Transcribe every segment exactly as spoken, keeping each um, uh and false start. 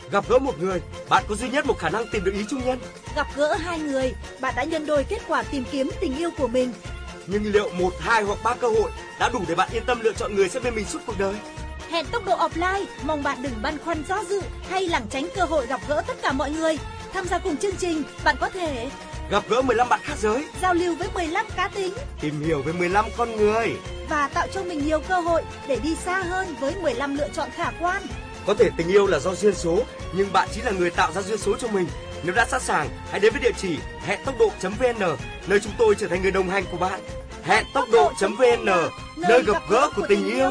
Gặp gỡ một người, bạn có duy nhất một khả năng tìm được ý chung nhân. Gặp gỡ hai người, bạn đã nhân đôi kết quả tìm kiếm tình yêu của mình. Nhưng liệu một, hai hoặc ba cơ hội đã đủ để bạn yên tâm lựa chọn người sẽ bên mình suốt cuộc đời? Hẹn tốc độ offline, mong bạn đừng băn khoăn do dự hay lảng tránh cơ hội gặp gỡ tất cả mọi người. Tham gia cùng chương trình, bạn có thể gặp gỡ mười lăm bạn khác giới, giao lưu với mười lăm cá tính, tìm hiểu về mười lăm con người và tạo cho mình nhiều cơ hội để đi xa hơn với mười lăm lựa chọn khả quan. Có thể tình yêu là do duyên số, nhưng bạn chính là người tạo ra duyên số cho mình. Nếu đã sẵn sàng, hãy đến với địa chỉ hẹn tốc độ chấm vn, nơi chúng tôi trở thành người đồng hành của bạn. hẹn tốc độ chấm vn, nơi gặp gỡ của tình yêu.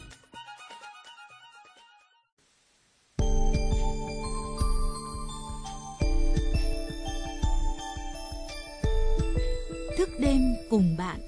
Thức đêm cùng bạn.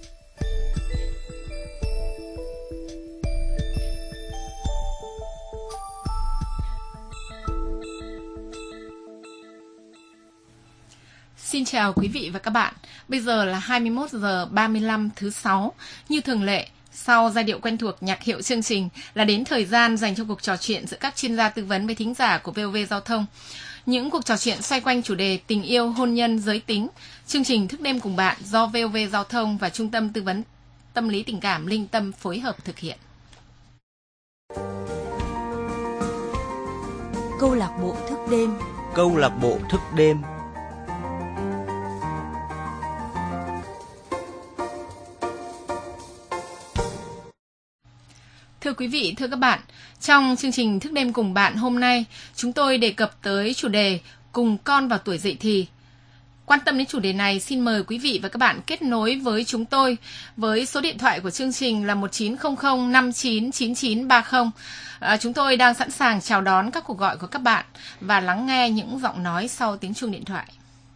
Xin chào quý vị và các bạn. Bây giờ là hai mươi mốt giờ ba mươi lăm thứ sáu. Như thường lệ, sau giai điệu quen thuộc nhạc hiệu chương trình là đến thời gian dành cho cuộc trò chuyện giữa các chuyên gia tư vấn với thính giả của vê o vê Giao thông. Những cuộc trò chuyện xoay quanh chủ đề tình yêu, hôn nhân, giới tính. Chương trình Thức đêm cùng bạn do vê o vê Giao thông và Trung tâm Tư vấn Tâm lý Tình cảm Linh Tâm phối hợp thực hiện. Câu lạc bộ thức đêm. Câu lạc bộ thức đêm. Thưa quý vị, thưa các bạn, trong chương trình Thức đêm cùng bạn hôm nay, chúng tôi đề cập tới chủ đề cùng con vào tuổi dậy thì. Quan tâm đến chủ đề này, xin mời quý vị và các bạn kết nối với chúng tôi với số điện thoại của chương trình là một chín không không năm chín chín chín ba không. À, chúng tôi đang sẵn sàng chào đón các cuộc gọi của các bạn và lắng nghe những giọng nói sau tiếng chuông điện thoại.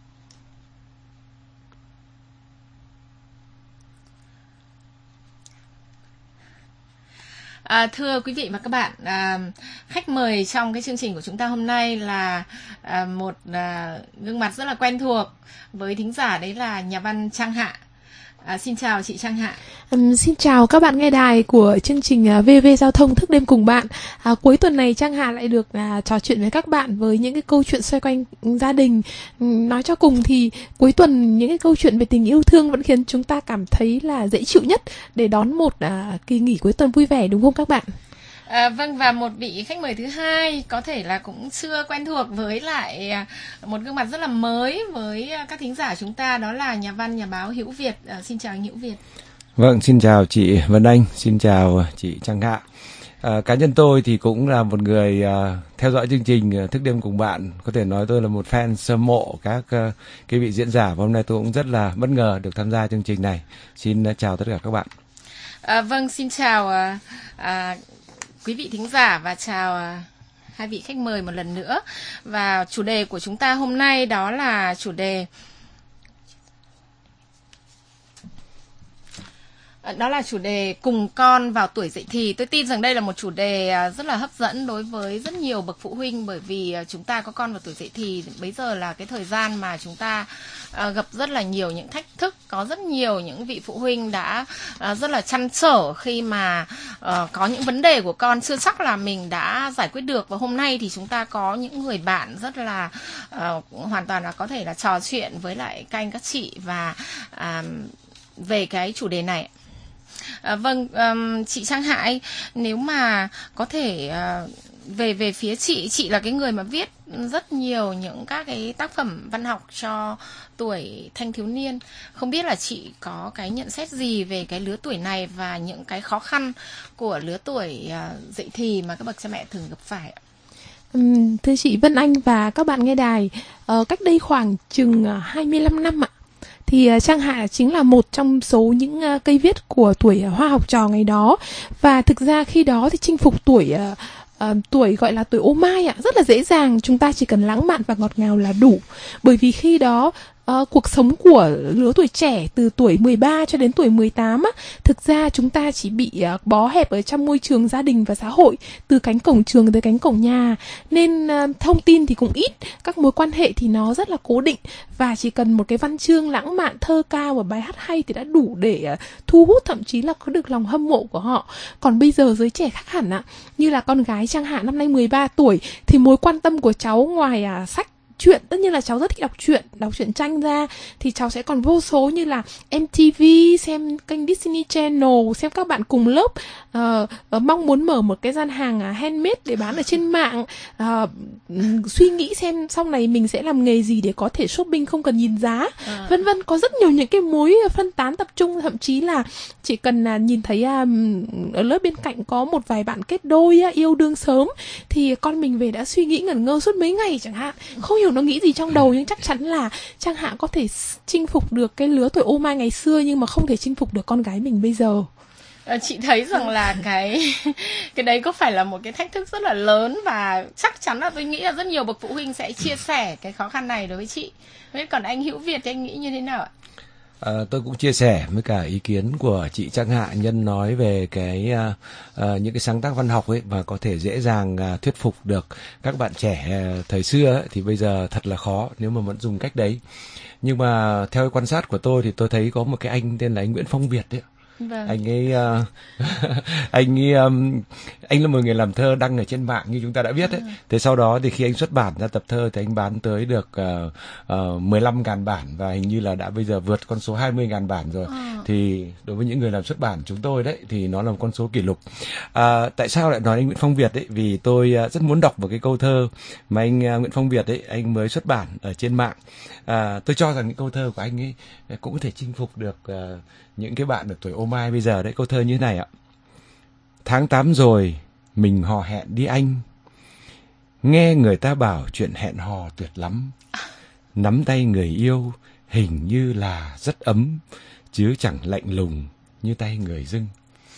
À, thưa quý vị và các bạn, à, khách mời trong cái chương trình của chúng ta hôm nay là à, một à, gương mặt rất là quen thuộc với thính giả, đấy là nhà văn Trang Hạ. À, xin chào chị Trang Hạ. Um, xin chào các bạn nghe đài của chương trình uh, vê o vê Giao thông Thức đêm cùng bạn. À, cuối tuần này Trang Hạ lại được uh, trò chuyện với các bạn với những cái câu chuyện xoay quanh gia đình. Um, nói cho cùng thì cuối tuần những cái câu chuyện về tình yêu thương vẫn khiến chúng ta cảm thấy là dễ chịu nhất để đón một uh, kỳ nghỉ cuối tuần vui vẻ, đúng không các bạn? À, vâng, và một vị khách mời thứ hai có thể là cũng chưa quen thuộc với lại một gương mặt rất là mới với các thính giả chúng ta, đó là nhà văn, nhà báo Hữu Việt. À, xin chào anh Hữu Việt. Vâng, xin chào chị Vân Anh, xin chào chị Trang Hạ. À, cá nhân tôi thì cũng là một người uh, theo dõi chương trình uh, Thức đêm cùng bạn. Có thể nói tôi là một fan hâm mộ các uh, cái vị diễn giả, và hôm nay tôi cũng rất là bất ngờ được tham gia chương trình này. Xin uh, chào tất cả các bạn. À, vâng, xin chào uh, uh, quý vị thính giả và chào uh, hai vị khách mời một lần nữa. Và chủ đề của chúng ta hôm nay đó là chủ đề Đó là chủ đề cùng con vào tuổi dậy thì. Tôi tin rằng đây là một chủ đề rất là hấp dẫn đối với rất nhiều bậc phụ huynh, bởi vì chúng ta có con vào tuổi dậy thì bây giờ là cái thời gian mà chúng ta gặp rất là nhiều những thách thức. Có rất nhiều những vị phụ huynh đã rất là trăn trở khi mà có những vấn đề của con chưa chắc là mình đã giải quyết được. Và hôm nay thì chúng ta có những người bạn rất là uh, hoàn toàn là có thể là trò chuyện với lại các anh các chị và uh, về cái chủ đề này. À, vâng, um, chị Trang Hải, nếu mà có thể uh, về về phía chị, chị là cái người mà viết rất nhiều những các cái tác phẩm văn học cho tuổi thanh thiếu niên. Không biết là chị có cái nhận xét gì về cái lứa tuổi này và những cái khó khăn của lứa tuổi uh, dậy thì mà các bậc cha mẹ thường gặp phải ạ? Um, thưa chị Vân Anh và các bạn nghe đài, uh, cách đây khoảng chừng uh, hai mươi lăm năm ạ, thì uh, Trang Hạ chính là một trong số những uh, cây viết của tuổi uh, hoa học trò ngày đó. Và thực ra khi đó thì chinh phục tuổi uh, uh, tuổi gọi là tuổi ô mai ạ, rất là dễ dàng. Chúng ta chỉ cần lãng mạn và ngọt ngào là đủ. Bởi vì khi đó uh, cuộc sống của lứa tuổi trẻ từ tuổi mười ba cho đến tuổi mười tám á, thực ra chúng ta chỉ bị uh, bó hẹp ở trong môi trường gia đình và xã hội, từ cánh cổng trường tới cánh cổng nhà, nên uh, thông tin thì cũng ít, các mối quan hệ thì nó rất là cố định, và chỉ cần một cái văn chương lãng mạn, thơ ca và bài hát hay thì đã đủ để uh, thu hút, thậm chí là có được lòng hâm mộ của họ. Còn bây giờ giới trẻ khác hẳn ạ, như là con gái Trang Hạ năm nay mười ba tuổi thì mối quan tâm của cháu ngoài à, sách, chuyện, tất nhiên là cháu rất thích đọc truyện, đọc truyện tranh ra, thì cháu sẽ còn vô số như là em tê vê, xem kênh Disney Channel, xem các bạn cùng lớp uh, uh, mong muốn mở một cái gian hàng uh, handmade để bán ở trên mạng, uh, suy nghĩ xem sau này mình sẽ làm nghề gì để có thể shopping không cần nhìn giá, à. vân vân. Có rất nhiều những cái mối phân tán tập trung, thậm chí là chỉ cần uh, nhìn thấy uh, ở lớp bên cạnh có một vài bạn kết đôi uh, yêu đương sớm thì con mình về đã suy nghĩ ngẩn ngơ suốt mấy ngày chẳng hạn, không hiểu nó nghĩ gì trong đầu, nhưng chắc chắn là Trang Hạ có thể chinh phục được cái lứa tuổi ô mai ngày xưa, nhưng mà không thể chinh phục được con gái mình bây giờ. À, chị thấy rằng là cái cái đấy có phải là một cái thách thức rất là lớn, và chắc chắn là tôi nghĩ là rất nhiều bậc phụ huynh sẽ chia sẻ cái khó khăn này đối với chị. Thế còn anh Hữu Việt thì anh nghĩ như thế nào ạ? À, tôi cũng chia sẻ với cả ý kiến của chị Trang Hạ nhân nói về cái uh, uh, những cái sáng tác văn học ấy mà có thể dễ dàng uh, thuyết phục được các bạn trẻ uh, thời xưa ấy, thì bây giờ thật là khó nếu mà vẫn dùng cách đấy. Nhưng mà theo quan sát của tôi thì tôi thấy có một cái anh tên là anh Nguyễn Phong Việt đấy. Vâng. Anh ấy uh, anh ấy um, anh là một người làm thơ đăng ở trên mạng như chúng ta đã biết đấy. Thế sau đó thì khi anh xuất bản ra tập thơ thì anh bán tới được uh, uh, mười lăm nghìn bản, và hình như là đã bây giờ vượt con số hai mươi nghìn bản rồi. À. Thì đối với những người làm xuất bản chúng tôi đấy thì nó là một con số kỷ lục. À, tại sao lại nói anh Nguyễn Phong Việt đấy? Vì tôi uh, rất muốn đọc một cái câu thơ mà anh uh, Nguyễn Phong Việt ấy anh mới xuất bản ở trên mạng. À, tôi cho rằng những câu thơ của anh ấy cũng có thể chinh phục được uh, những cái bạn ở tuổi ô mai bây giờ đấy. Câu thơ như thế này ạ: tháng tám rồi mình hò hẹn đi anh, nghe người ta bảo chuyện hẹn hò tuyệt lắm, nắm tay người yêu hình như là rất ấm, chứ chẳng lạnh lùng như tay người dưng.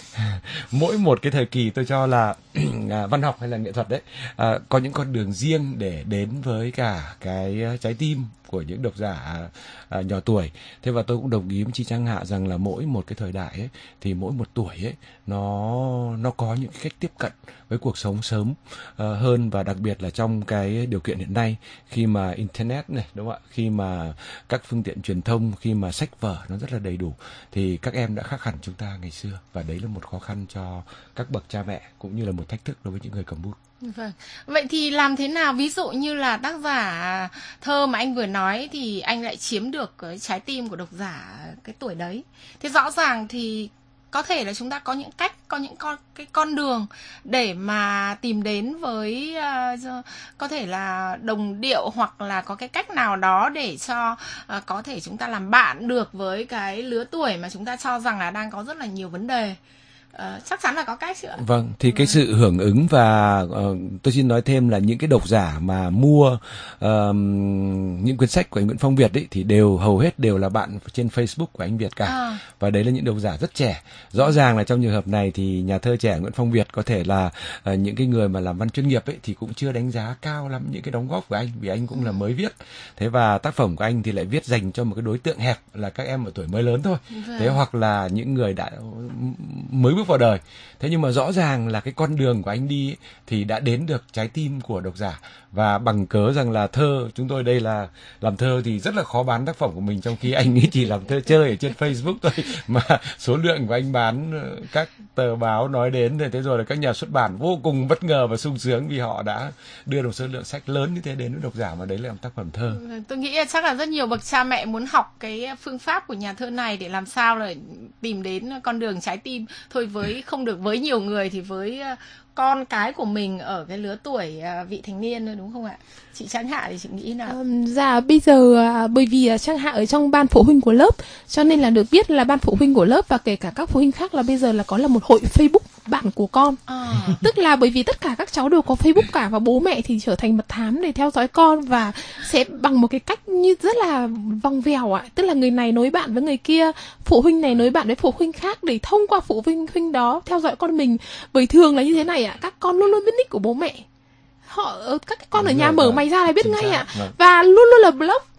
Mỗi một cái thời kỳ tôi cho là văn học hay là nghệ thuật đấy à, có những con đường riêng để đến với cả cái trái tim của những độc giả à, nhỏ tuổi. Thế và tôi cũng đồng ý với chị Trang Hạ rằng là mỗi một cái thời đại ấy thì mỗi một tuổi ấy nó nó có những cái cách tiếp cận với cuộc sống sớm uh, hơn, và đặc biệt là trong cái điều kiện hiện nay khi mà internet này, đúng không ạ, khi mà các phương tiện truyền thông, khi mà sách vở nó rất là đầy đủ thì các em đã khác hẳn chúng ta ngày xưa, và đấy là một khó khăn cho các bậc cha mẹ cũng như là một thách thức đối với những người cầm bút. Vâng. Vậy thì làm thế nào, ví dụ như là tác giả thơ mà anh vừa nói thì anh lại chiếm được cái trái tim của độc giả cái tuổi đấy. Thế rõ ràng thì có thể là chúng ta có những cách, có những con cái con đường để mà tìm đến với uh, có thể là đồng điệu, hoặc là có cái cách nào đó để cho uh, có thể chúng ta làm bạn được với cái lứa tuổi mà chúng ta cho rằng là đang có rất là nhiều vấn đề. Uh, chắc chắn là có cách chứ ạ. Vâng, thì cái sự hưởng ứng và uh, tôi xin nói thêm là những cái độc giả mà mua uh, những quyển sách của anh Nguyễn Phong Việt ấy, thì đều hầu hết đều là bạn trên Facebook của anh Việt cả. À. Và đấy là những độc giả rất trẻ. Rõ ràng là trong trường hợp này thì nhà thơ trẻ Nguyễn Phong Việt có thể là uh, những cái người mà làm văn chuyên nghiệp ấy thì cũng chưa đánh giá cao lắm những cái đóng góp của anh, vì anh cũng là mới viết. Thế và tác phẩm của anh thì lại viết dành cho một cái đối tượng hẹp là các em ở tuổi mới lớn thôi. Vâng. Thế hoặc là những người đã mới bước vào đời. Thế nhưng mà rõ ràng là cái con đường của anh đi ấy, thì đã đến được trái tim của độc giả, và bằng cớ rằng là thơ, chúng tôi đây là làm thơ thì rất là khó bán tác phẩm của mình, trong khi anh ấy chỉ làm thơ chơi ở trên Facebook thôi mà số lượng của anh bán các tờ báo nói đến, thế rồi là các nhà xuất bản vô cùng bất ngờ và sung sướng vì họ đã đưa được số lượng sách lớn như thế đến với độc giả, mà đấy là một tác phẩm thơ. Tôi nghĩ là chắc là rất nhiều bậc cha mẹ muốn học cái phương pháp của nhà thơ này để làm sao là tìm đến con đường trái tim thôi, với không được với nhiều người thì với con cái của mình ở cái lứa tuổi vị thành niên thôi, đúng không ạ? Chị Trang Hạ thì chị nghĩ nào? Um, dạ bây giờ bởi vì Trang Hạ ở trong ban phụ huynh của lớp, cho nên là được biết là ban phụ huynh của lớp và kể cả các phụ huynh khác là bây giờ là có là một hội Facebook bạn của con. À. Tức là bởi vì tất cả các cháu đều có Facebook cả, và bố mẹ thì trở thành mật thám để theo dõi con, và sẽ bằng một cái cách như rất là vòng vèo ạ. Tức là người này nối bạn với người kia, phụ huynh này nối bạn với phụ huynh khác để thông qua phụ huynh huynh đó theo dõi con mình. Bởi thường là như thế này ạ, các con luôn luôn biết nick của bố mẹ. Họ các con ở nhà mở máy ra là biết ngay ạ. Và luôn luôn là blog.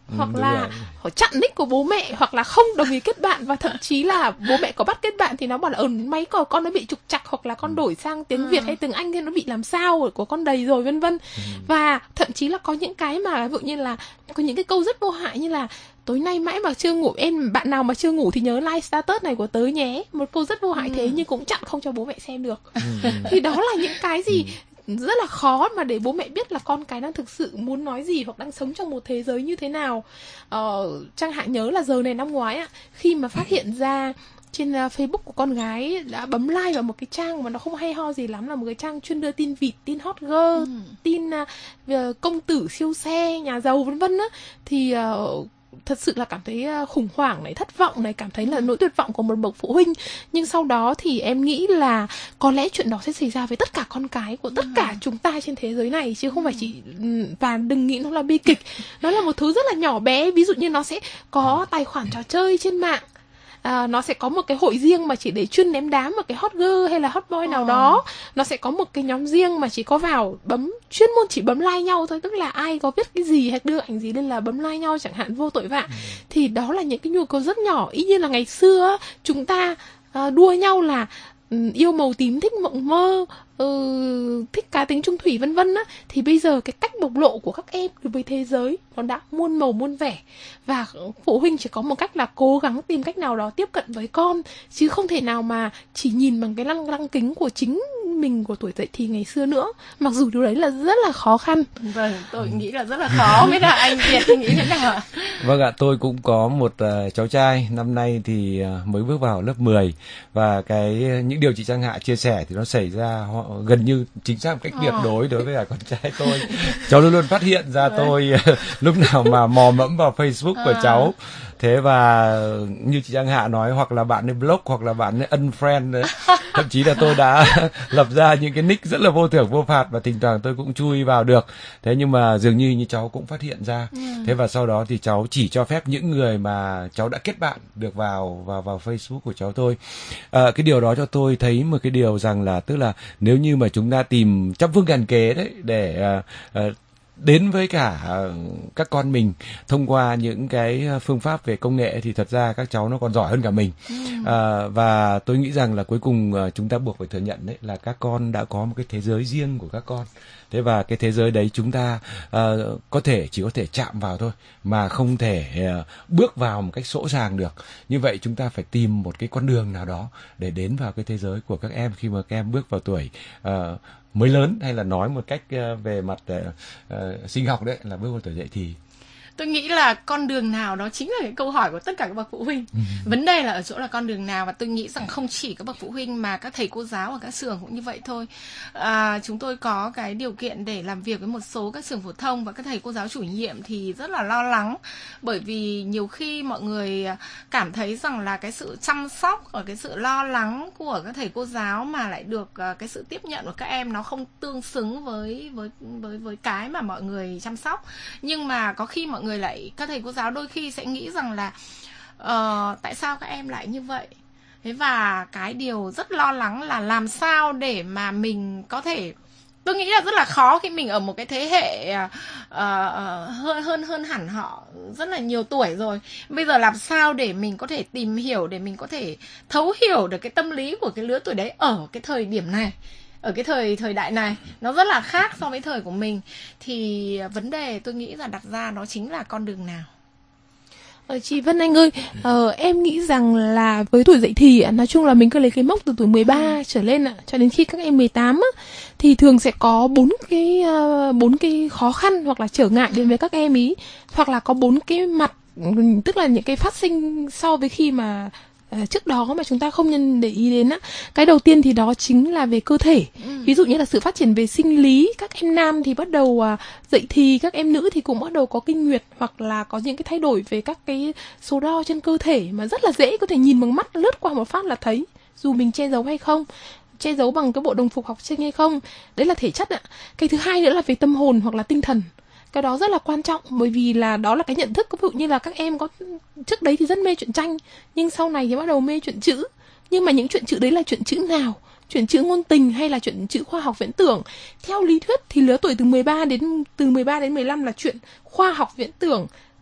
hoặc ừ, là rồi. họ chặn nick của bố mẹ, hoặc là không đồng ý kết bạn, và thậm chí là bố mẹ có bắt kết bạn thì nó bảo là ừ, máy của con nó bị trục trặc, hoặc là con đổi sang tiếng ừ. Việt hay tiếng Anh thì nó bị làm sao, rồi của con đầy rồi, vân vân. ừ. Và thậm chí là có những cái mà ví dụ như là có những cái câu rất vô hại như là tối nay mãi mà chưa ngủ, em bạn nào mà chưa ngủ thì nhớ like status này của tớ nhé, một câu rất vô hại. ừ. Thế nhưng cũng chặn không cho bố mẹ xem được. ừ. Thì đó là những cái gì ừ. rất là khó mà để bố mẹ biết là con cái đang thực sự muốn nói gì, hoặc đang sống trong một thế giới như thế nào. ờ, Trang Hạ nhớ là giờ này năm ngoái ạ, khi mà phát hiện ra trên uh, Facebook của con gái đã bấm like vào một cái trang mà nó không hay ho gì lắm, là một cái trang chuyên đưa tin vịt, tin hot girl, ừ. tin uh, công tử siêu xe, nhà giàu vân vân á, thì uh, thật sự là cảm thấy khủng hoảng này, thất vọng này, cảm thấy là nỗi tuyệt vọng của một bậc phụ huynh. Nhưng sau đó thì em nghĩ là có lẽ chuyện đó sẽ xảy ra với tất cả con cái của tất cả chúng ta trên thế giới này, chứ không phải chỉ, và đừng nghĩ nó là bi kịch. Nó là một thứ rất là nhỏ bé. Ví dụ như nó sẽ có tài khoản trò chơi trên mạng, À, nó sẽ có một cái hội riêng mà chỉ để chuyên ném đá một cái hot girl hay là hot boy nào đó. Nó sẽ có một cái nhóm riêng mà chỉ có vào bấm, chuyên môn chỉ bấm like nhau thôi. Tức là ai có viết cái gì hay đưa ảnh gì lên là bấm like nhau chẳng hạn, vô tội vạ. ừ. Thì đó là những cái nhu cầu rất nhỏ. Y như là ngày xưa chúng ta uh, đua nhau là um, yêu màu tím, thích mộng mơ, Ừ, thích cá tính trung thủy vân vân á, thì bây giờ cái cách bộc lộ của các em đối với thế giới nó đã muôn màu muôn vẻ, và phụ huynh chỉ có một cách là cố gắng tìm cách nào đó tiếp cận với con, chứ không thể nào mà chỉ nhìn bằng cái lăng lăng kính của chính mình của tuổi dậy thì ngày xưa nữa, mặc dù điều đấy là rất là khó khăn. Vâng, tôi nghĩ là rất là khó. Biết là anh Việt thì nghĩ thế nào ạ? Vâng ạ, tôi cũng có một uh, cháu trai năm nay thì uh, mới bước vào lớp mười, và cái những điều chị Trang Hạ chia sẻ thì nó xảy ra họ gần như chính xác một cách tuyệt đối đối với cả con trai tôi. Cháu luôn luôn phát hiện ra tôi uh, lúc nào mà mò mẫm vào Facebook của cháu. Thế và như chị Trang Hạ nói, hoặc là bạn ấy block, hoặc là bạn ấy unfriend đấy. Thậm chí là tôi đã lập ra những cái nick rất là vô thưởng vô phạt, và thỉnh thoảng tôi cũng chui vào được. Thế nhưng mà dường như như cháu cũng phát hiện ra. ừ. Thế và sau đó thì cháu chỉ cho phép những người mà cháu đã kết bạn được vào vào vào Facebook của cháu thôi. À, cái điều đó cho tôi thấy một cái điều rằng là, tức là nếu như mà chúng ta tìm trăm phương ngàn kế đấy để uh, uh, đến với cả các con mình thông qua những cái phương pháp về công nghệ, thì thật ra các cháu nó còn giỏi hơn cả mình. ừ. à, Và tôi nghĩ rằng là cuối cùng chúng ta buộc phải thừa nhận đấy là các con đã có một cái thế giới riêng của các con. Thế và cái thế giới đấy chúng ta uh, có thể chỉ có thể chạm vào thôi, mà không thể uh, bước vào một cách sỗ sàng được. Như vậy chúng ta phải tìm một cái con đường nào đó để đến vào cái thế giới của các em khi mà các em bước vào tuổi uh, mới lớn, hay là nói một cách uh, về mặt uh, uh, sinh học đấy là bước vào tuổi dậy thì. Tôi nghĩ là con đường nào đó chính là cái câu hỏi của tất cả các bậc phụ huynh. ừ. Vấn đề là ở chỗ là con đường nào, và tôi nghĩ rằng không chỉ các bậc phụ huynh mà các thầy cô giáo ở các trường cũng như vậy thôi. À, chúng tôi có cái điều kiện để làm việc với một số các trường phổ thông, và các thầy cô giáo chủ nhiệm thì rất là lo lắng, bởi vì nhiều khi mọi người cảm thấy rằng là cái sự chăm sóc ở cái sự lo lắng của các thầy cô giáo mà lại được cái sự tiếp nhận của các em nó không tương xứng với với với với cái mà mọi người chăm sóc. Nhưng mà có khi mọi người người lại các thầy cô giáo đôi khi sẽ nghĩ rằng là uh, tại sao các em lại như vậy. Thế và cái điều rất lo lắng là làm sao để mà mình có thể, tôi nghĩ là rất là khó khi mình ở một cái thế hệ uh, uh, hơn hơn hơn hẳn họ rất là nhiều tuổi rồi. Bây giờ làm sao để mình có thể tìm hiểu, để mình có thể thấu hiểu được cái tâm lý của cái lứa tuổi đấy ở cái thời điểm này, ở cái thời thời đại này nó rất là khác so với thời của mình. Thì vấn đề tôi nghĩ là đặt ra đó chính là con đường nào. Ờ, chị Vân Anh ơi, ờ, em nghĩ rằng là với tuổi dậy thì, nói chung là mình cứ lấy cái mốc từ tuổi mười ba trở lên ạ, cho đến khi các em mười tám á, thì thường sẽ có bốn cái bốn uh, cái khó khăn hoặc là trở ngại đến với các em ý, hoặc là có bốn cái mặt, tức là những cái phát sinh so với khi mà Uh, trước đó mà chúng ta không nhân để ý đến á. Cái đầu tiên thì đó chính là về cơ thể. ừ. Ví dụ như là sự phát triển về sinh lý. Các em nam thì bắt đầu uh, dậy thì, các em nữ thì cũng bắt đầu có kinh nguyệt, hoặc là có những cái thay đổi về các cái số đo trên cơ thể mà rất là dễ có thể nhìn bằng mắt lướt qua một phát là thấy, dù mình che giấu hay không, che giấu bằng cái bộ đồng phục học sinh hay không. Đấy là thể chất ạ. Cái thứ hai nữa là về tâm hồn hoặc là tinh thần. Cái đó rất là quan trọng, bởi vì là đó là cái nhận thức. Ví dụ như là các em có trước đấy thì rất mê truyện tranh, nhưng sau này thì bắt đầu mê truyện chữ. Nhưng mà những truyện chữ đấy là truyện chữ nào? Truyện chữ ngôn tình hay là truyện chữ khoa học viễn tưởng? Theo lý thuyết thì lứa tuổi từ mười ba đến từ mười ba đến mười lăm là chuyện khoa học viễn tưởng,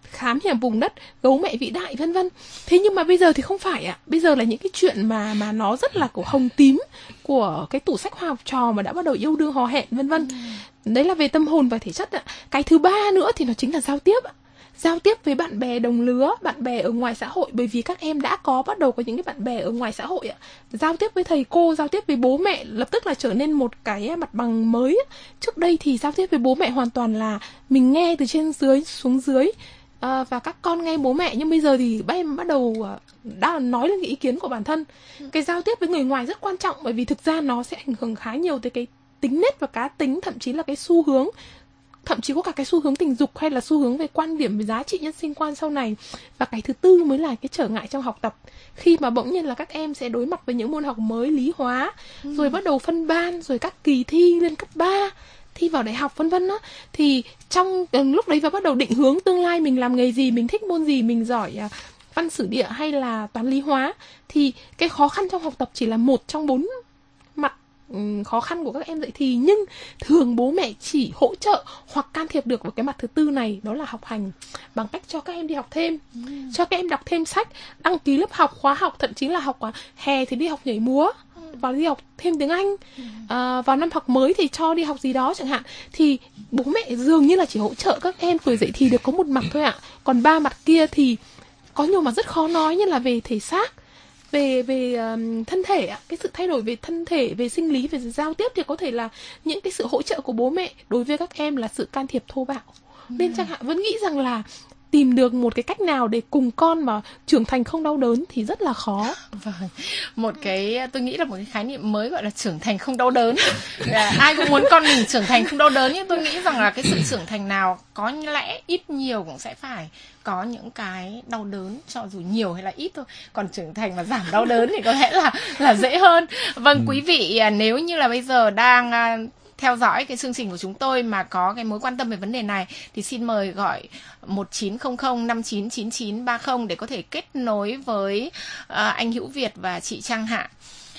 khám hiểm vùng đất, gấu mẹ vĩ đại vân vân. Thế nhưng mà bây giờ thì không phải ạ. Bây giờ là những cái chuyện mà mà nó rất là của hồng tím của cái tủ sách khoa học trò mà đã bắt đầu yêu đương hò hẹn vân vân. Đấy là về tâm hồn và thể chất ạ. Cái thứ ba nữa thì nó chính là giao tiếp ạ. Giao tiếp với bạn bè đồng lứa, bạn bè ở ngoài xã hội, bởi vì các em đã có bắt đầu có những cái bạn bè ở ngoài xã hội ạ. Giao tiếp với thầy cô, giao tiếp với bố mẹ lập tức là trở nên một cái mặt bằng mới. Trước đây thì giao tiếp với bố mẹ hoàn toàn là mình nghe từ trên dưới xuống dưới, à, và các con nghe bố mẹ. Nhưng bây giờ thì các em bắt đầu đã nói lên cái ý kiến của bản thân. Cái giao tiếp với người ngoài rất quan trọng, bởi vì thực ra nó sẽ ảnh hưởng khá nhiều tới cái tính nết và cá tính, thậm chí là cái xu hướng, thậm chí có cả cái xu hướng tình dục hay là xu hướng về quan điểm về giá trị nhân sinh quan sau này. Và cái thứ tư mới là cái trở ngại trong học tập, khi mà bỗng nhiên là các em sẽ đối mặt với những môn học mới, lý hóa, ừ. rồi bắt đầu phân ban, rồi các kỳ thi lên cấp ba, thi vào đại học vân vân á, thì trong lúc đấy và bắt đầu định hướng tương lai mình làm nghề gì, mình thích môn gì, mình giỏi à, văn sử địa hay là toán lý hóa. Thì cái khó khăn trong học tập chỉ là một trong bốn mặt khó khăn của các em dậy thì, nhưng thường bố mẹ chỉ hỗ trợ hoặc can thiệp được vào cái mặt thứ tư này, đó là học hành, bằng cách cho các em đi học thêm, ừ. cho các em đọc thêm sách, đăng ký lớp học, khóa học, thậm chí là học hè thì đi học nhảy múa, và đi học thêm tiếng Anh, à, vào năm học mới thì cho đi học gì đó chẳng hạn. Thì bố mẹ dường như là chỉ hỗ trợ các em tuổi dậy thì được có một mặt thôi ạ. Còn ba mặt kia thì có nhiều mặt rất khó nói, như là về thể xác, về về um, thân thể, cái sự thay đổi về thân thể, về sinh lý, về giao tiếp, thì có thể là những cái sự hỗ trợ của bố mẹ đối với các em là sự can thiệp thô bạo. ừ. Nên Trang Hạ vẫn nghĩ rằng là tìm được một cái cách nào để cùng con mà trưởng thành không đau đớn thì rất là khó. Vâng, một cái tôi nghĩ là một cái khái niệm mới gọi là trưởng thành không đau đớn. Ai cũng muốn con mình trưởng thành không đau đớn, nhưng tôi nghĩ rằng là cái sự trưởng thành nào có lẽ ít nhiều cũng sẽ phải có những cái đau đớn, cho dù nhiều hay là ít thôi. Còn trưởng thành mà giảm đau đớn thì có lẽ là là dễ hơn. Vâng, ừ. quý vị nếu như là bây giờ đang theo dõi cái chương trình của chúng tôi mà có cái mối quan tâm về vấn đề này thì xin mời gọi một chín không không năm chín chín chín ba không để có thể kết nối với uh, anh Hữu Việt và chị Trang Hạ.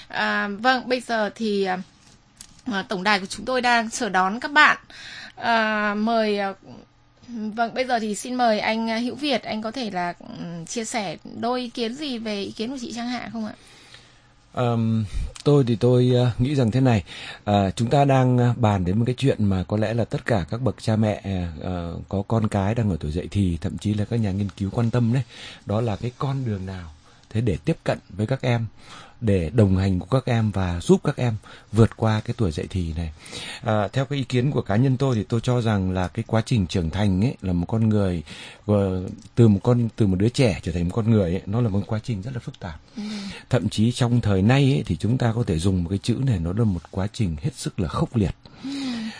Uh, vâng, bây giờ thì uh, tổng đài của chúng tôi đang chờ đón các bạn. Uh, mời uh, vâng, bây giờ thì xin mời anh Hữu Việt, anh có thể là um, chia sẻ đôi ý kiến gì về ý kiến của chị Trang Hạ không ạ? Um, tôi thì tôi uh, nghĩ rằng thế này, uh, chúng ta đang uh, bàn đến một cái chuyện mà có lẽ là tất cả các bậc cha mẹ uh, có con cái đang ở tuổi dậy thì, thậm chí là các nhà nghiên cứu quan tâm đấy, đó là cái con đường nào thế để tiếp cận với các em, để đồng hành của các em và giúp các em vượt qua cái tuổi dậy thì này. À, theo cái ý kiến của cá nhân tôi thì tôi cho rằng là cái quá trình trưởng thành ấy, là một con người từ một con từ một đứa trẻ trở thành một con người ấy, nó là một quá trình rất là phức tạp. Ừ. Thậm chí trong thời nay ấy, thì chúng ta có thể dùng một cái chữ này, nó là một quá trình hết sức là khốc liệt. Ừ.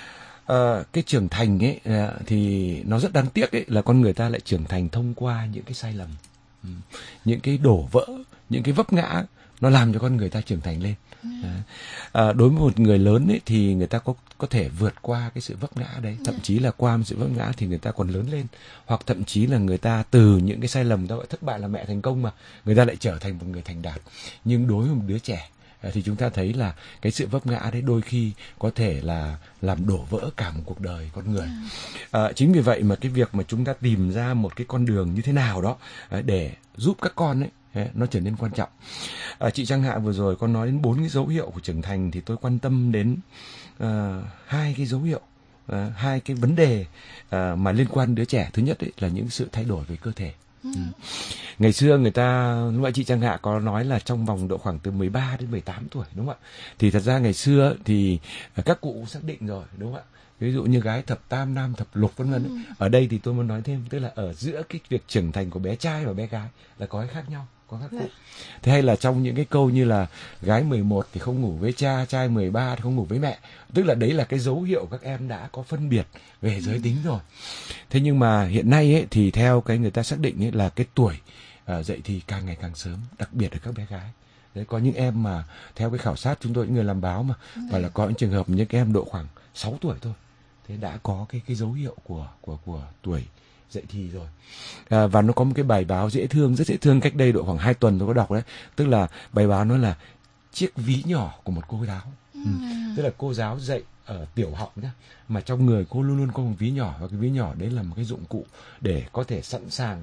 À, cái trưởng thành ấy thì nó rất đáng tiếc ấy, là con người ta lại trưởng thành thông qua những cái sai lầm, ừ. những cái đổ vỡ, những cái vấp ngã, nó làm cho con người ta trưởng thành lên. Ừ. À, đối với một người lớn ấy, thì người ta có có thể vượt qua cái sự vấp ngã đấy, thậm ừ. chí là qua một sự vấp ngã thì người ta còn lớn lên, hoặc thậm chí là người ta từ những cái sai lầm, ta gọi thất bại là mẹ thành công mà, người ta lại trở thành một người thành đạt. Nhưng đối với một đứa trẻ thì chúng ta thấy là cái sự vấp ngã đấy đôi khi có thể là làm đổ vỡ cả một cuộc đời con người. À, chính vì vậy mà cái việc mà chúng ta tìm ra một cái con đường như thế nào đó để giúp các con ấy nó trở nên quan trọng. À, chị Trang Hạ vừa rồi có nói đến bốn cái dấu hiệu của trưởng thành, thì tôi quan tâm đến uh, hai cái dấu hiệu, uh, hai cái vấn đề uh, mà liên quan đứa trẻ. Thứ nhất ấy, là những sự thay đổi về cơ thể. Ừ. Ừ. Ngày xưa người ta, lúc nãy chị Trang Hạ có nói là trong vòng độ khoảng từ mười ba đến mười tám tuổi, đúng không ạ? Thì thật ra ngày xưa thì các cụ xác định rồi, đúng không ạ? Ví dụ như gái thập tam, nam thập lục vân vân. Ừ. Ở đây thì tôi muốn nói thêm, tức là ở giữa cái việc trưởng thành của bé trai và bé gái là có cái khác nhau, có các cụ. Dạ. Thế hay là trong những cái câu như là gái mười một thì không ngủ với cha, trai mười ba thì không ngủ với mẹ, tức là đấy là cái dấu hiệu các em đã có phân biệt về giới tính rồi. Thế nhưng mà hiện nay ấy, thì theo cái người ta xác định ấy, là cái tuổi uh, dậy thì càng ngày càng sớm, đặc biệt là các bé gái. Đấy, có những em mà theo cái khảo sát chúng tôi, những người làm báo mà, ừ. và là có những trường hợp những em độ khoảng sáu tuổi thôi, thế đã có cái cái dấu hiệu của của của tuổi dậy thì rồi. À, và nó có một cái bài báo dễ thương, rất dễ thương, cách đây độ khoảng hai tuần tôi có đọc đấy, tức là bài báo nói là chiếc ví nhỏ của một cô giáo. Ừ. Ừ. Tức là cô giáo dạy ở tiểu học nhá, mà trong người cô luôn luôn có một ví nhỏ, và cái ví nhỏ đấy là một cái dụng cụ để có thể sẵn sàng,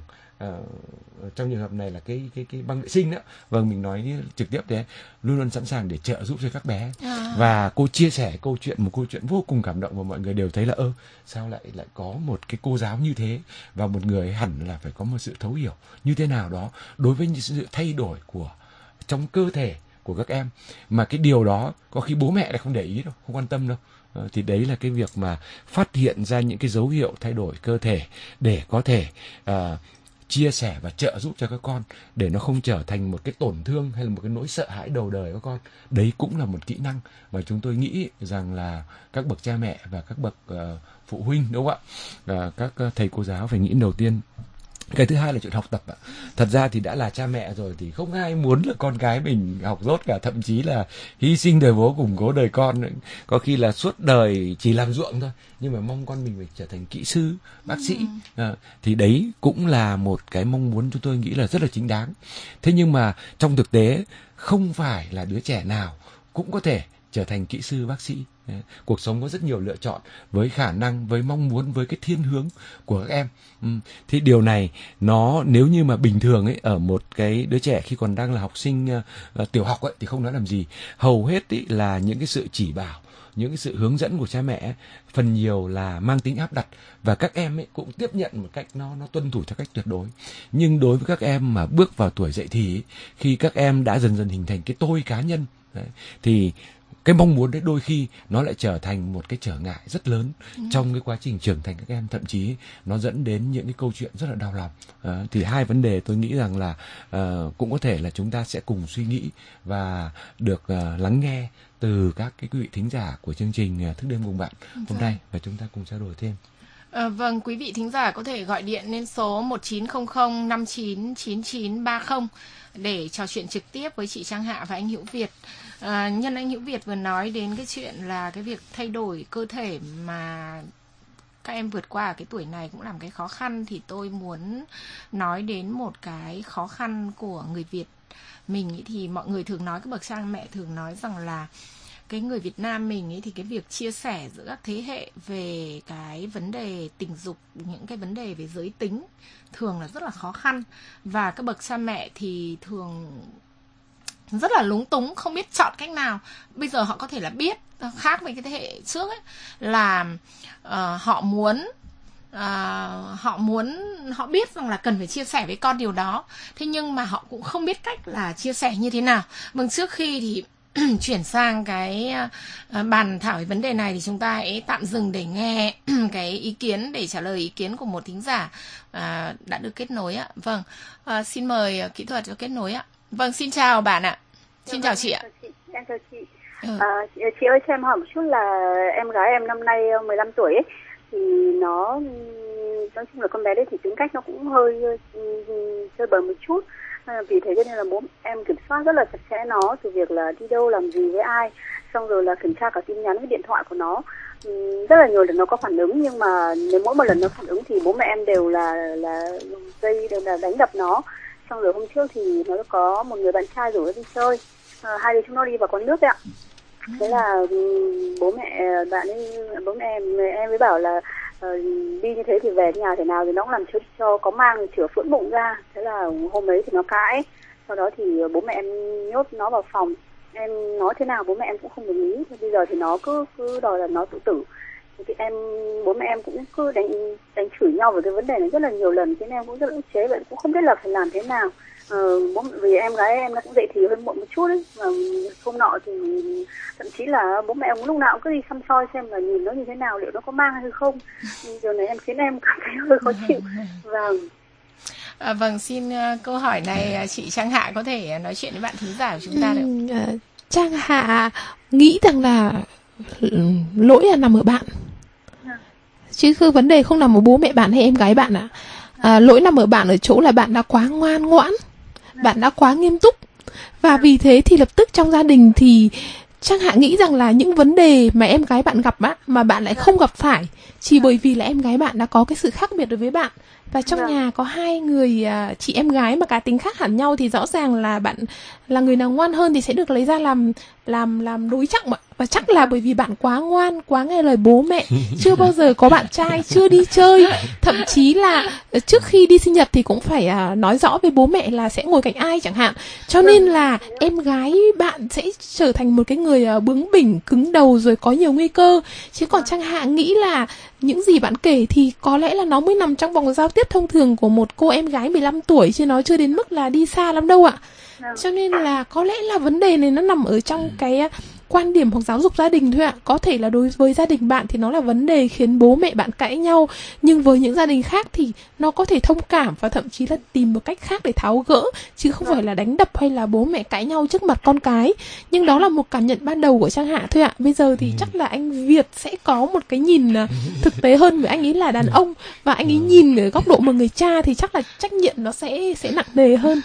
uh, trong trường hợp này là cái cái cái băng vệ sinh đó, vâng, mình nói trực tiếp thế, luôn luôn sẵn sàng để trợ giúp cho các bé. À. Và cô chia sẻ câu chuyện, một câu chuyện vô cùng cảm động, và mọi người đều thấy là ơ sao lại lại có một cái cô giáo như thế, và một người hẳn là phải có một sự thấu hiểu như thế nào đó đối với những sự thay đổi của trong cơ thể của các em, mà cái điều đó có khi bố mẹ lại không để ý đâu, không quan tâm đâu. Ờ, thì đấy là cái việc mà phát hiện ra những cái dấu hiệu thay đổi cơ thể để có thể uh, chia sẻ và trợ giúp cho các con, để nó không trở thành một cái tổn thương hay là một cái nỗi sợ hãi đầu đời các con. Đấy cũng là một kỹ năng mà chúng tôi nghĩ rằng là các bậc cha mẹ và các bậc uh, phụ huynh, đúng không ạ, uh, các uh, thầy cô giáo phải nghĩ đầu tiên. Cái thứ hai là chuyện học tập ạ. Thật ra thì đã là cha mẹ rồi thì không ai muốn là con cái mình học dốt cả, thậm chí là hy sinh đời bố củng cố đời con, có khi là suốt đời chỉ làm ruộng thôi, nhưng mà mong con mình phải trở thành kỹ sư, bác sĩ. À, thì đấy cũng là một cái mong muốn chúng tôi nghĩ là rất là chính đáng. Thế nhưng mà trong thực tế không phải là đứa trẻ nào cũng có thể trở thành kỹ sư, bác sĩ. Cuộc sống có rất nhiều lựa chọn với khả năng, với mong muốn, với cái thiên hướng của các em. Ừ. Thì điều này nó nếu như mà bình thường ấy, ở một cái đứa trẻ khi còn đang là học sinh uh, tiểu học ấy, thì không nói làm gì. Hầu hết ấy là những cái sự chỉ bảo, những cái sự hướng dẫn của cha mẹ ấy, phần nhiều là mang tính áp đặt, và các em ấy cũng tiếp nhận một cách nó nó tuân thủ theo cách tuyệt đối. Nhưng đối với các em mà bước vào tuổi dậy thì ấy, khi các em đã dần dần hình thành cái tôi cá nhân đấy, thì cái mong muốn đấy đôi khi nó lại trở thành một cái trở ngại rất lớn ừ. trong cái quá trình trưởng thành các em, thậm chí nó dẫn đến những cái câu chuyện rất là đau lòng. À, thì hai vấn đề tôi nghĩ rằng là uh, cũng có thể là chúng ta sẽ cùng suy nghĩ và được uh, lắng nghe từ các cái quý vị thính giả của chương trình uh, Thức đêm cùng bạn hôm nay, và chúng ta cùng trao đổi thêm. À, vâng, quý vị thính giả có thể gọi điện lên số một chín không không năm chín chín chín ba không để trò chuyện trực tiếp với chị Trang Hạ và anh Hữu Việt. À, nhân anh Hữu Việt vừa nói đến cái chuyện là cái việc thay đổi cơ thể mà các em vượt qua ở cái tuổi này cũng là một cái khó khăn, thì tôi muốn nói đến một cái khó khăn của người Việt mình ấy. Thì mọi người thường nói, các bậc cha mẹ thường nói rằng là cái người Việt Nam mình ấy thì cái việc chia sẻ giữa các thế hệ về cái vấn đề tình dục, những cái vấn đề về giới tính thường là rất là khó khăn, và các bậc cha mẹ thì thường rất là lúng túng, không biết chọn cách nào. Bây giờ họ có thể là biết, khác với cái thế hệ trước ấy, là uh, họ muốn uh, họ muốn họ biết rằng là cần phải chia sẻ với con điều đó, thế nhưng mà họ cũng không biết cách là chia sẻ như thế nào. Vâng, trước khi thì chuyển sang cái uh, bàn thảo về vấn đề này thì chúng ta hãy tạm dừng để nghe cái ý kiến, để trả lời ý kiến của một thính giả uh, đã được kết nối ạ. Vâng, uh, xin mời uh, kỹ thuật cho kết nối ạ. Vâng, xin chào bạn ạ. Xin chào chị ạ. Em chào chị. Ừ. À, chị ơi, cho em hỏi một chút là em gái em năm nay mười lăm tuổi ấy, thì nó nói chung là con bé đấy thì tính cách nó cũng hơi chơi bời một chút. À, vì thế cho nên là bố em kiểm soát rất là chặt chẽ nó, từ việc là đi đâu làm gì với ai, xong rồi là kiểm tra cả tin nhắn với điện thoại của nó. Ừ, rất là nhiều lần nó có phản ứng, nhưng mà nếu mỗi một lần nó phản ứng thì bố mẹ em đều là là dây đều là đánh đập nó. Xong rồi hôm trước thì nó có một người bạn trai rủ nó đi chơi, à, hai đứa chúng nó đi vào quán nước đấy ạ. Thế là um, bố mẹ bạn ấy, bố mẹ em, em mới bảo là uh, đi như thế thì về nhà thế nào thì nó cũng làm cho, cho có mang chữa phưỡng bụng ra. Thế là hôm ấy thì nó cãi, sau đó thì bố mẹ em nhốt nó vào phòng. Em nói thế nào bố mẹ em cũng không đồng ý. Thế bây giờ thì nó cứ cứ đòi là nó tự tử. Thì em bố mẹ em cũng cứ đánh đánh chửi nhau về cái vấn đề này rất là nhiều lần, thế nên em cũng rất là ức chế, vậy cũng không biết là phải làm thế nào. Ờ, bố, vì em gái em nó cũng dậy thì hơi muộn một chút đấy, và hôm nọ thì thậm chí là bố mẹ em lúc nào cũng cứ đi xăm soi xem là nhìn nó như thế nào, liệu nó có mang hay không. Điều này em khiến em cảm thấy hơi khó chịu. Vâng. À, vâng, xin uh, câu hỏi này chị Trang Hạ có thể nói chuyện với bạn thính giả của chúng ta được? Ừ, uh, Trang Hạ nghĩ rằng là lỗi là nằm ở bạn, chứ không, vấn đề không nằm ở bố mẹ bạn hay em gái bạn ạ. À, lỗi nằm ở bạn ở chỗ là bạn đã quá ngoan ngoãn, bạn đã quá nghiêm túc, và vì thế thì lập tức trong gia đình thì Trang Hạ nghĩ rằng là những vấn đề mà em gái bạn gặp á, mà bạn lại không gặp phải, chỉ bởi vì là em gái bạn đã có cái sự khác biệt đối với bạn. Và trong nhà có hai người uh, chị em gái mà cá tính khác hẳn nhau, thì rõ ràng là bạn là người nào ngoan hơn thì sẽ được lấy ra làm làm làm đối trọng ạ. Và chắc là bởi vì bạn quá ngoan, quá nghe lời bố mẹ, chưa bao giờ có bạn trai, chưa đi chơi, thậm chí là trước khi đi sinh nhật thì cũng phải à, nói rõ với bố mẹ là sẽ ngồi cạnh ai chẳng hạn. Cho nên là em gái bạn sẽ trở thành một cái người à, bướng bỉnh, cứng đầu rồi có nhiều nguy cơ. Chứ còn Trang Hạ nghĩ là những gì bạn kể thì có lẽ là nó mới nằm trong vòng giao tiếp thông thường của một cô em gái mười lăm tuổi, chứ nó chưa đến mức là đi xa lắm đâu ạ. Cho nên là có lẽ là vấn đề này nó nằm ở trong cái quan điểm hoặc giáo dục gia đình thôi ạ. Có thể là đối với gia đình bạn thì nó là vấn đề khiến bố mẹ bạn cãi nhau, nhưng với những gia đình khác thì nó có thể thông cảm và thậm chí là tìm một cách khác để tháo gỡ, chứ không phải là đánh đập hay là bố mẹ cãi nhau trước mặt con cái. Nhưng đó là một cảm nhận ban đầu của Trang Hạ thôi ạ. Bây giờ thì chắc là anh Việt sẽ có một cái nhìn thực tế hơn, với anh ấy là đàn ông và anh ấy nhìn ở góc độ một người cha thì chắc là trách nhiệm nó sẽ sẽ nặng nề hơn.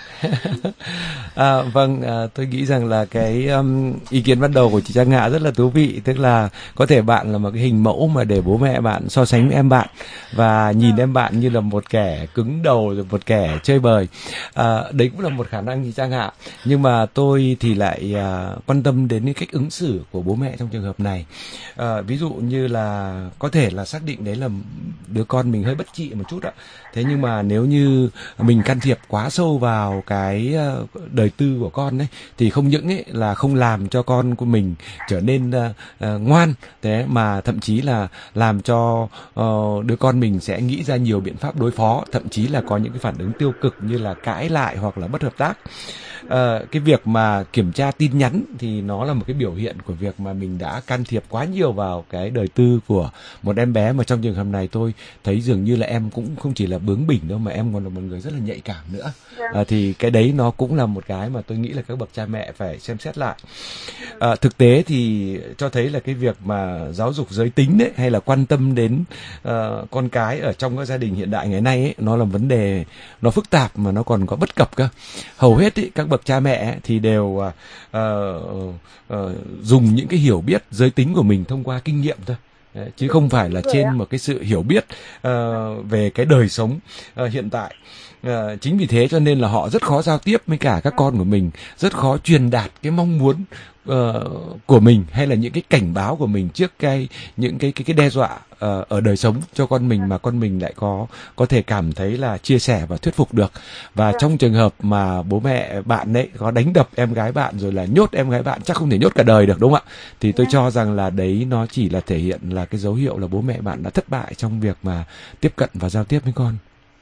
À, vâng, à, tôi nghĩ rằng là cái um, ý kiến ban đầu của chị Trang Hạ rất là thú vị, tức là có thể bạn là một cái hình mẫu mà để bố mẹ bạn so sánh với em bạn và nhìn em bạn như là một kẻ cứng đầu rồi một kẻ chơi bời. À, đấy cũng là một khả năng chị Trang Hạ, nhưng mà tôi thì lại à, quan tâm đến cái cách ứng xử của bố mẹ trong trường hợp này. À, ví dụ như là có thể là xác định đấy là đứa con mình hơi bất trị một chút ạ. Thế nhưng mà nếu như mình can thiệp quá sâu vào cái đời tư của con ấy thì không những ấy là không làm cho con của mình trở nên uh, uh, ngoan, thế mà thậm chí là làm cho uh, đứa con mình sẽ nghĩ ra nhiều biện pháp đối phó, thậm chí là có những cái phản ứng tiêu cực như là cãi lại hoặc là bất hợp tác. Uh, cái việc mà kiểm tra tin nhắn thì nó là một cái biểu hiện của việc mà mình đã can thiệp quá nhiều vào cái đời tư của một em bé, mà trong trường hợp này tôi thấy dường như là em cũng không chỉ là bướng bỉnh đâu mà em còn là một người rất là nhạy cảm nữa. Uh, thì cái đấy nó cũng là một cái mà tôi nghĩ là các bậc cha mẹ phải xem xét lại. Uh, thực tế thì cho thấy là cái việc mà giáo dục giới tính đấy hay là quan tâm đến uh, con cái ở trong các gia đình hiện đại ngày nay ấy, nó là vấn đề nó phức tạp mà nó còn có bất cập cơ. Hầu hết ấy, các bậc cha mẹ thì đều uh, uh, uh, dùng những cái hiểu biết giới tính của mình thông qua kinh nghiệm thôi, chứ không phải là trên một cái sự hiểu biết uh, về cái đời sống uh, hiện tại. Uh, chính vì thế cho nên là họ rất khó giao tiếp với cả các con của mình, rất khó truyền đạt cái mong muốn uh, của mình hay là những cái cảnh báo của mình trước cái những cái cái cái đe dọa uh, ở đời sống cho con mình, mà con mình lại có có thể cảm thấy là chia sẻ và thuyết phục được. Và trong trường hợp mà bố mẹ bạn ấy có đánh đập em gái bạn rồi là nhốt em gái bạn, chắc không thể nhốt cả đời được, đúng không ạ? Thì tôi cho rằng là đấy nó chỉ là thể hiện là cái dấu hiệu là bố mẹ bạn đã thất bại trong việc mà tiếp cận và giao tiếp với con.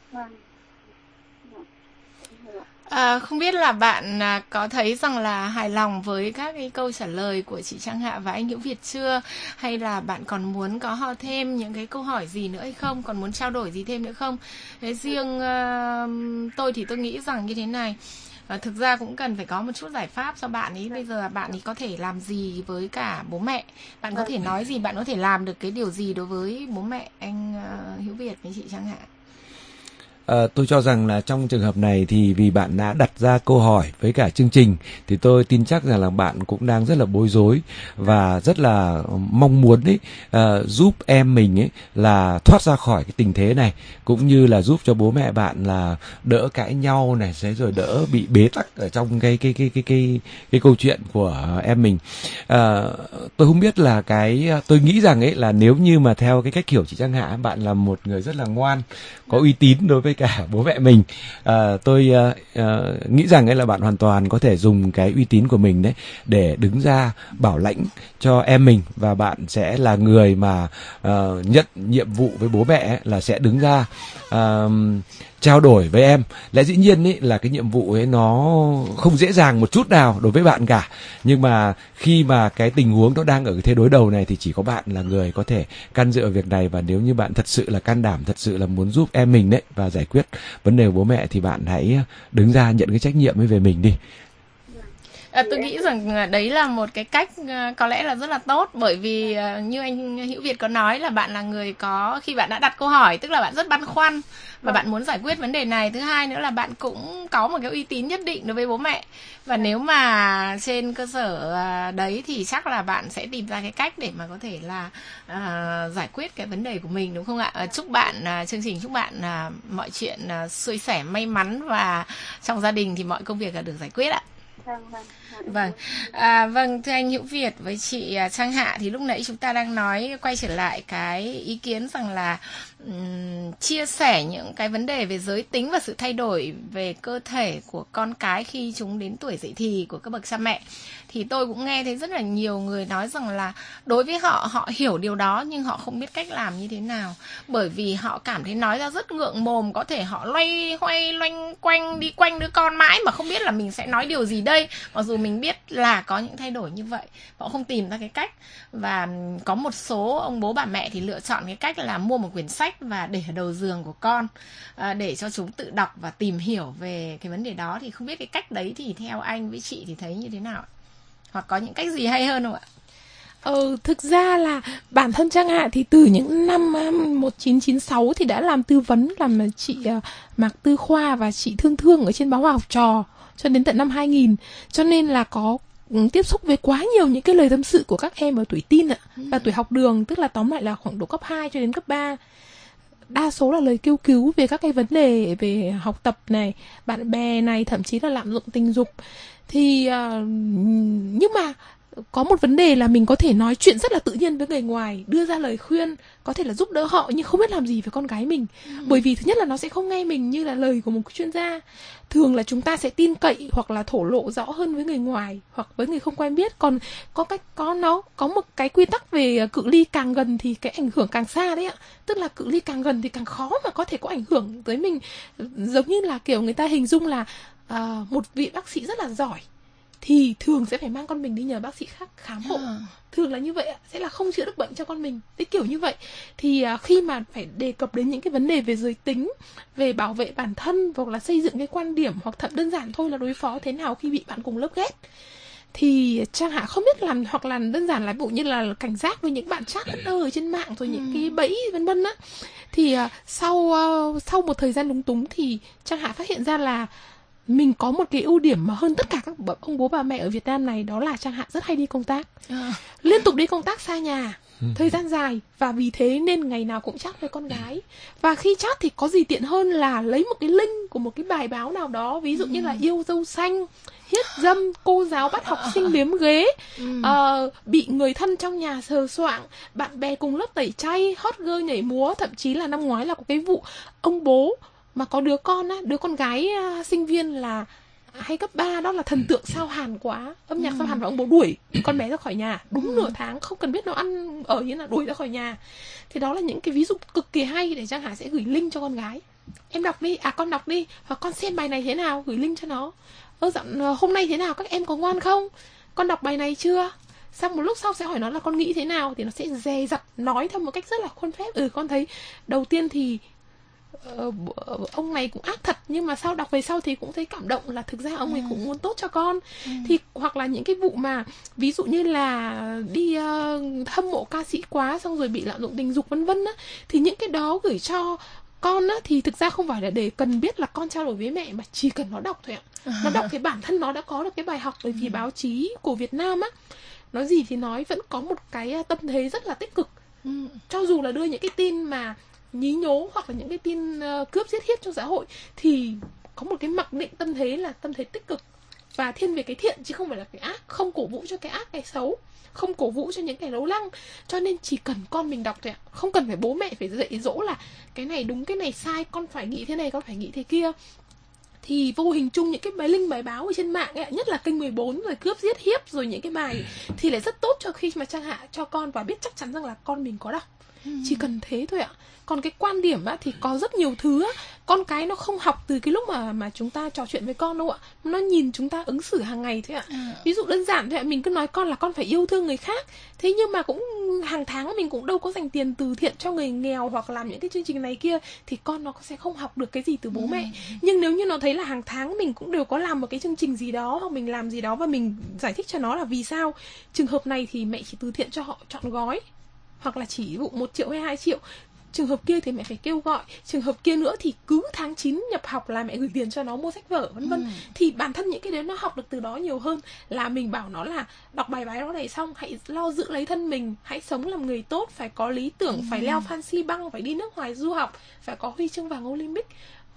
À, không biết là bạn à, có thấy rằng là hài lòng với các cái câu trả lời của chị Trang Hạ và anh Hữu Việt chưa? Hay là bạn còn muốn có họ thêm những cái câu hỏi gì nữa hay không? Còn muốn trao đổi gì thêm nữa không? Thế riêng à, tôi thì tôi nghĩ rằng như thế này. À, thực ra cũng cần phải có một chút giải pháp cho bạn ấy. Bây giờ bạn ấy có thể làm gì với cả bố mẹ? Bạn có thể nói gì? Bạn có thể làm được cái điều gì đối với bố mẹ anh uh, Hữu Việt với chị Trang Hạ? À, tôi cho rằng là trong trường hợp này thì vì bạn đã đặt ra câu hỏi với cả chương trình thì tôi tin chắc rằng là bạn cũng đang rất là bối rối và rất là mong muốn ấy uh, giúp em mình ấy là thoát ra khỏi cái tình thế này, cũng như là giúp cho bố mẹ bạn là đỡ cãi nhau này, rồi đỡ bị bế tắc ở trong cái cái cái cái cái cái câu chuyện của em mình. Uh, tôi không biết là cái tôi nghĩ rằng ấy là nếu như mà theo cái cách hiểu chị Trang Hạ, bạn là một người rất là ngoan, có uy tín đối với cả bố mẹ mình. À, tôi uh, uh, nghĩ rằng ấy là bạn hoàn toàn có thể dùng cái uy tín của mình đấy để đứng ra bảo lãnh cho em mình, và bạn sẽ là người mà uh, nhận nhiệm vụ với bố mẹ ấy, là sẽ đứng ra uh, trao đổi với em. Lẽ dĩ nhiên ấy là cái nhiệm vụ ấy nó không dễ dàng một chút nào đối với bạn cả, nhưng mà khi mà cái tình huống nó đang ở cái thế đối đầu này thì chỉ có bạn là người có thể can dự ở việc này. Và nếu như bạn thật sự là can đảm, thật sự là muốn giúp em mình đấy và giải quyết vấn đề của bố mẹ thì bạn hãy đứng ra nhận cái trách nhiệm ấy về mình đi. À, tôi nghĩ rằng đấy là một cái cách có lẽ là rất là tốt, bởi vì như anh Hữu Việt có nói là bạn là người có, khi bạn đã đặt câu hỏi tức là bạn rất băn khoăn và bạn muốn giải quyết vấn đề này. Thứ hai nữa là bạn cũng có một cái uy tín nhất định đối với bố mẹ, và nếu mà trên cơ sở đấy thì chắc là bạn sẽ tìm ra cái cách để mà có thể là uh, giải quyết cái vấn đề của mình, đúng không ạ? Uh, chúc bạn uh, chương trình chúc bạn uh, mọi chuyện uh, xuôi sẻ may mắn, và trong gia đình thì mọi công việc là được giải quyết ạ. Vâng, vâng. Vâng, à, vâng thưa anh Hữu Việt với chị Trang Hạ, thì lúc nãy chúng ta đang nói quay trở lại cái ý kiến rằng là um, chia sẻ những cái vấn đề về giới tính và sự thay đổi về cơ thể của con cái khi chúng đến tuổi dậy thì của các bậc cha mẹ. Thì tôi cũng nghe thấy rất là nhiều người nói rằng là đối với họ, họ hiểu điều đó nhưng họ không biết cách làm như thế nào. Bởi vì họ cảm thấy nói ra rất ngượng mồm, có thể họ loay hoay loanh quanh đi quanh đứa con mãi mà không biết là mình sẽ nói điều gì đây. Mặc dù mình biết là có những thay đổi như vậy, họ không tìm ra cái cách. Và có một số ông bố bà mẹ thì lựa chọn cái cách là mua một quyển sách và để ở đầu giường của con, à, để cho chúng tự đọc và tìm hiểu về cái vấn đề đó. Thì không biết cái cách đấy thì theo anh với chị thì thấy như thế nào? Hoặc có những cách gì hay hơn không ạ? Ờ, thực ra là bản thân Trang Hạ thì từ những năm um, một nghìn chín trăm chín mươi sáu thì đã làm tư vấn, làm chị uh, Mạc Tư Khoa và chị Thương Thương ở trên báo Hoa Học Trò cho đến tận năm hai nghìn. Cho nên là có um, tiếp xúc với quá nhiều những cái lời tâm sự của các em ở tuổi teen ạ, ừ. và tuổi học đường, tức là tóm lại là khoảng độ cấp hai cho đến cấp ba. Đa số là lời kêu cứu về các cái vấn đề về học tập này, bạn bè này, thậm chí là lạm dụng tình dục. Thì uh, nhưng mà có một vấn đề là mình có thể nói chuyện rất là tự nhiên với người ngoài, đưa ra lời khuyên, có thể là giúp đỡ họ, nhưng không biết làm gì với con gái mình. ừ. Bởi vì thứ nhất là nó sẽ không nghe mình như là lời của một chuyên gia. Thường là chúng ta sẽ tin cậy hoặc là thổ lộ rõ hơn với người ngoài hoặc với người không quen biết. Còn có cách có nó có một cái quy tắc về cự ly càng gần thì cái ảnh hưởng càng xa đấy ạ. Tức là cự ly càng gần thì càng khó mà có thể có ảnh hưởng tới mình. Giống như là kiểu người ta hình dung là à, một vị bác sĩ rất là giỏi thì thường sẽ phải mang con mình đi nhờ bác sĩ khác khám hộ. à. Thường là như vậy, sẽ là không chữa được bệnh cho con mình. Thế kiểu như vậy thì à, khi mà phải đề cập đến những cái vấn đề về giới tính, về bảo vệ bản thân, hoặc là xây dựng cái quan điểm, hoặc thậm đơn giản thôi là đối phó thế nào khi bị bạn cùng lớp ghét, thì Trang Hạ không biết làm, hoặc là đơn giản là ví dụ như là cảnh giác với những bạn chat ở trên mạng, rồi những cái bẫy vân vân á. Thì uh, sau uh, sau một thời gian lúng túng thì Trang Hạ phát hiện ra là mình có một cái ưu điểm mà hơn tất cả các ông bố bà mẹ ở Việt Nam này, đó là Trang Hạ rất hay đi công tác, à. liên tục đi công tác xa nhà thời gian dài, và vì thế nên ngày nào cũng chat với con gái. Và khi chat thì có gì tiện hơn là lấy một cái link của một cái bài báo nào đó, ví dụ như là yêu dâu xanh, hiếp dâm, cô giáo bắt học sinh liếm ghế, uh, bị người thân trong nhà sờ soạng, bạn bè cùng lớp tẩy chay, hot girl nhảy múa. Thậm chí là năm ngoái là có cái vụ ông bố mà có đứa con á, đứa con gái uh, sinh viên là hay cấp ba, đó là thần tượng sao Hàn quá, âm nhạc sao Hàn, và ông bố đuổi con bé ra khỏi nhà đúng nửa tháng, không cần biết nó ăn ở như là đuổi ra khỏi nhà. Thì đó là những cái ví dụ cực kỳ hay để Trang Hà sẽ gửi link cho con gái. Em đọc đi, à con đọc đi, hoặc con xem bài này thế nào, gửi link cho nó. Ơ dặn hôm nay thế nào, các em có ngoan không? Con đọc bài này chưa? Xong một lúc sau sẽ hỏi nó là con nghĩ thế nào, thì nó sẽ dè dặt nói theo một cách rất là khuôn phép. Ừ, con thấy đầu tiên thì Uh, ông này cũng ác thật, nhưng mà sau đọc về sau thì cũng thấy cảm động, là thực ra ông ấy ừ. cũng muốn tốt cho con. ừ. Thì hoặc là những cái vụ mà ví dụ như là đi uh, hâm mộ ca sĩ quá xong rồi bị lạm dụng tình dục vân vân á, thì những cái đó gửi cho con á, thì thực ra không phải là để cần biết là con trao đổi với mẹ, mà chỉ cần nó đọc thôi ạ. à. Nó đọc thì bản thân nó đã có được cái bài học. Bởi vì ừ. báo chí của Việt Nam á, nói gì thì nói, vẫn có một cái tâm thế rất là tích cực. ừ. Cho dù là đưa những cái tin mà nhí nhố hoặc là những cái tin uh, cướp giết hiếp trong xã hội, thì có một cái mặc định tâm thế là tâm thế tích cực và thiên về cái thiện, chứ không phải là cái ác, không cổ vũ cho cái ác, cái xấu, không cổ vũ cho những cái lố lăng. Cho nên chỉ cần con mình đọc thôi ạ, không cần phải bố mẹ phải dạy dỗ là cái này đúng, cái này sai, con phải nghĩ thế này, con phải nghĩ thế kia. Thì vô hình chung những cái bài link bài báo ở trên mạng ấy, nhất là kênh mười bốn rồi cướp giết hiếp rồi những cái bài, thì lại rất tốt cho khi mà Trang Hạ cho con và biết chắc chắn rằng là con mình có đọc. Chỉ cần thế thôi ạ. Còn cái quan điểm á, thì có rất nhiều thứ á. Con cái nó không học từ cái lúc mà mà chúng ta trò chuyện với con đâu ạ. Nó nhìn chúng ta ứng xử hàng ngày thôi ạ. à. Ví dụ đơn giản thôi ạ, mình cứ nói con là con phải yêu thương người khác. Thế nhưng mà cũng hàng tháng mình cũng đâu có dành tiền từ thiện cho người nghèo hoặc làm những cái chương trình này kia, thì con nó sẽ không học được cái gì từ bố mẹ. ừ. Nhưng nếu như nó thấy là hàng tháng mình cũng đều có làm một cái chương trình gì đó, hoặc mình làm gì đó và mình giải thích cho nó là vì sao trường hợp này thì mẹ chỉ từ thiện cho họ trọn gói, hoặc là chỉ vụ một triệu hay hai triệu, trường hợp kia thì mẹ phải kêu gọi, trường hợp kia nữa thì cứ tháng chín nhập học là mẹ gửi tiền cho nó mua sách vở vân vân. ừ. Thì bản thân những cái đấy nó học được từ đó nhiều hơn là mình bảo nó là đọc bài báo đó này xong hãy lo giữ lấy thân mình, hãy sống làm người tốt, phải có lý tưởng, ừ. phải leo fancy băng, phải đi nước ngoài du học, phải có huy chương vàng Olympic.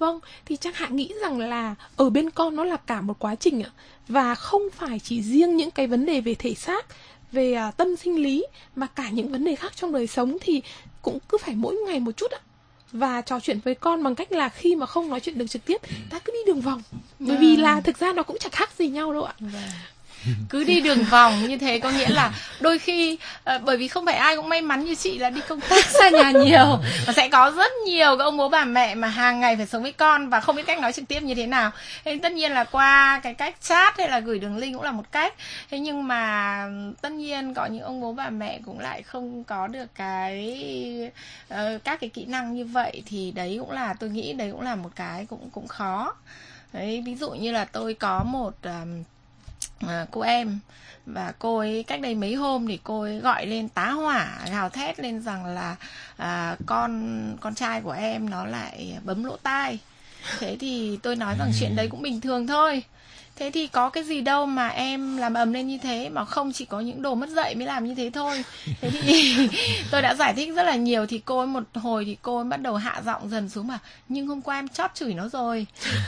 Vâng, thì Trang Hạ nghĩ rằng là ở bên con nó là cả một quá trình ạ. Và không phải chỉ riêng những cái vấn đề về thể xác, về uh, tâm sinh lý, mà cả những vấn đề khác trong đời sống thì cũng cứ phải mỗi ngày một chút ạ. Và trò chuyện với con bằng cách là khi mà không nói chuyện được trực tiếp, ta cứ đi đường vòng. Bởi vì là thực ra nó cũng chẳng khác gì nhau đâu ạ. Cứ đi đường vòng như thế có nghĩa là đôi khi uh, bởi vì không phải ai cũng may mắn như chị là đi công tác xa nhà nhiều, và sẽ có rất nhiều các ông bố bà mẹ mà hàng ngày phải sống với con và không biết cách nói trực tiếp như thế nào. Thế tất nhiên là qua cái cách chat hay là gửi đường link cũng là một cách. Thế nhưng mà tất nhiên có những ông bố bà mẹ cũng lại không có được cái uh, các cái kỹ năng như vậy, thì đấy cũng là, tôi nghĩ đấy cũng là một cái cũng cũng khó. Đấy, ví dụ như là tôi có một um, À, cô em, và cô ấy cách đây mấy hôm thì cô ấy gọi lên tá hỏa gào thét lên rằng là à, con con trai của em nó lại bấm lỗ tai. Thế thì tôi nói rằng chuyện đấy cũng bình thường thôi. Thế thì có cái gì đâu mà em làm ầm lên như thế, mà không chỉ có những đồ mất dạy mới làm như thế thôi. Thế thì tôi đã giải thích rất là nhiều, thì cô ấy một hồi thì cô ấy bắt đầu hạ giọng dần xuống mà nhưng hôm qua em chót chửi nó rồi.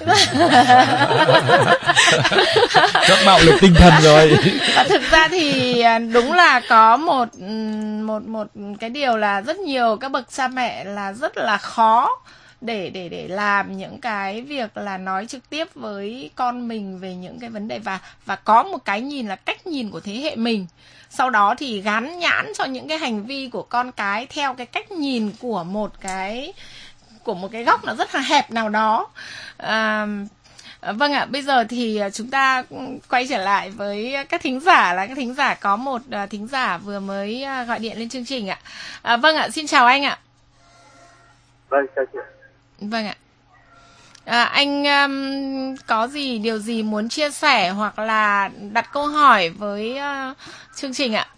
Rất bạo lực tinh thần rồi. Và thực ra thì đúng là có một một một cái điều là rất nhiều các bậc cha mẹ là rất là khó để để để làm những cái việc là nói trực tiếp với con mình về những cái vấn đề, và và có một cái nhìn là cách nhìn của thế hệ mình, sau đó thì gắn nhãn cho những cái hành vi của con cái theo cái cách nhìn của một cái của một cái góc nó rất là hẹp nào đó. À, vâng ạ, bây giờ thì chúng ta quay trở lại với các thính giả, là các thính giả có một thính giả vừa mới gọi điện lên chương trình ạ. À, vâng ạ, xin chào anh ạ. Vâng, chào chị. Vâng ạ. À, anh um, có gì điều gì muốn chia sẻ hoặc là đặt câu hỏi với uh, chương trình ạ?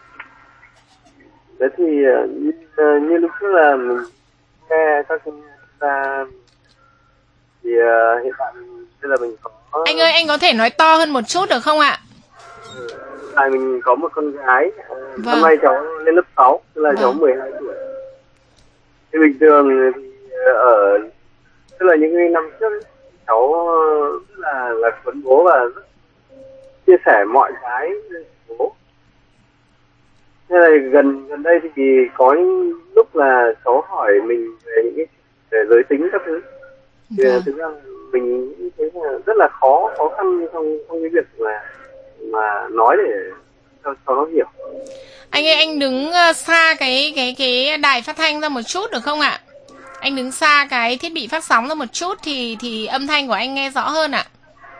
Thế thì như, như lúc trước là mình nghe các chuyên gia thì uh, hiện tại bây giờ mình có... Anh ơi, anh có thể nói to hơn một chút được không ạ? Tại mình có một con gái, vâng. Năm nay cháu lên lớp sáu, tức là vâng. Cháu mười hai tuổi. Thì bình thường thì ở tức là những cái năm trước cháu rất là là phấn bố và rất chia sẻ mọi cái với bố. Thế là gần gần đây thì có những lúc là cháu hỏi mình về những cái về giới tính các thứ, thì vâng. Thực ra mình thấy là rất là khó khó khăn trong trong cái việc mà mà nói để cho, cho nó hiểu. Anh ơi, anh đứng xa cái cái cái đài phát thanh ra một chút được không ạ? Anh đứng xa cái thiết bị phát sóng ra một chút thì thì âm thanh của anh nghe rõ hơn ạ.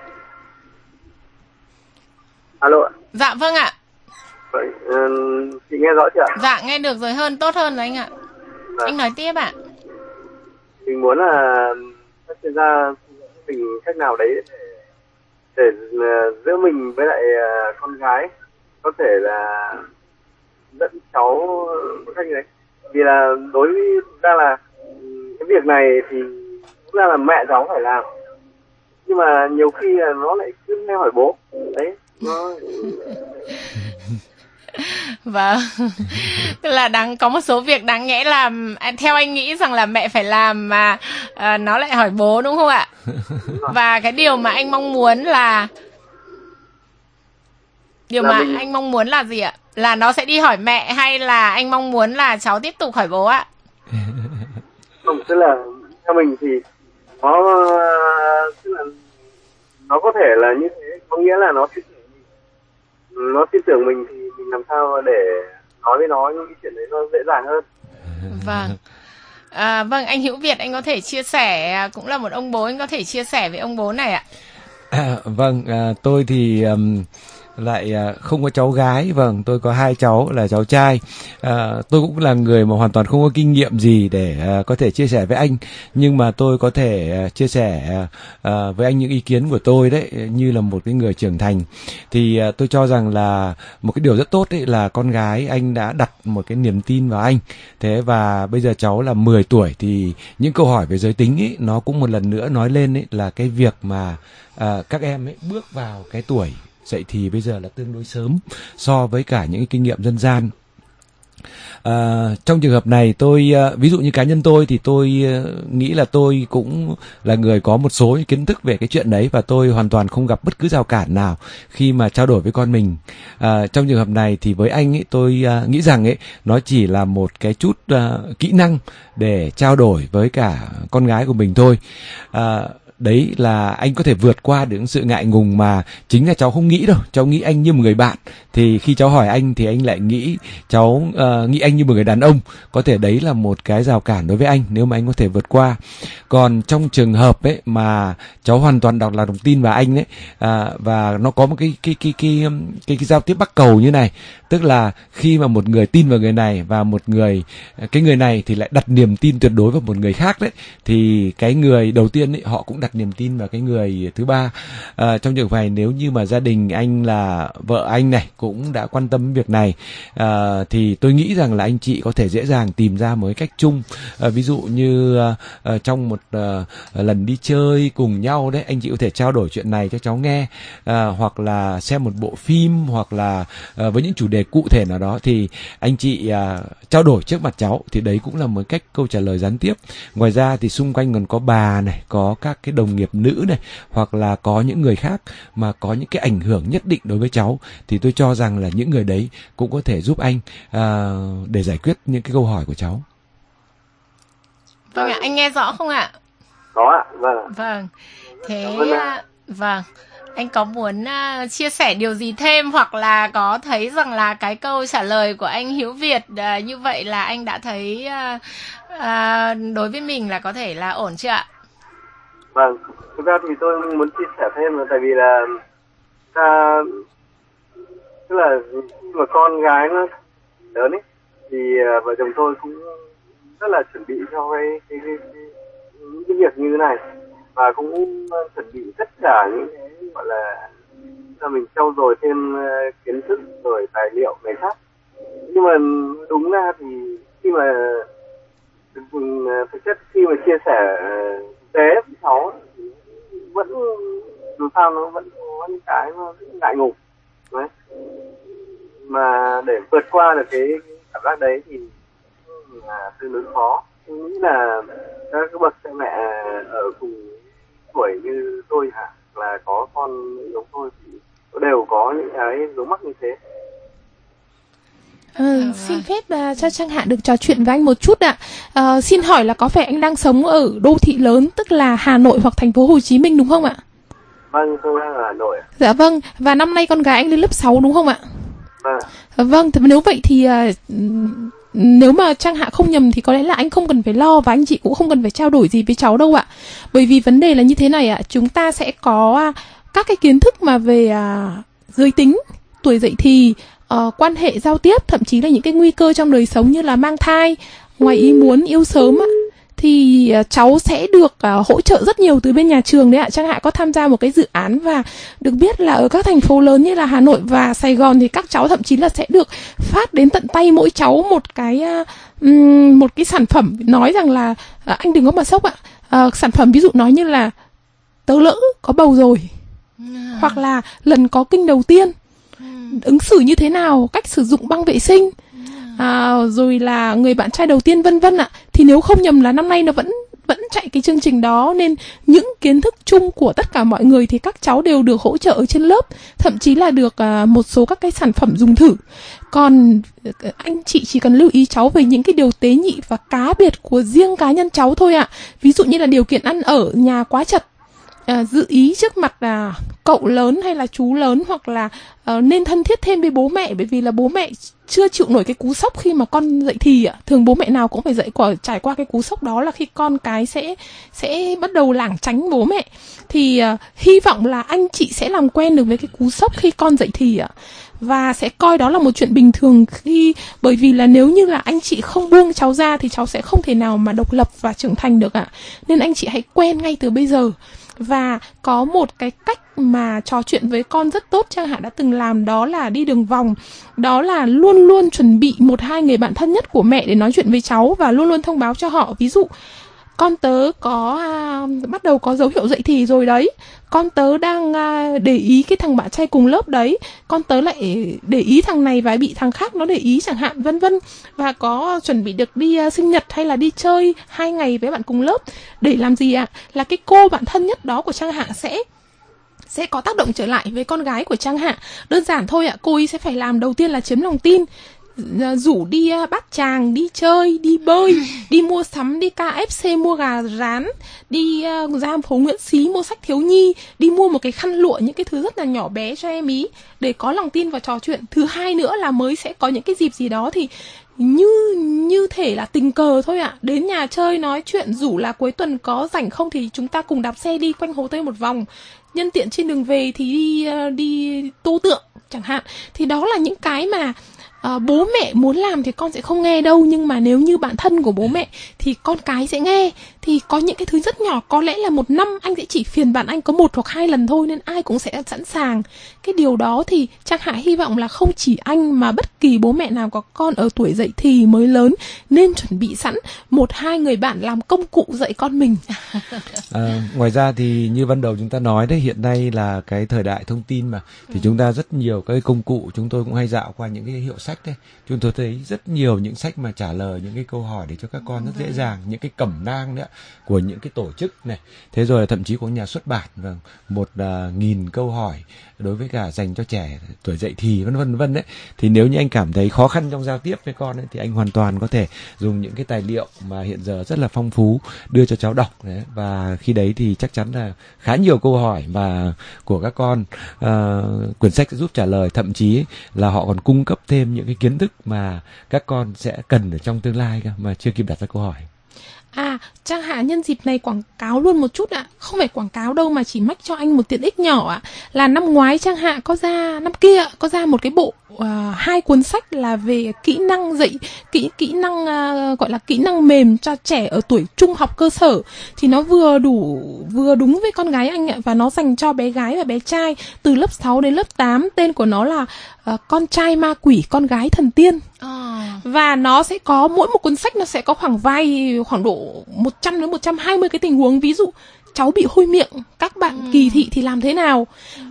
Alo ạ. Dạ vâng ạ. Vậy, uh, chị nghe rõ chưa ạ? Dạ nghe được rồi, hơn tốt hơn rồi anh ạ. Vâng. Anh nói tiếp ạ. Mình muốn là các chuyên gia mình cách nào đấy để, để uh, giữa mình với lại uh, con gái có thể là dẫn cháu một cách như đấy. Vì là đối với ra là cái việc này thì cũng ra là mẹ cháu phải làm, nhưng mà nhiều khi là nó lại cứ nghe hỏi bố đấy nó... Vâng, tức là đáng có một số việc đáng nhẽ làm theo anh nghĩ rằng là mẹ phải làm mà à, nó lại hỏi bố, đúng không ạ? Và cái điều mà anh mong muốn là điều là mà mình... anh mong muốn là gì ạ? Là nó sẽ đi hỏi mẹ hay là anh mong muốn là cháu tiếp tục hỏi bố ạ? Không, tức là theo mình thì nó tức là nó có thể là như thế, có nghĩa là nó tin tưởng mình, nó tin tưởng mình thì mình làm sao để nói với nó những cái chuyện đấy nó dễ dàng hơn. Vâng. À, vâng, anh Hữu Việt, anh có thể chia sẻ, cũng là một ông bố, anh có thể chia sẻ với ông bố này ạ. À, vâng, à, tôi thì um, lại à, không có cháu gái, vâng, tôi có hai cháu là cháu trai. À, tôi cũng là người mà hoàn toàn không có kinh nghiệm gì để à, có thể chia sẻ với anh, nhưng mà tôi có thể à, chia sẻ à, với anh những ý kiến của tôi đấy, như là một cái người trưởng thành. Thì à, tôi cho rằng là một cái điều rất tốt đấy là con gái anh đã đặt một cái niềm tin vào anh. Thế và bây giờ cháu là mười tuổi thì những câu hỏi về giới tính ấy, nó cũng một lần nữa nói lên ấy là cái việc mà à, các em ấy bước vào cái tuổi dậy thì bây giờ là tương đối sớm so với cả những cái kinh nghiệm dân gian. À, trong trường hợp này tôi ví dụ như cá nhân tôi thì tôi nghĩ là tôi cũng là người có một số những kiến thức về cái chuyện đấy, và tôi hoàn toàn không gặp bất cứ rào cản nào khi mà trao đổi với con mình. À, trong trường hợp này thì với anh ấy, tôi uh, nghĩ rằng ấy nó chỉ là một cái chút uh, kỹ năng để trao đổi với cả con gái của mình thôi. À, đấy là anh có thể vượt qua được sự ngại ngùng mà chính là cháu không nghĩ đâu. Cháu nghĩ anh như một người bạn, thì khi cháu hỏi anh thì anh lại nghĩ cháu uh, nghĩ anh như một người đàn ông. Có thể đấy là một cái rào cản đối với anh nếu mà anh có thể vượt qua. Còn trong trường hợp ấy mà cháu hoàn toàn đặt là đồng tin vào anh ấy, uh, và nó có một cái cái cái cái cái, cái, cái giao tiếp bắc cầu như này, tức là khi mà một người tin vào người này và một người cái người này thì lại đặt niềm tin tuyệt đối vào một người khác đấy, thì cái người đầu tiên ấy họ cũng đặt niềm tin vào cái người thứ ba. À, trong trường hợp này nếu như mà gia đình anh là vợ anh này cũng đã quan tâm việc này, à, thì tôi nghĩ rằng là anh chị có thể dễ dàng tìm ra một cái cách chung. À, ví dụ như à, trong một à, lần đi chơi cùng nhau đấy, anh chị có thể trao đổi chuyện này cho cháu nghe, à, hoặc là xem một bộ phim, hoặc là à, với những chủ đề cụ thể nào đó thì anh chị à, trao đổi trước mặt cháu, thì đấy cũng là một cách câu trả lời gián tiếp. Ngoài ra thì xung quanh còn có bà này, có các cái đồng nghiệp nữ này, hoặc là có những người khác mà có những cái ảnh hưởng nhất định đối với cháu, thì tôi cho rằng là những người đấy cũng có thể giúp anh à, để giải quyết những cái câu hỏi của cháu. Vâng ạ, anh nghe rõ không ạ? Có ạ, vâng. Vâng, thế vâng, anh có muốn uh, chia sẻ điều gì thêm, hoặc là có thấy rằng là cái câu trả lời của anh Hiếu Việt uh, như vậy là anh đã thấy uh, uh, đối với mình là có thể là ổn chưa ạ? Vâng, thực ra thì tôi muốn chia sẻ thêm là tại vì là ta, tức là khi mà con gái nó lớn ấy thì uh, vợ chồng tôi cũng rất là chuẩn bị cho cái cái, cái, cái, cái việc như thế này, và cũng uh, chuẩn bị tất cả những cái gọi là cho mình trau dồi thêm uh, kiến thức rồi tài liệu này khác. Nhưng mà đúng ra thì khi mà uh, thực chất khi mà chia sẻ uh, tế với cháu vẫn dù sao nó vẫn có những cái nó rất ngại ngùng đấy, mà để vượt qua được cái, cái cảm giác đấy thì là tương đối khó. Tôi nghĩ là các bậc cha mẹ ở cùng tuổi như tôi hả, là có con giống tôi thì đều có những cái vướng mắc như thế. Ừ, xin phép uh, cho Trang Hạ được trò chuyện với anh một chút ạ. Uh, xin hỏi là có phải anh đang sống ở đô thị lớn, tức là Hà Nội hoặc thành phố Hồ Chí Minh đúng không ạ? Vâng, tôi đang ở Hà Nội. Dạ vâng, và năm nay con gái anh lên lớp sáu đúng không ạ? Vâng. Uh, vâng, thì nếu vậy thì uh, nếu mà Trang Hạ không nhầm thì có lẽ là anh không cần phải lo, và anh chị cũng không cần phải trao đổi gì với cháu đâu ạ. Bởi vì vấn đề là như thế này ạ, chúng ta sẽ có uh, các cái kiến thức mà về uh, giới tính, tuổi dậy thì, Uh, quan hệ giao tiếp, thậm chí là những cái nguy cơ trong đời sống như là mang thai, ngoài ý muốn, yêu sớm á, thì uh, cháu sẽ được uh, hỗ trợ rất nhiều từ bên nhà trường đấy ạ. Trang Hạ có tham gia một cái dự án, và được biết là ở các thành phố lớn như là Hà Nội và Sài Gòn thì các cháu thậm chí là sẽ được phát đến tận tay mỗi cháu một cái uh, um, một cái sản phẩm, nói rằng là uh, anh đừng có mà sốc ạ. Uh, sản phẩm ví dụ nói như là tớ lỡ có bầu rồi, à. hoặc là lần có kinh đầu tiên, ứng xử như thế nào, cách sử dụng băng vệ sinh, à, rồi là người bạn trai đầu tiên, vân vân ạ. Thì nếu không nhầm là năm nay nó vẫn vẫn chạy cái chương trình đó, nên những kiến thức chung của tất cả mọi người thì các cháu đều được hỗ trợ ở trên lớp, thậm chí là được à, một số các cái sản phẩm dùng thử. Còn anh chị chỉ cần lưu ý cháu về những cái điều tế nhị và cá biệt của riêng cá nhân cháu thôi ạ. Ví dụ như là điều kiện ăn ở nhà quá chật, À, dự ý trước mặt là cậu lớn hay là chú lớn, hoặc là uh, nên thân thiết thêm với bố mẹ, bởi vì là bố mẹ chưa chịu nổi cái cú sốc khi mà con dậy thì ạ. Thường bố mẹ nào cũng phải dậy qua, trải qua cái cú sốc đó là khi con cái sẽ sẽ bắt đầu lảng tránh bố mẹ. Thì uh, hy vọng là anh chị sẽ làm quen được với cái cú sốc khi con dậy thì ạ, và sẽ coi đó là một chuyện bình thường, khi bởi vì là nếu như là anh chị không buông cháu ra thì cháu sẽ không thể nào mà độc lập và trưởng thành được ạ. Nên anh chị hãy quen ngay từ bây giờ. Và có một cái cách mà trò chuyện với con rất tốt Trang Hạ đã từng làm, đó là đi đường vòng. Đó là luôn luôn chuẩn bị một hai người bạn thân nhất của mẹ để nói chuyện với cháu, và luôn luôn thông báo cho họ. Ví dụ con tớ có à, bắt đầu có dấu hiệu dậy thì rồi đấy, con tớ đang à, để ý cái thằng bạn trai cùng lớp đấy, con tớ lại để ý thằng này và bị thằng khác nó để ý chẳng hạn, vân vân. Và có chuẩn bị được đi à, sinh nhật hay là đi chơi hai ngày với bạn cùng lớp. Để làm gì ạ? À? Là cái cô bạn thân nhất đó của Trang Hạ sẽ sẽ có tác động trở lại với con gái của Trang Hạ. Đơn giản thôi ạ, à, cô ấy sẽ phải làm đầu tiên là chiếm lòng tin, rủ đi Bát Tràng, đi chơi, đi bơi, đi mua sắm, đi ca ép xê mua gà rán, đi uh, ra phố Nguyễn Xí mua sách thiếu nhi, đi mua một cái khăn lụa, những cái thứ rất là nhỏ bé cho em ý để có lòng tin và trò chuyện. Thứ hai nữa là mới sẽ có những cái dịp gì đó thì như như thể là tình cờ thôi ạ, à. Đến nhà chơi nói chuyện, rủ là cuối tuần có rảnh không thì chúng ta cùng đạp xe đi quanh Hồ Tây một vòng, nhân tiện trên đường về thì đi uh, đi tô tượng chẳng hạn. Thì đó là những cái mà À, bố mẹ muốn làm thì con sẽ không nghe đâu, nhưng mà nếu như bạn thân của bố mẹ thì con cái sẽ nghe. Thì có những cái thứ rất nhỏ, có lẽ là một năm anh sẽ chỉ phiền bạn anh có một hoặc hai lần thôi, nên ai cũng sẽ sẵn sàng. Cái điều đó thì Trang Hạ hy vọng là không chỉ anh mà bất kỳ bố mẹ nào có con ở tuổi dậy thì mới lớn nên chuẩn bị sẵn một hai người bạn làm công cụ dạy con mình. À, ngoài ra thì như ban đầu chúng ta nói đấy, hiện nay là cái thời đại thông tin mà, thì chúng ta rất nhiều cái công cụ. Chúng tôi cũng hay dạo qua những cái hiệu sách đấy, chúng tôi thấy rất nhiều những sách mà trả lời những cái câu hỏi để cho các con rất dễ dàng, những cái cẩm nang đấy của những cái tổ chức này, thế rồi thậm chí có nhà xuất bản, vâng, một uh, nghìn câu hỏi đối với cả dành cho trẻ tuổi dậy thì, vân vân vân đấy. Thì nếu như anh cảm thấy khó khăn trong giao tiếp với con ấy, thì anh hoàn toàn có thể dùng những cái tài liệu mà hiện giờ rất là phong phú đưa cho cháu đọc đấy. Và khi đấy thì chắc chắn là khá nhiều câu hỏi mà của các con, uh, quyển sách sẽ giúp trả lời, thậm chí là họ còn cung cấp thêm những cái kiến thức mà các con sẽ cần ở trong tương lai mà chưa kịp đặt ra câu hỏi. À, Trang Hạ nhân dịp này quảng cáo luôn một chút ạ. À. Không phải quảng cáo đâu mà chỉ mách cho anh một tiện ích nhỏ ạ. À. Là năm ngoái Trang Hạ có ra, năm kia có ra một cái bộ uh, hai cuốn sách là về kỹ năng dạy, kỹ kỹ năng uh, gọi là kỹ năng mềm cho trẻ ở tuổi trung học cơ sở. Thì nó vừa đủ, vừa đúng với con gái anh ạ. Và nó dành cho bé gái và bé trai từ lớp sáu đến lớp tám. Tên của nó là uh, Con trai ma quỷ, con gái thần tiên. À. Và nó sẽ có, mỗi một cuốn sách nó sẽ có khoảng vài, khoảng độ một trăm đến một trăm hai mươi cái tình huống. Ví dụ cháu bị hôi miệng, các bạn ừ. kỳ thị thì làm thế nào?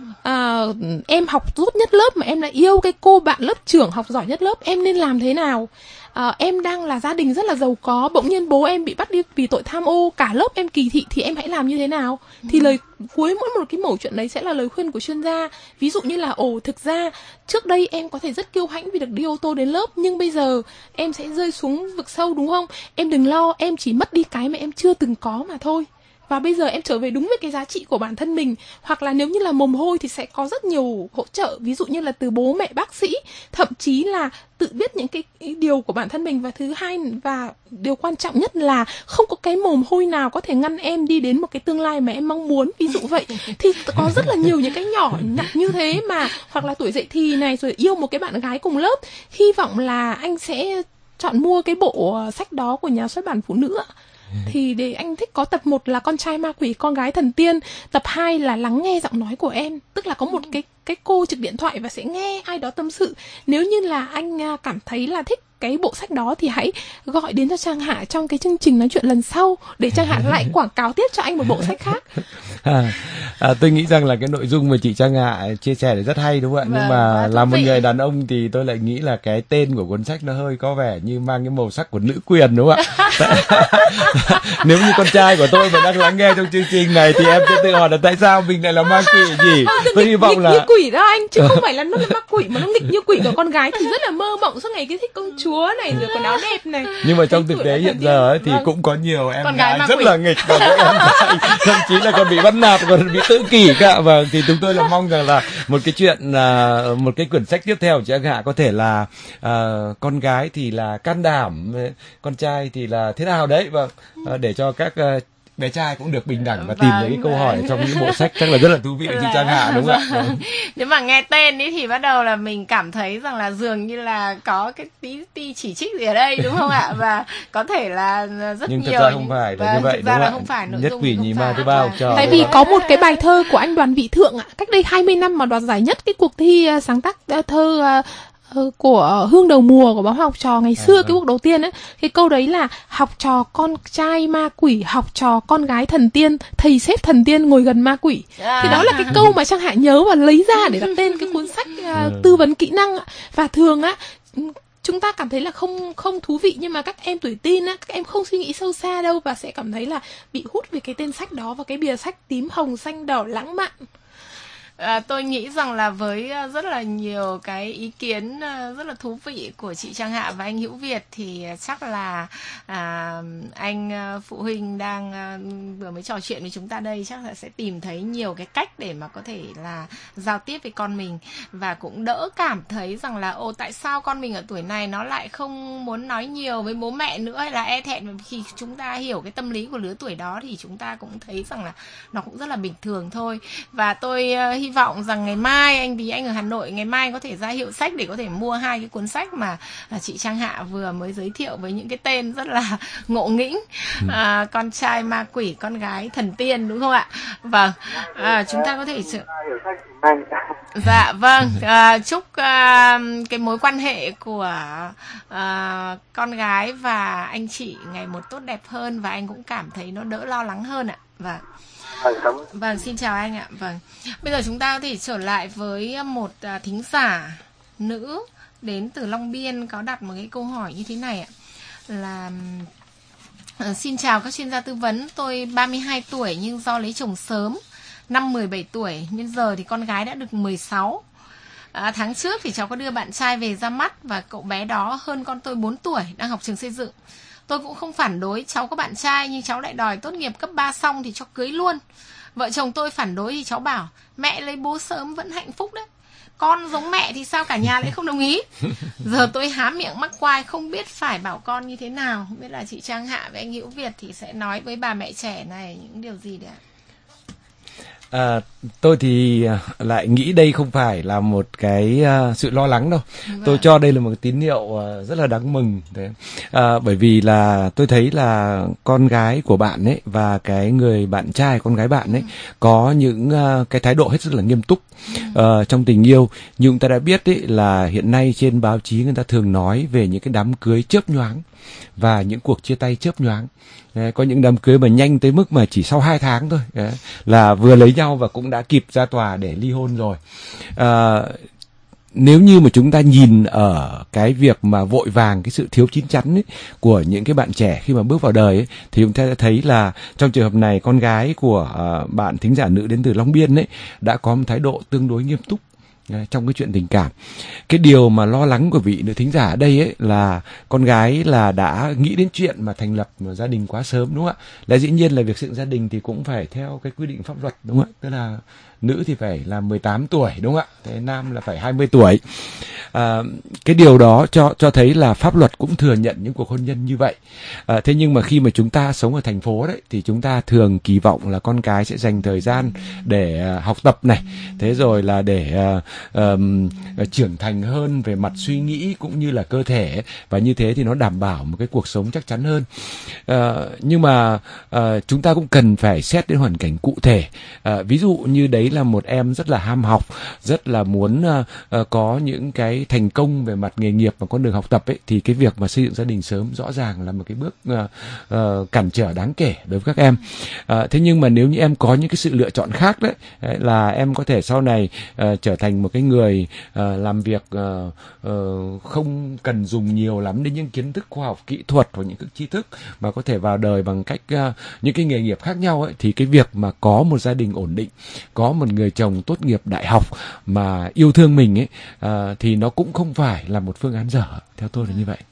À, em học tốt nhất lớp mà em lại yêu cái cô bạn lớp trưởng học giỏi nhất lớp, em nên làm thế nào? À, em đang là gia đình rất là giàu có, bỗng nhiên bố em bị bắt đi vì tội tham ô, cả lớp em kỳ thị thì em hãy làm như thế nào? Ừ. Thì lời cuối mỗi một cái mẩu chuyện đấy sẽ là lời khuyên của chuyên gia. Ví dụ như là ồ, thực ra trước đây em có thể rất kiêu hãnh vì được đi ô tô đến lớp, nhưng bây giờ em sẽ rơi xuống vực sâu đúng không? Em đừng lo, em chỉ mất đi cái mà em chưa từng có mà thôi. Và bây giờ em trở về đúng với cái giá trị của bản thân mình. Hoặc là nếu như là mồm hôi thì sẽ có rất nhiều hỗ trợ, ví dụ như là từ bố mẹ, bác sĩ, thậm chí là tự biết những cái điều của bản thân mình. Và thứ hai, và điều quan trọng nhất là không có cái mồm hôi nào có thể ngăn em đi đến một cái tương lai mà em mong muốn, ví dụ vậy. Thì có rất là nhiều những cái nhỏ nhặt như thế mà, hoặc là tuổi dậy thì này, rồi yêu một cái bạn gái cùng lớp. Hy vọng là anh sẽ chọn mua cái bộ sách đó của nhà xuất bản Phụ Nữ ạ. Thì để anh thích có tập một là Con trai ma quỷ, con gái thần tiên, tập hai là Lắng nghe giọng nói của em, tức là có một cái cái cô trực điện thoại và sẽ nghe ai đó tâm sự. Nếu như là anh cảm thấy là thích cái bộ sách đó thì hãy gọi đến cho Trang Hạ trong cái chương trình nói chuyện lần sau để Trang Hạ lại quảng cáo tiếp cho anh một bộ sách khác. À, à, tôi nghĩ rằng là cái nội dung mà chị Trang Hạ chia sẻ thì rất hay đúng không ạ? Vâng, nhưng mà là một người đàn ông thì tôi lại nghĩ là cái tên của cuốn sách nó hơi có vẻ như mang cái màu sắc của nữ quyền đúng không ạ? Nếu như con trai của tôi mà đang lắng nghe trong chương trình này thì em sẽ tự hỏi là tại sao mình lại là ma quỷ gì? Tôi hy vọng là nghịch như quỷ đó anh, chứ không phải là nó là ma quỷ mà nó nghịch như quỷ. Của con gái thì rất là mơ mộng, suốt ngày cứ thích công chúa này, rồi quần áo đẹp này. Nhưng mà trong thực tế hiện giờ ấy, thì vâng. cũng có nhiều em con gái rất quỷ. Là nghịch, và các em gái thậm chí là còn bị bắt nạt, còn bị tự kỷ cả. Và thì chúng tôi là mong rằng là một cái chuyện, uh, một cái quyển sách tiếp theo của chị Hạ có thể là uh, con gái thì là can đảm, con trai thì là thế nào đấy, và uh, để cho các uh, bé trai cũng được bình đẳng và tìm thấy cái câu hỏi trong những bộ sách chắc là rất là thú vị của chị Trang Hạ đúng không ạ? Nếu mà nghe tên ấy thì bắt đầu là mình cảm thấy rằng là dường như là có cái tí tí chỉ trích gì ở đây đúng không ạ? Và có thể là rất nhưng nhiều. Nhưng thực ra không phải là như vậy thực ra là không phải nội nhất dung quỷ nhì ma thứ ba cho. Tại vì có một cái bài thơ của anh Đoàn Vĩ Thượng ạ, cách đây hai mươi năm mà đoạt giải nhất cái cuộc thi sáng tác thơ uh, của Hương Đầu Mùa của báo Học Trò ngày xưa, à, cái book đầu tiên ấy, cái câu đấy là học trò con trai ma quỷ, học trò con gái thần tiên, thầy xếp thần tiên ngồi gần ma quỷ. À. Thì đó là cái câu mà Trang Hạ nhớ và lấy ra để đặt tên cái cuốn sách uh, tư vấn kỹ năng. Và thường á, chúng ta cảm thấy là không không thú vị, nhưng mà các em tuổi teen á, các em không suy nghĩ sâu xa đâu và sẽ cảm thấy là bị hút về cái tên sách đó và cái bìa sách tím hồng xanh đỏ lãng mạn. À, tôi nghĩ rằng là với rất là nhiều cái ý kiến rất là thú vị của chị Trang Hạ và anh Hữu Việt thì chắc là à, anh phụ huynh đang vừa mới trò chuyện với chúng ta đây chắc là sẽ tìm thấy nhiều cái cách để mà có thể là giao tiếp với con mình, và cũng đỡ cảm thấy rằng là ồ tại sao con mình ở tuổi này nó lại không muốn nói nhiều với bố mẹ nữa hay là e thẹn. Khi chúng ta hiểu cái tâm lý của lứa tuổi đó thì chúng ta cũng thấy rằng là nó cũng rất là bình thường thôi. Và tôi uh, hy vọng rằng ngày mai anh, vì anh ở Hà Nội, ngày mai có thể ra hiệu sách để có thể mua hai cái cuốn sách mà chị Trang Hạ vừa mới giới thiệu với những cái tên rất là ngộ nghĩnh. À, con trai ma quỷ, con gái thần tiên, đúng không ạ? Vâng, à, chúng ta có thể dạ vâng, à, chúc à, cái mối quan hệ của à, con gái và anh chị ngày một tốt đẹp hơn, và anh cũng cảm thấy nó đỡ lo lắng hơn ạ. Vâng. Vâng, xin chào anh ạ. Vâng. Bây giờ chúng ta có thể trở lại với một à, thính giả nữ đến từ Long Biên có đặt một cái câu hỏi như thế này ạ. Là à, xin chào các chuyên gia tư vấn, tôi ba mươi hai tuổi nhưng do lấy chồng sớm, năm mười bảy tuổi, nhưng giờ thì con gái đã được mười sáu. À, tháng trước thì cháu có đưa bạn trai về ra mắt và cậu bé đó hơn con tôi bốn tuổi, đang học trường xây dựng. Tôi cũng không phản đối cháu có bạn trai, nhưng cháu lại đòi tốt nghiệp cấp ba xong thì cho cưới luôn. Vợ chồng tôi phản đối thì cháu bảo mẹ lấy bố sớm vẫn hạnh phúc đấy, con giống mẹ thì sao cả nhà lại không đồng ý. Giờ tôi há miệng mắc quai không biết phải bảo con như thế nào. Không biết là chị Trang Hạ với anh Hữu Việt thì sẽ nói với bà mẹ trẻ này những điều gì đấy ạ? À, tôi thì lại nghĩ đây không phải là một cái uh, sự lo lắng đâu. Vâng. Tôi cho đây là một tín hiệu uh, rất là đáng mừng. Thế. À, bởi vì là tôi thấy là con gái của bạn ấy và cái người bạn trai con gái bạn ấy ừ. có những uh, cái thái độ hết sức là nghiêm túc ừ. uh, trong tình yêu. Nhưng ta đã biết ấy là hiện nay trên báo chí người ta thường nói về những cái đám cưới chớp nhoáng và những cuộc chia tay chớp nhoáng. Đấy, có những đám cưới mà nhanh tới mức mà chỉ sau hai tháng thôi đấy, là vừa lấy nhau và cũng đã kịp ra tòa để ly hôn rồi. À, nếu như mà chúng ta nhìn ở cái việc mà vội vàng, cái sự thiếu chín chắn ấy, của những cái bạn trẻ khi mà bước vào đời ấy, thì chúng ta sẽ thấy là trong trường hợp này con gái của uh, bạn thính giả nữ đến từ Long Biên ấy đã có một thái độ tương đối nghiêm túc trong cái chuyện tình cảm. Cái điều mà lo lắng của vị nữ thính giả ở đây ấy là con gái là đã nghĩ đến chuyện mà thành lập gia đình quá sớm, đúng không ạ? Là dĩ nhiên là việc xây dựng gia đình thì cũng phải theo cái quy định pháp luật, đúng không ạ? Tức là nữ thì phải là mười tám tuổi, đúng không ạ? Thế nam là phải hai mươi tuổi. À, cái điều đó cho cho thấy là pháp luật cũng thừa nhận những cuộc hôn nhân như vậy. À, thế nhưng mà khi mà chúng ta sống ở thành phố đấy thì chúng ta thường kỳ vọng là con cái sẽ dành thời gian để uh, học tập này, thế rồi là để uh, um, trưởng thành hơn về mặt suy nghĩ cũng như là cơ thể, và như thế thì nó đảm bảo một cái cuộc sống chắc chắn hơn. Uh, nhưng mà uh, chúng ta cũng cần phải xét đến hoàn cảnh cụ thể. Uh, ví dụ như đấy là một em rất là ham học, rất là muốn uh, uh, có những cái thành công về mặt nghề nghiệp và con đường học tập ấy, thì cái việc mà xây dựng gia đình sớm rõ ràng là một cái bước uh, uh, cản trở đáng kể đối với các em. Uh, thế nhưng mà nếu như em có những cái sự lựa chọn khác đấy, đấy là em có thể sau này uh, trở thành một cái người uh, làm việc uh, uh, không cần dùng nhiều lắm đến những kiến thức khoa học kỹ thuật hoặc những cái tri thức mà có thể vào đời bằng cách uh, những cái nghề nghiệp khác nhau ấy, thì cái việc mà có một gia đình ổn định, có một người chồng tốt nghiệp đại học mà yêu thương mình ấy, uh, thì nó cũng không phải là một phương án dở. Theo tôi là như vậy.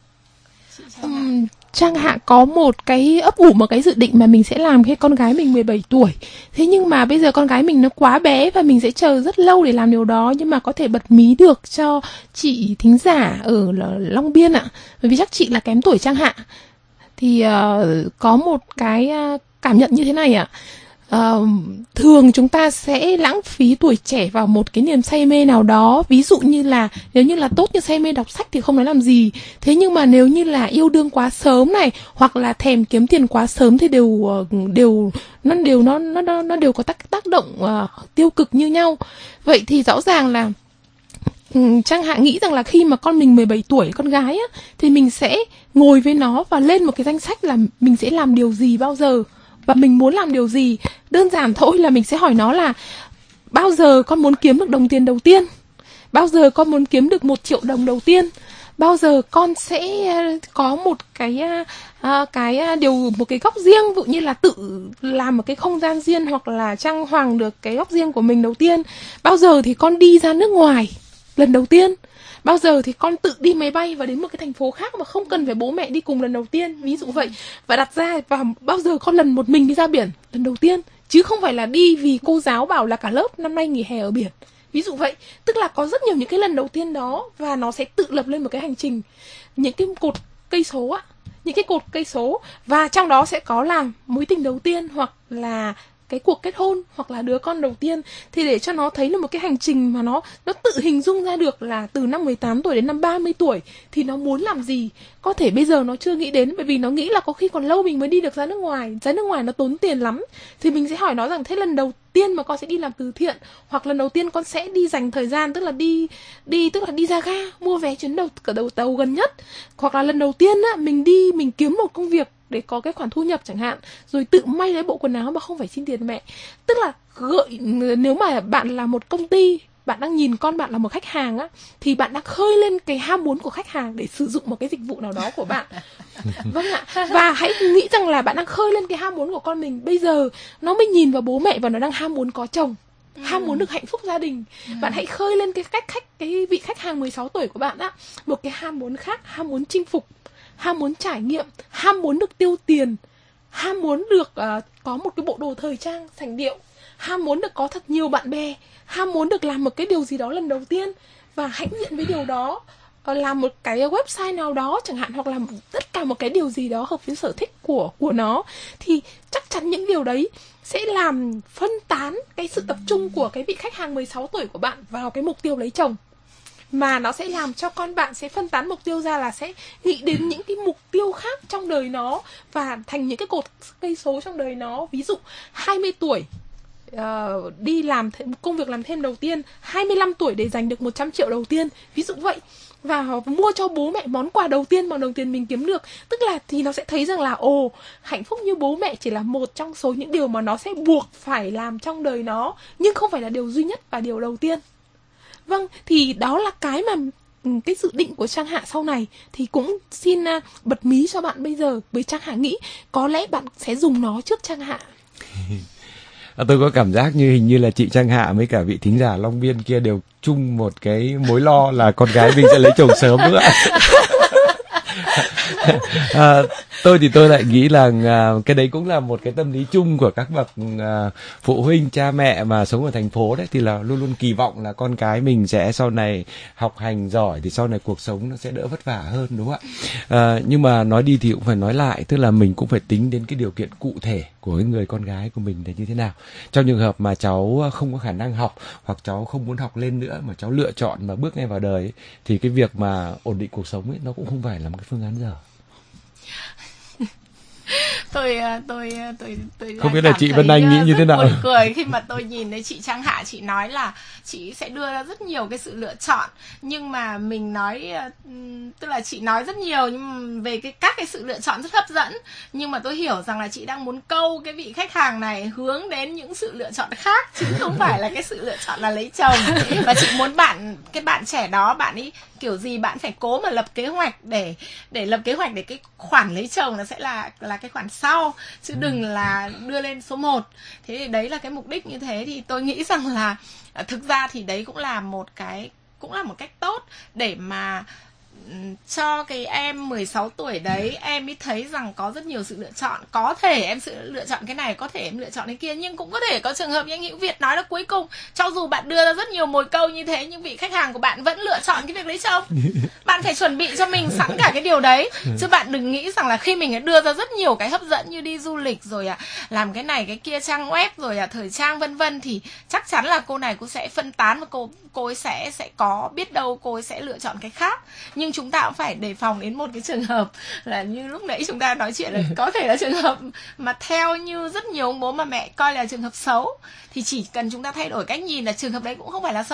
Um, Trang Hạ có một cái ấp ủ, một cái dự định mà mình sẽ làm khi con gái mình mười bảy tuổi. Thế nhưng mà bây giờ con gái mình nó quá bé và mình sẽ chờ rất lâu để làm điều đó. Nhưng mà có thể bật mí được cho chị thính giả ở Long Biên ạ. Bởi vì chắc chị là kém tuổi Trang Hạ. Thì uh, có một cái uh, cảm nhận như thế này ạ. Uh, thường chúng ta sẽ lãng phí tuổi trẻ vào một cái niềm say mê nào đó. Ví dụ như là nếu như là tốt như say mê đọc sách thì không nói làm gì. Thế nhưng mà nếu như là yêu đương quá sớm này, hoặc là thèm kiếm tiền quá sớm thì đều đều nó đều nó nó nó đều có tác tác động uh, tiêu cực như nhau. Vậy thì rõ ràng là Trang Hạ nghĩ rằng là khi mà con mình mười bảy tuổi, con gái á, thì mình sẽ ngồi với nó và lên một cái danh sách là mình sẽ làm điều gì bao giờ và mình muốn làm điều gì. Đơn giản thôi là mình sẽ hỏi nó là bao giờ con muốn kiếm được đồng tiền đầu tiên, bao giờ con muốn kiếm được một triệu đồng đầu tiên, bao giờ con sẽ có một cái uh, cái điều một cái góc riêng, ví dụ như là tự làm một cái không gian riêng hoặc là trang hoàng được cái góc riêng của mình đầu tiên. Bao giờ thì con đi ra nước ngoài lần đầu tiên, bao giờ thì con tự đi máy bay và đến một cái thành phố khác mà không cần phải bố mẹ đi cùng lần đầu tiên, ví dụ vậy. Và đặt ra và bao giờ con lần một mình đi ra biển lần đầu tiên, chứ không phải là đi vì cô giáo bảo là cả lớp năm nay nghỉ hè ở biển, ví dụ vậy. Tức là có rất nhiều những cái lần đầu tiên đó và nó sẽ tự lập lên một cái hành trình, những cái cột cây số á, những cái cột cây số, và trong đó sẽ có là mối tình đầu tiên hoặc là cái cuộc kết hôn hoặc là đứa con đầu tiên, thì để cho nó thấy là một cái hành trình mà nó nó tự hình dung ra được là từ năm mười tám tuổi đến năm ba mươi tuổi thì nó muốn làm gì. Có thể bây giờ nó chưa nghĩ đến, bởi vì nó nghĩ là có khi còn lâu mình mới đi được ra nước ngoài, ra nước ngoài nó tốn tiền lắm. Thì mình sẽ hỏi nó rằng thế lần đầu tiên mà con sẽ đi làm từ thiện, hoặc lần đầu tiên con sẽ đi dành thời gian, tức là đi đi tức là đi ra ga mua vé chuyến đầu cả đầu tàu gần nhất, hoặc là lần đầu tiên á mình đi mình kiếm một công việc để có cái khoản thu nhập chẳng hạn, rồi tự may lấy bộ quần áo mà không phải xin tiền mẹ. Tức là gợi, nếu mà bạn là một công ty, bạn đang nhìn con bạn là một khách hàng á, thì bạn đang khơi lên cái ham muốn của khách hàng để sử dụng một cái dịch vụ nào đó của bạn. Vâng ạ. Và hãy nghĩ rằng là bạn đang khơi lên cái ham muốn của con mình. Bây giờ nó mới nhìn vào bố mẹ và nó đang ham muốn có chồng, ừ. ham muốn được hạnh phúc gia đình. ừ. Bạn hãy khơi lên cái cách khách cái vị khách hàng mười sáu tuổi của bạn á, một cái ham muốn khác, ham muốn chinh phục, ham muốn trải nghiệm, ham muốn được tiêu tiền, ham muốn được uh, có một cái bộ đồ thời trang sành điệu, ham muốn được có thật nhiều bạn bè, ham muốn được làm một cái điều gì đó lần đầu tiên và hãnh diện với điều đó, uh, làm một cái website nào đó chẳng hạn, hoặc làm tất cả một cái điều gì đó hợp với sở thích của của nó, thì chắc chắn những điều đấy sẽ làm phân tán cái sự tập trung của cái vị khách hàng mười sáu tuổi của bạn vào cái mục tiêu lấy chồng, mà nó sẽ làm cho con bạn sẽ phân tán mục tiêu ra, là sẽ nghĩ đến những cái mục tiêu khác trong đời nó và thành những cái cột cây số trong đời nó. Ví dụ hai mươi tuổi uh, đi làm thêm, công việc làm thêm đầu tiên, hai mươi lăm tuổi để giành được một trăm triệu đầu tiên, ví dụ vậy. Và mua cho bố mẹ món quà đầu tiên bằng đồng tiền mình kiếm được. Tức là thì nó sẽ thấy rằng là ồ, hạnh phúc như bố mẹ chỉ là một trong số những điều mà nó sẽ buộc phải làm trong đời nó, nhưng không phải là điều duy nhất và điều đầu tiên. Vâng, thì đó là cái mà cái dự định của Trang Hạ sau này. Thì cũng xin uh, bật mí cho bạn bây giờ. Với Trang Hạ nghĩ có lẽ bạn sẽ dùng nó trước Trang Hạ. Tôi có cảm giác như hình như là chị Trang Hạ với cả vị thính giả Long Biên kia đều chung một cái mối lo là con gái mình sẽ lấy chồng sớm nữa. à, tôi thì tôi lại nghĩ là à, cái đấy cũng là một cái tâm lý chung của các bậc à, phụ huynh, cha mẹ mà sống ở thành phố đấy, thì là luôn luôn kỳ vọng là con cái mình sẽ sau này học hành giỏi thì sau này cuộc sống nó sẽ đỡ vất vả hơn, đúng không ạ? À, nhưng mà nói đi thì cũng phải nói lại, tức là mình cũng phải tính đến cái điều kiện cụ thể của cái người con gái của mình là như thế nào. Trong trường hợp mà cháu không có khả năng học, hoặc cháu không muốn học lên nữa mà cháu lựa chọn mà bước ngay vào đời ấy, thì cái việc mà ổn định cuộc sống ấy nó cũng không phải là một cái phương án dở. tôi tôi tôi tôi không biết là chị Vân Anh nghĩ như thế nào. Buồn cười khi mà tôi nhìn thấy chị Trang Hạ, chị nói là chị sẽ đưa ra rất nhiều cái sự lựa chọn, nhưng mà mình nói tức là chị nói rất nhiều nhưng mà về cái các cái sự lựa chọn rất hấp dẫn, nhưng mà tôi hiểu rằng là chị đang muốn câu cái vị khách hàng này hướng đến những sự lựa chọn khác chứ không phải là cái sự lựa chọn là lấy chồng. Và chị muốn bạn cái bạn trẻ đó, bạn ấy kiểu gì bạn phải cố mà lập kế hoạch để để lập kế hoạch để cái khoản lấy chồng nó sẽ là là cái khoản sau, chứ đừng là đưa lên số một. Thế thì đấy là cái mục đích như thế. Thì tôi nghĩ rằng là thực ra thì đấy cũng là một cái cũng là một cách tốt để mà cho cái em mười sáu tuổi đấy, em ấy thấy rằng có rất nhiều sự lựa chọn. Có thể em sự lựa chọn cái này, có thể em lựa chọn cái kia, nhưng cũng có thể có trường hợp như anh Hữu Việt nói là cuối cùng cho dù bạn đưa ra rất nhiều mồi câu như thế nhưng vị khách hàng của bạn vẫn lựa chọn cái việc lấy chồng. Bạn phải chuẩn bị cho mình sẵn cả cái điều đấy, chứ bạn đừng nghĩ rằng là khi mình đưa ra rất nhiều cái hấp dẫn như đi du lịch rồi à, làm cái này cái kia, trang web rồi à, thời trang vân vân, thì chắc chắn là cô này cũng sẽ phân tán và cô cô ấy sẽ sẽ có biết đâu cô ấy sẽ lựa chọn cái khác. Nhưng chúng ta cũng phải đề phòng đến một cái trường hợp là như lúc nãy chúng ta nói chuyện là có thể là trường hợp mà theo như rất nhiều ông bố mà mẹ coi là trường hợp xấu, thì chỉ cần chúng ta thay đổi cách nhìn là trường hợp đấy cũng không phải là xấu.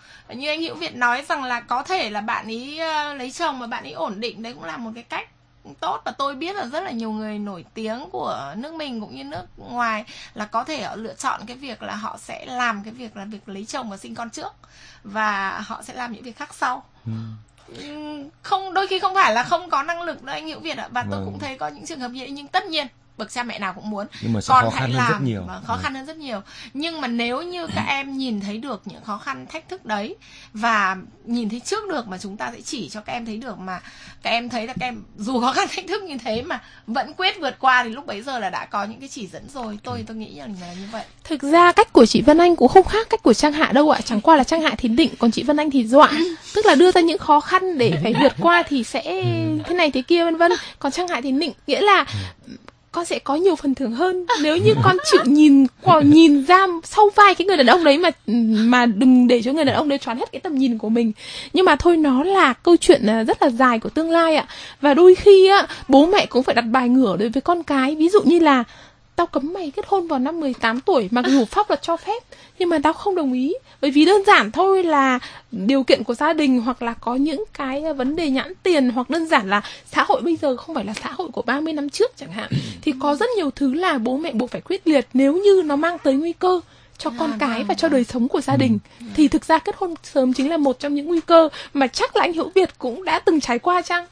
Như anh Hữu Việt nói rằng là có thể là bạn ấy uh, lấy chồng mà bạn ấy ổn định, đấy cũng là một cái cách tốt. Và tôi biết là rất là nhiều người nổi tiếng của nước mình cũng như nước ngoài là có thể họ lựa chọn cái việc là họ sẽ làm cái việc là việc lấy chồng và sinh con trước, và họ sẽ làm những việc khác sau. ừ. Không, đôi khi không phải là không có năng lực đâu anh Hữu Việt ạ. Và tôi vâng. cũng thấy có những trường hợp như vậy, nhưng tất nhiên bậc cha mẹ nào cũng muốn nhưng mà con khó hãy khăn làm hơn rất nhiều. khó khăn hơn rất nhiều. Nhưng mà nếu như các em nhìn thấy được những khó khăn thách thức đấy và nhìn thấy trước được, mà chúng ta sẽ chỉ cho các em thấy được, mà các em thấy là các em dù khó khăn thách thức như thế mà vẫn quyết vượt qua, thì lúc bấy giờ là đã có những cái chỉ dẫn rồi. Tôi tôi nghĩ là như vậy. Thực ra cách của chị Vân Anh cũng không khác cách của Trang Hạ đâu ạ. Chẳng qua là Trang Hạ thì định, còn chị Vân Anh thì dọa. Tức là đưa ra những khó khăn để phải vượt qua thì sẽ thế này thế kia vân vân. Còn Trang Hạ thì định, nghĩa là con sẽ có nhiều phần thưởng hơn nếu như con chịu nhìn nhìn ra sau vai cái người đàn ông đấy, mà mà đừng để cho người đàn ông đấy choán hết cái tầm nhìn của mình. Nhưng mà thôi, nó là câu chuyện rất là dài của tương lai ạ. Và đôi khi á, bố mẹ cũng phải đặt bài ngửa đối với con cái. Ví dụ như là tao cấm mày kết hôn vào năm mười tám tuổi, mặc dù pháp luật cho phép, nhưng mà tao không đồng ý. Bởi vì đơn giản thôi là điều kiện của gia đình, hoặc là có những cái vấn đề nhãn tiền, hoặc đơn giản là xã hội bây giờ không phải là xã hội của ba mươi năm trước chẳng hạn. Thì có rất nhiều thứ là bố mẹ buộc phải quyết liệt nếu như nó mang tới nguy cơ cho con à, cái và cho đời sống của gia đình. ừ. Thì thực ra kết hôn sớm chính là một trong những nguy cơ mà chắc là anh Hữu Việt cũng đã từng trải qua chăng?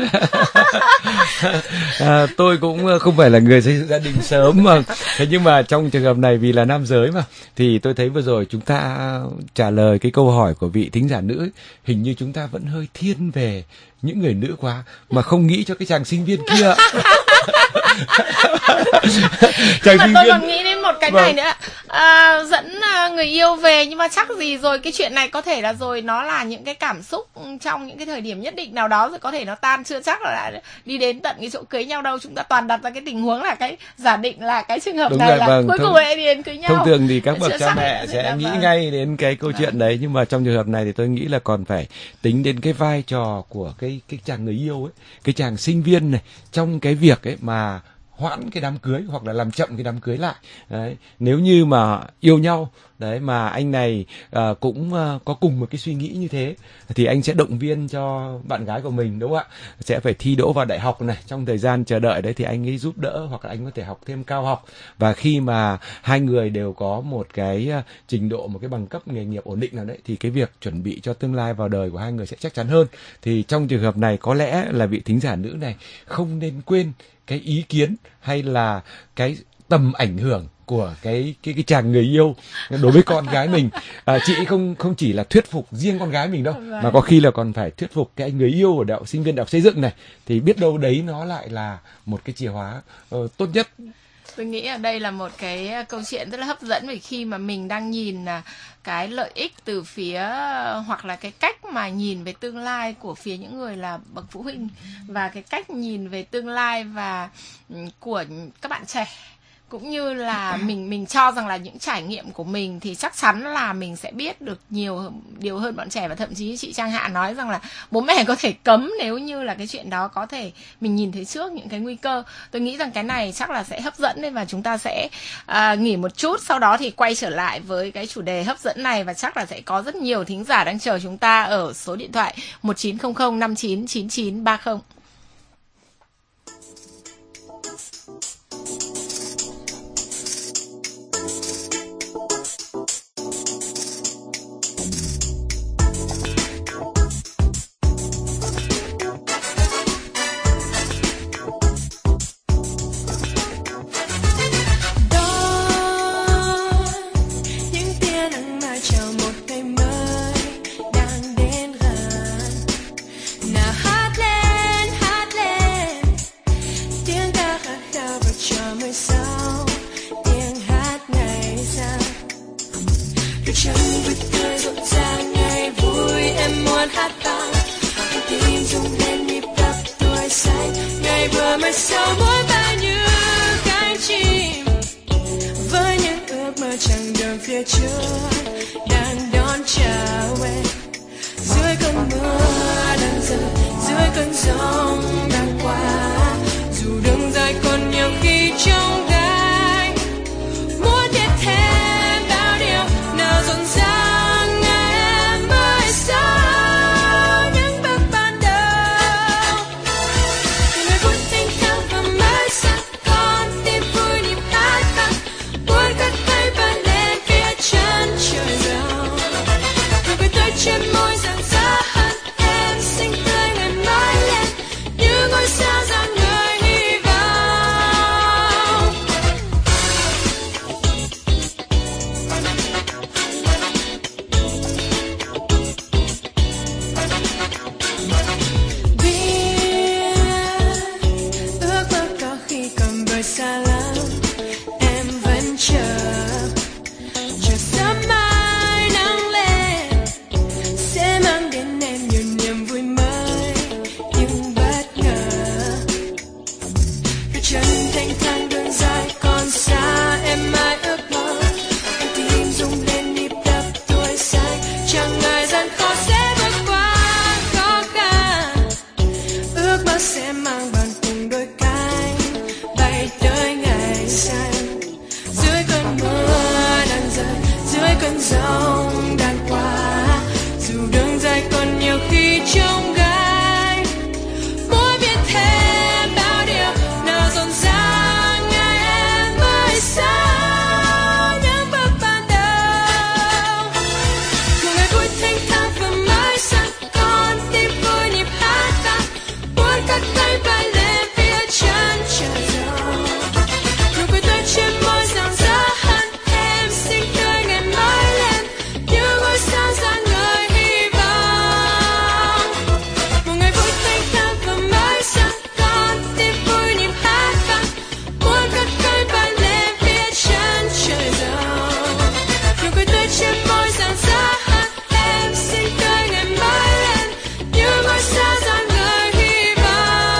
à, tôi cũng không phải là người xây dựng gia đình sớm mà. Thế nhưng mà trong trường hợp này vì là nam giới mà, thì tôi thấy vừa rồi chúng ta trả lời cái câu hỏi của vị thính giả nữ ấy, hình như chúng ta vẫn hơi thiên về những người nữ quá, mà không nghĩ cho cái chàng sinh viên kia. Nhưng mà tôi còn nghĩ đến một cái vâng. này nữa, à, dẫn người yêu về, nhưng mà chắc gì rồi cái chuyện này có thể là rồi nó là những cái cảm xúc trong những cái thời điểm nhất định nào đó, rồi có thể nó tan, chưa chắc là đã đi đến tận cái chỗ cưới nhau đâu. Chúng ta toàn đặt ra cái tình huống là cái giả định là cái trường hợp Đúng này rồi, là vâng. cuối cùng lại đi đến cưới nhau. Thông thường thì các bậc cha mẹ sẽ nghĩ vâng. ngay đến cái câu chuyện vâng. đấy, nhưng mà trong trường hợp này thì tôi nghĩ là còn phải tính đến cái vai trò của cái cái chàng người yêu ấy, cái chàng sinh viên này, trong cái việc ấy mà hoãn cái đám cưới hoặc là làm chậm cái đám cưới lại. Đấy, nếu như mà yêu nhau đấy, mà anh này uh, cũng uh, có cùng một cái suy nghĩ như thế, thì anh sẽ động viên cho bạn gái của mình, đúng không ạ? Sẽ phải thi đỗ vào đại học này, trong thời gian chờ đợi đấy thì anh ấy giúp đỡ, hoặc là anh có thể học thêm cao học. Và khi mà hai người đều có một cái uh, trình độ, một cái bằng cấp nghề nghiệp ổn định nào đấy, thì cái việc chuẩn bị cho tương lai vào đời của hai người sẽ chắc chắn hơn. Thì trong trường hợp này có lẽ là vị thính giả nữ này không nên quên cái ý kiến hay là cái tầm ảnh hưởng của cái cái cái chàng người yêu đối với con gái mình. À, chị không không chỉ là thuyết phục riêng con gái mình đâu, mà có khi là còn phải thuyết phục cái anh người yêu của đạo sinh viên đại học xây dựng này, thì biết đâu đấy nó lại là một cái chìa khóa uh, tốt nhất. Tôi nghĩ ở đây là một cái câu chuyện rất là hấp dẫn, vì khi mà mình đang nhìn cái lợi ích từ phía, hoặc là cái cách mà nhìn về tương lai của phía những người là bậc phụ huynh, và cái cách nhìn về tương lai và của các bạn trẻ, cũng như là mình mình cho rằng là những trải nghiệm của mình thì chắc chắn là mình sẽ biết được nhiều điều hơn bọn trẻ. Và thậm chí chị Trang Hạ nói rằng là bố mẹ có thể cấm nếu như là cái chuyện đó có thể mình nhìn thấy trước những cái nguy cơ. Tôi nghĩ rằng cái này chắc là sẽ hấp dẫn nên, và chúng ta sẽ à, nghỉ một chút, sau đó thì quay trở lại với cái chủ đề hấp dẫn này, và chắc là sẽ có rất nhiều thính giả đang chờ chúng ta ở số điện thoại một chín không không năm chín chín chín ba không. Muốn biết thêm bao điều nào rộn ràng ngày em dòng đàn qua, dù đường dài còn nhiều khi trông gai. Muốn biết thêm bao điều nào rộn ràng ngày em mới xa những bước ban đầu. Một ngày vui thanh thang vừa mới sang, con tim vui nhịp hát vang, muốn cất cánh bay lên phía chân trời rộng. Nụ cười tươi trên môi rạng rỡ hơn, em xinh tươi ngày mới lên như ngôi sao rạng ngời hy vọng. Một ngày vui thanh thang vừa mới sang, con tim vui nhịp hát vang, muốn cất cánh bay lên phía chân trời rộng. Nụ cười tươi trên môi rạng rỡ hơn, em xinh tươi ngày mới lên như ngôi sao rạng ngời hy vọng.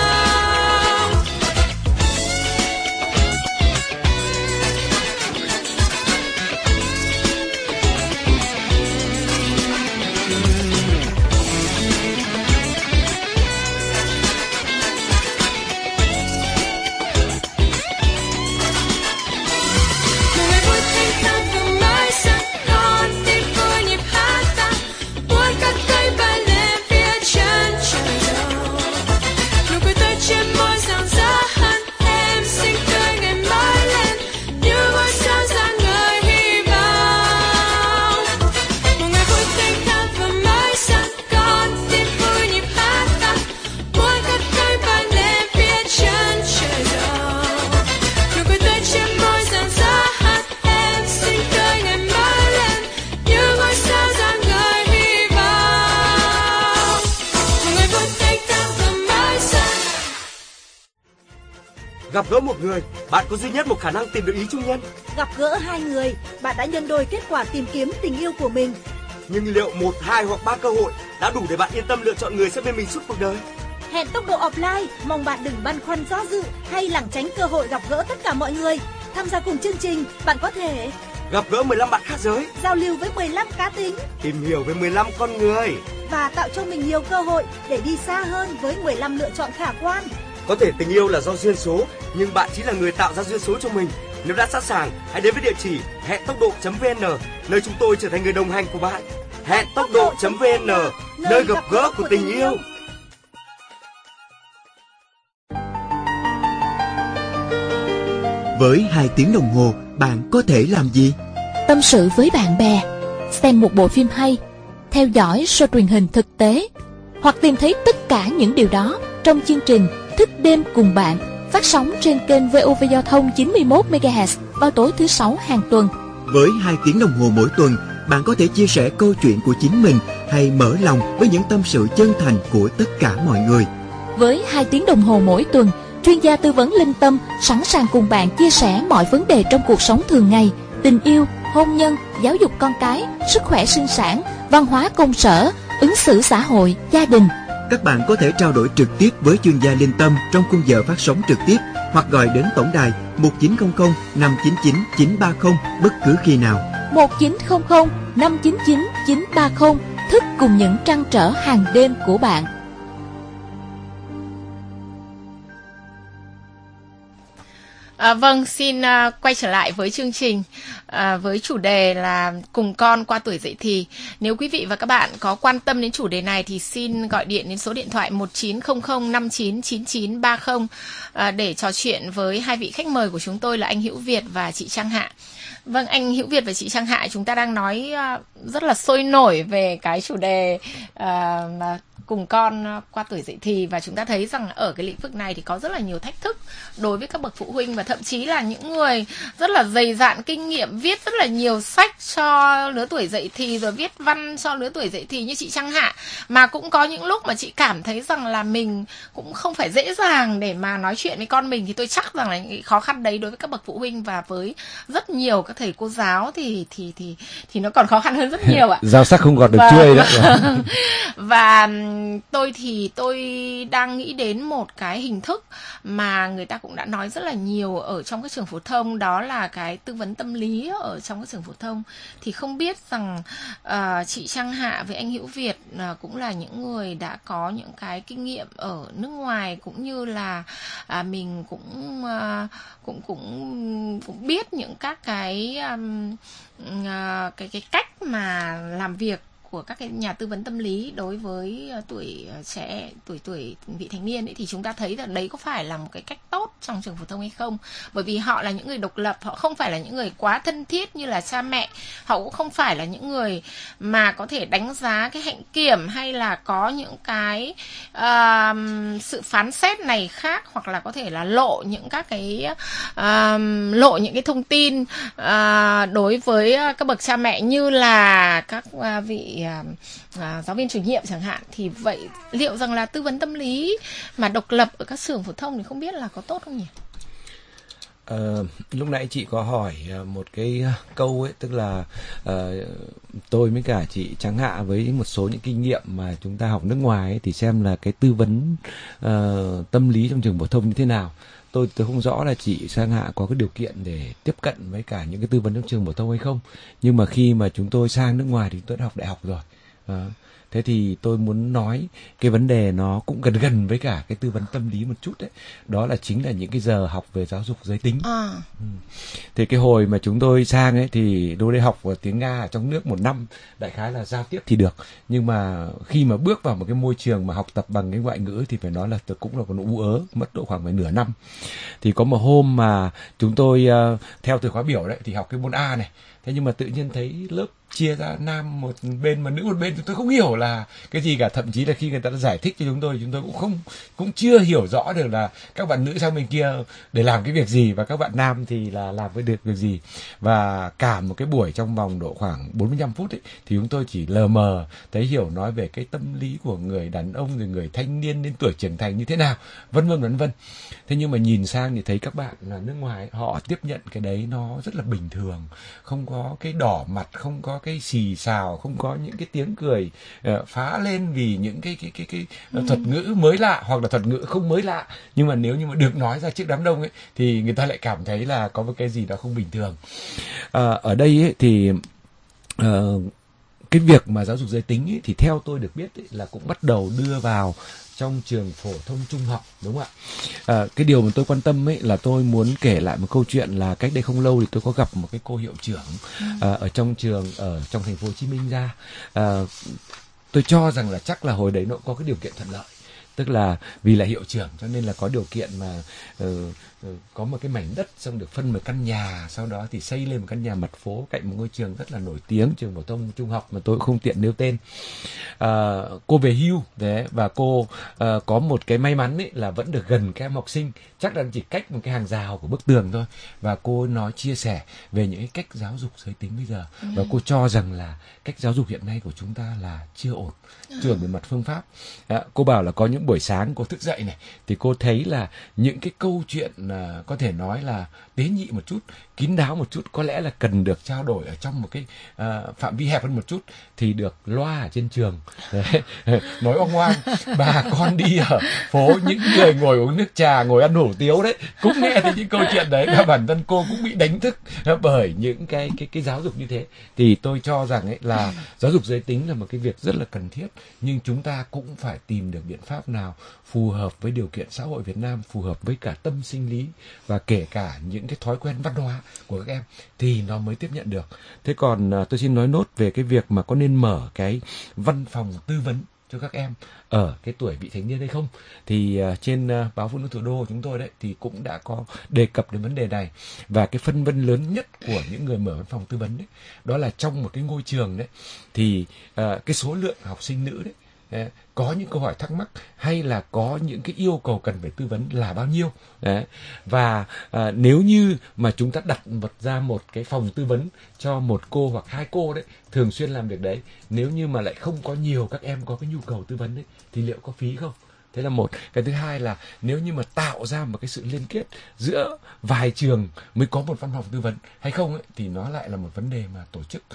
Một ngày vui thanh thang vừa mới sang, con tim vui nhịp hát vang, muốn cất cánh bay lên phía chân trời rộng. Nụ cười tươi trên môi rạng rỡ hơn, em xinh tươi ngày mới lên như ngôi sao rạng ngời hy vọng. Một ngày vui thanh thang vừa mới sang, con tim vui nhịp hát vang, muốn cất cánh bay lên phía chân trời rộng. Nụ cười tươi trên môi rạng rỡ hơn, em xinh tươi ngày mới lên như ngôi sao rạng ngời hy vọng. Một ngày vui thanh thang vừa mới sang. Gặp gỡ một người, bạn có duy nhất một khả năng tìm được ý chung nhân. Gặp gỡ hai người, bạn đã nhân đôi kết quả tìm kiếm tình yêu của mình. Nhưng liệu một, hai hoặc ba cơ hội đã đủ để bạn yên tâm lựa chọn người sẽ bên mình suốt cuộc đời? Hẹn tốc độ offline, mong bạn đừng băn khoăn do dự hay lảng tránh cơ hội gặp gỡ tất cả mọi người. Tham gia cùng chương trình, bạn có thể Gặp gỡ mười lăm bạn khác giới, giao lưu với mười lăm cá tính tìm hiểu về mười lăm con người. và tạo cho mình nhiều cơ hội để đi xa hơn với mười lăm lựa chọn khả quan. Có thể tình yêu là do duyên số, nhưng bạn chính là người tạo ra duyên số cho mình. Nếu đã sẵn sàng, hãy đến với địa chỉ hẹn tốc độ chấm vn, nơi chúng tôi trở thành người đồng hành của bạn. hẹn tốc độ chấm vn, nơi gặp gỡ của tình yêu. Với hai tiếng đồng hồ, bạn có thể làm gì? Tâm sự với bạn bè, xem một bộ phim hay, theo dõi show truyền hình thực tế, hoặc tìm thấy tất cả những điều đó trong chương trình Thức đêm cùng bạn, phát sóng trên kênh vê o vê Giao thông chín mươi mốt mê ga héc vào tối thứ sáu hàng tuần. Với hai tiếng đồng hồ mỗi tuần, bạn có thể chia sẻ câu chuyện của chính mình hay mở lòng với những tâm sự chân thành của tất cả mọi người. Với hai tiếng đồng hồ mỗi tuần, chuyên gia tư vấn Linh Tâm sẵn sàng cùng bạn chia sẻ mọi vấn đề trong cuộc sống thường ngày, tình yêu, hôn nhân, giáo dục con cái, sức khỏe sinh sản, văn hóa công sở, ứng xử xã hội, gia đình. Các bạn có thể trao đổi trực tiếp với chuyên gia Linh Tâm trong khung giờ phát sóng trực tiếp hoặc gọi đến tổng đài một chín không không năm chín chín chín ba không bất cứ khi nào. một chín không không năm chín chín chín ba không, thức cùng những trăn trở hàng đêm của bạn. À, vâng, xin uh, quay trở lại với chương trình uh, với chủ đề là cùng con qua tuổi dậy thì. Nếu quý vị và các bạn có quan tâm đến chủ đề này thì xin gọi điện đến số điện thoại một chín không không năm chín chín chín ba không uh, để trò chuyện với hai vị khách mời của chúng tôi là anh Hữu Việt và chị Trang Hạ. Vâng, anh Hữu Việt và chị Trang Hạ, chúng ta đang nói uh, rất là sôi nổi về cái chủ đề uh, mà cùng con qua tuổi dậy thì, và chúng ta thấy rằng ở cái lĩnh vực này thì có rất là nhiều thách thức đối với các bậc phụ huynh, và thậm chí là những người rất là dày dạn kinh nghiệm, viết rất là nhiều sách cho lứa tuổi dậy thì, rồi viết văn cho lứa tuổi dậy thì như chị Trang Hạ, mà cũng có những lúc mà chị cảm thấy rằng là mình cũng không phải dễ dàng để mà nói chuyện với con mình. Thì tôi chắc rằng là những khó khăn đấy đối với các bậc phụ huynh và với rất nhiều các thầy cô giáo thì thì thì thì nó còn khó khăn hơn rất nhiều ạ. Dao sắc không gọt được và, chuôi đó. và tôi thì tôi đang nghĩ đến một cái hình thức mà người ta cũng đã nói rất là nhiều ở trong các trường phổ thông, đó là cái tư vấn tâm lý ở trong các trường phổ thông. Thì không biết rằng uh, chị Trang Hạ với anh Hữu Việt uh, cũng là những người đã có những cái kinh nghiệm ở nước ngoài, cũng như là uh, mình cũng uh, cũng cũng cũng biết những các cái um, uh, cái cái cách mà làm việc của các cái nhà tư vấn tâm lý đối với tuổi trẻ, tuổi tuổi vị thành niên ấy, thì chúng ta thấy là đấy có phải là một cái cách tốt trong trường phổ thông hay không? Bởi vì họ là những người độc lập, họ không phải là những người quá thân thiết như là cha mẹ, họ cũng không phải là những người mà có thể đánh giá cái hạnh kiểm hay là có những cái uh, sự phán xét này khác, hoặc là có thể là lộ những các cái uh, lộ những cái thông tin uh, đối với các bậc cha mẹ như là các uh, vị À, à, giáo viên chủ nhiệm chẳng hạn. Thì vậy liệu rằng là tư vấn tâm lý mà độc lập ở các trường phổ thông thì không biết là có tốt không nhỉ? Uh, lúc nãy chị có hỏi một cái câu ấy, tức là uh, tôi với cả chị Trang Hạ với một số những kinh nghiệm mà chúng ta học nước ngoài ấy, thì xem là cái tư vấn uh, tâm lý trong trường phổ thông như thế nào. Tôi tôi không rõ là chị Trang Hạ có cái điều kiện để tiếp cận với cả những cái tư vấn trong trường phổ thông hay không. Nhưng mà khi mà chúng tôi sang nước ngoài thì tôi đã học đại học rồi. À, thế thì tôi muốn nói cái vấn đề nó cũng gần gần với cả cái tư vấn tâm lý một chút đấy. Đó là chính là những cái giờ học về giáo dục giới tính. À. Ừ. Thì cái hồi mà chúng tôi sang ấy thì tôi đi học tiếng Nga ở trong nước một năm, đại khái là giao tiếp thì được. Nhưng mà khi mà bước vào một cái môi trường mà học tập bằng cái ngoại ngữ thì phải nói là tôi cũng là còn ú ớ, mất độ khoảng phải nửa năm. Thì có một hôm mà chúng tôi uh, theo từ khóa biểu đấy thì học cái môn A này. Thế nhưng mà tự nhiên thấy lớp chia ra nam một bên mà nữ một bên, chúng tôi không hiểu là cái gì cả. Thậm chí là khi người ta đã giải thích cho chúng tôi, chúng tôi cũng không cũng chưa hiểu rõ được là các bạn nữ sang bên kia để làm cái việc gì và các bạn nam thì là làm cái được việc gì. Và cả một cái buổi trong vòng độ khoảng bốn mươi lăm phút ấy, thì chúng tôi chỉ lờ mờ thấy hiểu nói về cái tâm lý của người đàn ông, rồi người thanh niên đến tuổi trưởng thành như thế nào, vân vân vân vân. Thế nhưng mà nhìn sang thì thấy các bạn là nước ngoài họ tiếp nhận cái đấy nó rất là bình thường, không có cái đỏ mặt, không có cái xì xào, không có những cái tiếng cười uh, phá lên vì những cái cái cái cái uh, thuật ngữ mới lạ hoặc là thuật ngữ không mới lạ. Nhưng mà nếu như mà được nói ra trước đám đông ấy thì người ta lại cảm thấy là có một cái gì đó không bình thường. Uh, ở đây ấy, thì uh, cái việc mà giáo dục giới tính ấy, thì theo tôi được biết ấy, là cũng bắt đầu đưa vào trong trường phổ thông trung học, đúng không ạ? À, cái điều mà tôi quan tâm ấy là tôi muốn kể lại một câu chuyện là cách đây không lâu thì tôi có gặp một cái cô hiệu trưởng à, ở trong trường ở trong thành phố Hồ Chí Minh ra. À, tôi cho rằng là chắc là hồi đấy nó có cái điều kiện thuận lợi, tức là vì là hiệu trưởng cho nên là có điều kiện mà uh, uh, có một cái mảnh đất xong được phân một căn nhà, sau đó thì xây lên một căn nhà mặt phố cạnh một ngôi trường rất là nổi tiếng, trường phổ thông trung học mà tôi không tiện nêu tên. Uh, cô về hưu đấy, và cô uh, có một cái may mắn ấy là vẫn được gần các em học sinh, chắc là chỉ cách một cái hàng rào của bức tường thôi, và cô nói chia sẻ về những cái cách giáo dục giới tính bây giờ. Ừ. Và cô cho rằng là cách giáo dục hiện nay của chúng ta là chưa ổn, chưa ổn về mặt phương pháp. À, cô bảo là có những buổi sáng cô thức dậy này thì cô thấy là những cái câu chuyện à, có thể nói là tế nhị một chút, kín đáo một chút, có lẽ là cần được trao đổi ở trong một cái à, phạm vi hẹp hơn một chút thì được loa ở trên trường. Đấy. Nói oang oang, bà con đi ở phố, những người ngồi uống nước trà, ngồi ăn hủ tiếu đấy cũng nghe thấy những câu chuyện đấy, và bản thân cô cũng bị đánh thức bởi những cái cái cái giáo dục như thế. Thì tôi cho rằng ấy là giáo dục giới tính là một cái việc rất là cần thiết, nhưng chúng ta cũng phải tìm được biện pháp nào phù hợp với điều kiện xã hội Việt Nam, phù hợp với cả tâm sinh lý và kể cả những cái thói quen văn hóa của các em thì nó mới tiếp nhận được. Thế còn tôi xin nói nốt về cái việc mà có nên mở cái văn phòng tư vấn cho các em ở cái tuổi vị thành niên hay không. Thì uh, trên uh, báo Phụ Nữ Thủ đô chúng tôi đấy thì cũng đã có đề cập đến vấn đề này. Và cái phân vân lớn nhất của những người mở văn phòng tư vấn đấy, đó là trong một cái ngôi trường đấy thì uh, cái số lượng học sinh nữ đấy Đấy, có những câu hỏi thắc mắc hay là có những cái yêu cầu cần phải tư vấn là bao nhiêu. Đấy. Và à, nếu như mà chúng ta đặt vật ra một cái phòng tư vấn cho một cô hoặc hai cô đấy thường xuyên làm việc đấy, nếu như mà lại không có nhiều các em có cái nhu cầu tư vấn đấy thì liệu có phí không? Thế là một. Cái thứ hai là nếu như mà tạo ra một cái sự liên kết giữa vài trường mới có một văn phòng tư vấn hay không ấy, thì nó lại là một vấn đề mà tổ chức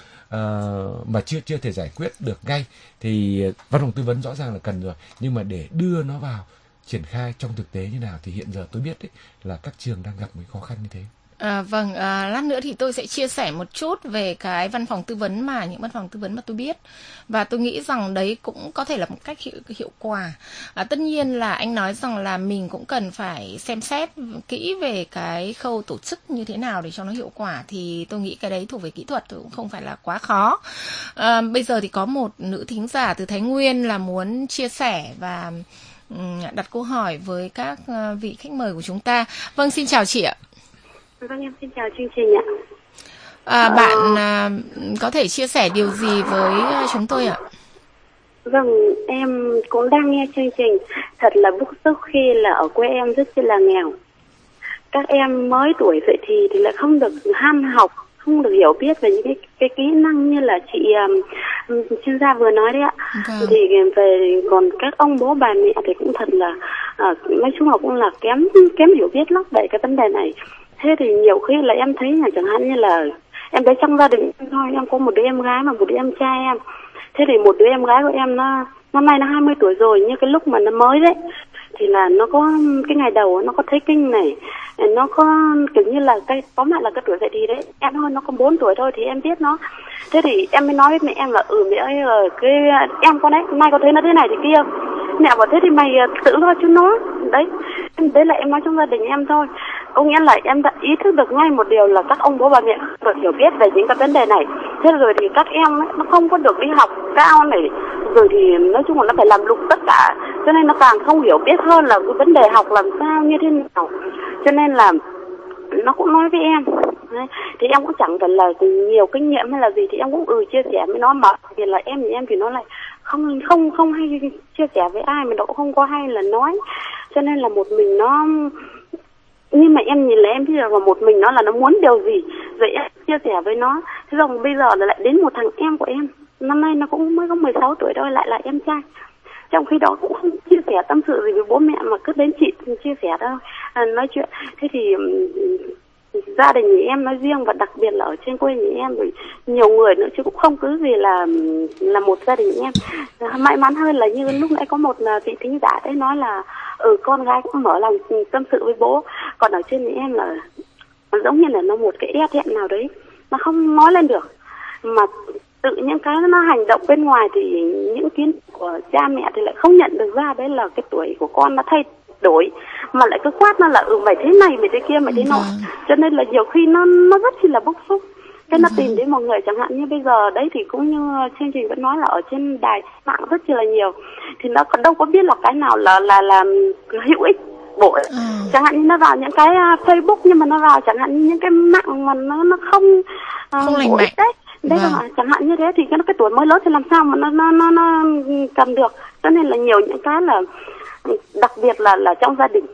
uh, mà chưa chưa thể giải quyết được ngay. Thì văn phòng tư vấn rõ ràng là cần rồi, nhưng mà để đưa nó vào triển khai trong thực tế như nào thì hiện giờ tôi biết ấy, là các trường đang gặp một khó khăn như thế. À, vâng, à, lát nữa thì tôi sẽ chia sẻ một chút về cái văn phòng tư vấn mà những văn phòng tư vấn mà tôi biết, và tôi nghĩ rằng đấy cũng có thể là một cách hiệu, hiệu quả. À, tất nhiên là anh nói rằng là mình cũng cần phải xem xét kỹ về cái khâu tổ chức như thế nào để cho nó hiệu quả, thì tôi nghĩ cái đấy thuộc về kỹ thuật cũng không phải là quá khó. À, bây giờ thì có một nữ thính giả từ Thái Nguyên là muốn chia sẻ và um, đặt câu hỏi với các uh, vị khách mời của chúng ta. Vâng, xin chào chị ạ. Vâng, em xin chào chương trình ạ. À, bạn à, có thể chia sẻ điều gì với chúng tôi ạ? Vâng, em cũng đang nghe chương trình. Thật là bức xúc khi là ở quê em rất là nghèo. Các em mới tuổi dậy thì thì lại không được ham học, không được hiểu biết về những cái, cái kỹ năng như là chị um, chuyên gia vừa nói đấy ạ. Okay. Thì về còn các ông bố bà mẹ thì cũng thật là uh, nói chung là cũng là kém kém hiểu biết lắm về cái vấn đề này. Thế thì nhiều khi là em thấy là chẳng hạn như là em thấy trong gia đình thôi, em có một đứa em gái và một đứa em trai em. Thế thì một đứa em gái của em nó năm nay nó hai mươi tuổi rồi, nhưng cái lúc mà nó mới đấy thì là nó có cái ngày đầu nó có thấy kinh này, nó có kiểu như là cái tóm lại là cái tuổi dậy thì đấy, em hơn nó có bốn tuổi thôi thì em biết nó. Thế thì em mới nói với mẹ em là ừ mẹ ơi, cái em con đấy mai có thấy nó thế này thì kia. Mẹ bảo thế thì mày tự lo cho nó. Đấy, đấy là em nói trong gia đình em thôi. Có nghĩa là em đã ý thức được ngay một điều là các ông bố bà mẹ được hiểu biết về những cái vấn đề này. Thế rồi thì các em ấy, nó không có được đi học cao này, rồi thì nói chung là nó phải làm lụng tất cả, cho nên nó càng không hiểu biết hơn là cái vấn đề học làm sao như thế nào. Cho nên là nó cũng nói với em. Đấy. Thì em cũng chẳng phải là nhiều kinh nghiệm hay là gì, thì em cũng ừ chia sẻ với nó, mà thì là em thì em thì nó lại không không không hay chia sẻ với ai, mà nó cũng không có hay là nói. Cho nên là một mình nó, nhưng mà em nhìn là em biết là một mình nó là nó muốn điều gì rồi em chia sẻ với nó. Thế rồi bây giờ là lại đến một thằng em của em, năm nay nó cũng mới có mười sáu tuổi thôi, lại là em trai. Trong khi đó cũng không chia sẻ tâm sự gì với bố mẹ, mà cứ đến chị chia sẻ đâu, à, nói chuyện. Thế thì gia đình nhà em nói riêng và đặc biệt là ở trên quê nhà em rồi nhiều người nữa chứ cũng không cứ gì là là một gia đình em. May mắn hơn là như lúc nãy có một vị thính giả đấy nói là ừ con gái cũng mở lòng tâm sự với bố, còn ở trên nhà em là giống như là nó một cái e thẹn nào đấy, nó không nói lên được, mà tự những cái nó hành động bên ngoài thì những kiến của cha mẹ thì lại không nhận được ra đấy là cái tuổi của con nó thay đổi, mà lại cứ quát nó là ừ mày thế này mày thế kia mày thế nọ. Cho nên là nhiều khi nó nó rất là bức xúc. Cái nó tìm đến một người chẳng hạn như bây giờ đấy, thì cũng như chương trình vẫn nói là ở trên đài mạng rất là nhiều, thì nó đâu có biết là cái nào là là là hữu ích bổ ích. Ừ. Chẳng hạn như nó vào những cái uh, Facebook, nhưng mà nó vào chẳng hạn như những cái mạng mà nó nó không uh, không lành mạnh đấy. Đấy vâng. Là chẳng hạn như thế thì cái cái tuổi mới lớn thì làm sao mà nó nó nó nó cầm được. Cho nên là nhiều những cái là đặc biệt là là trong gia đình,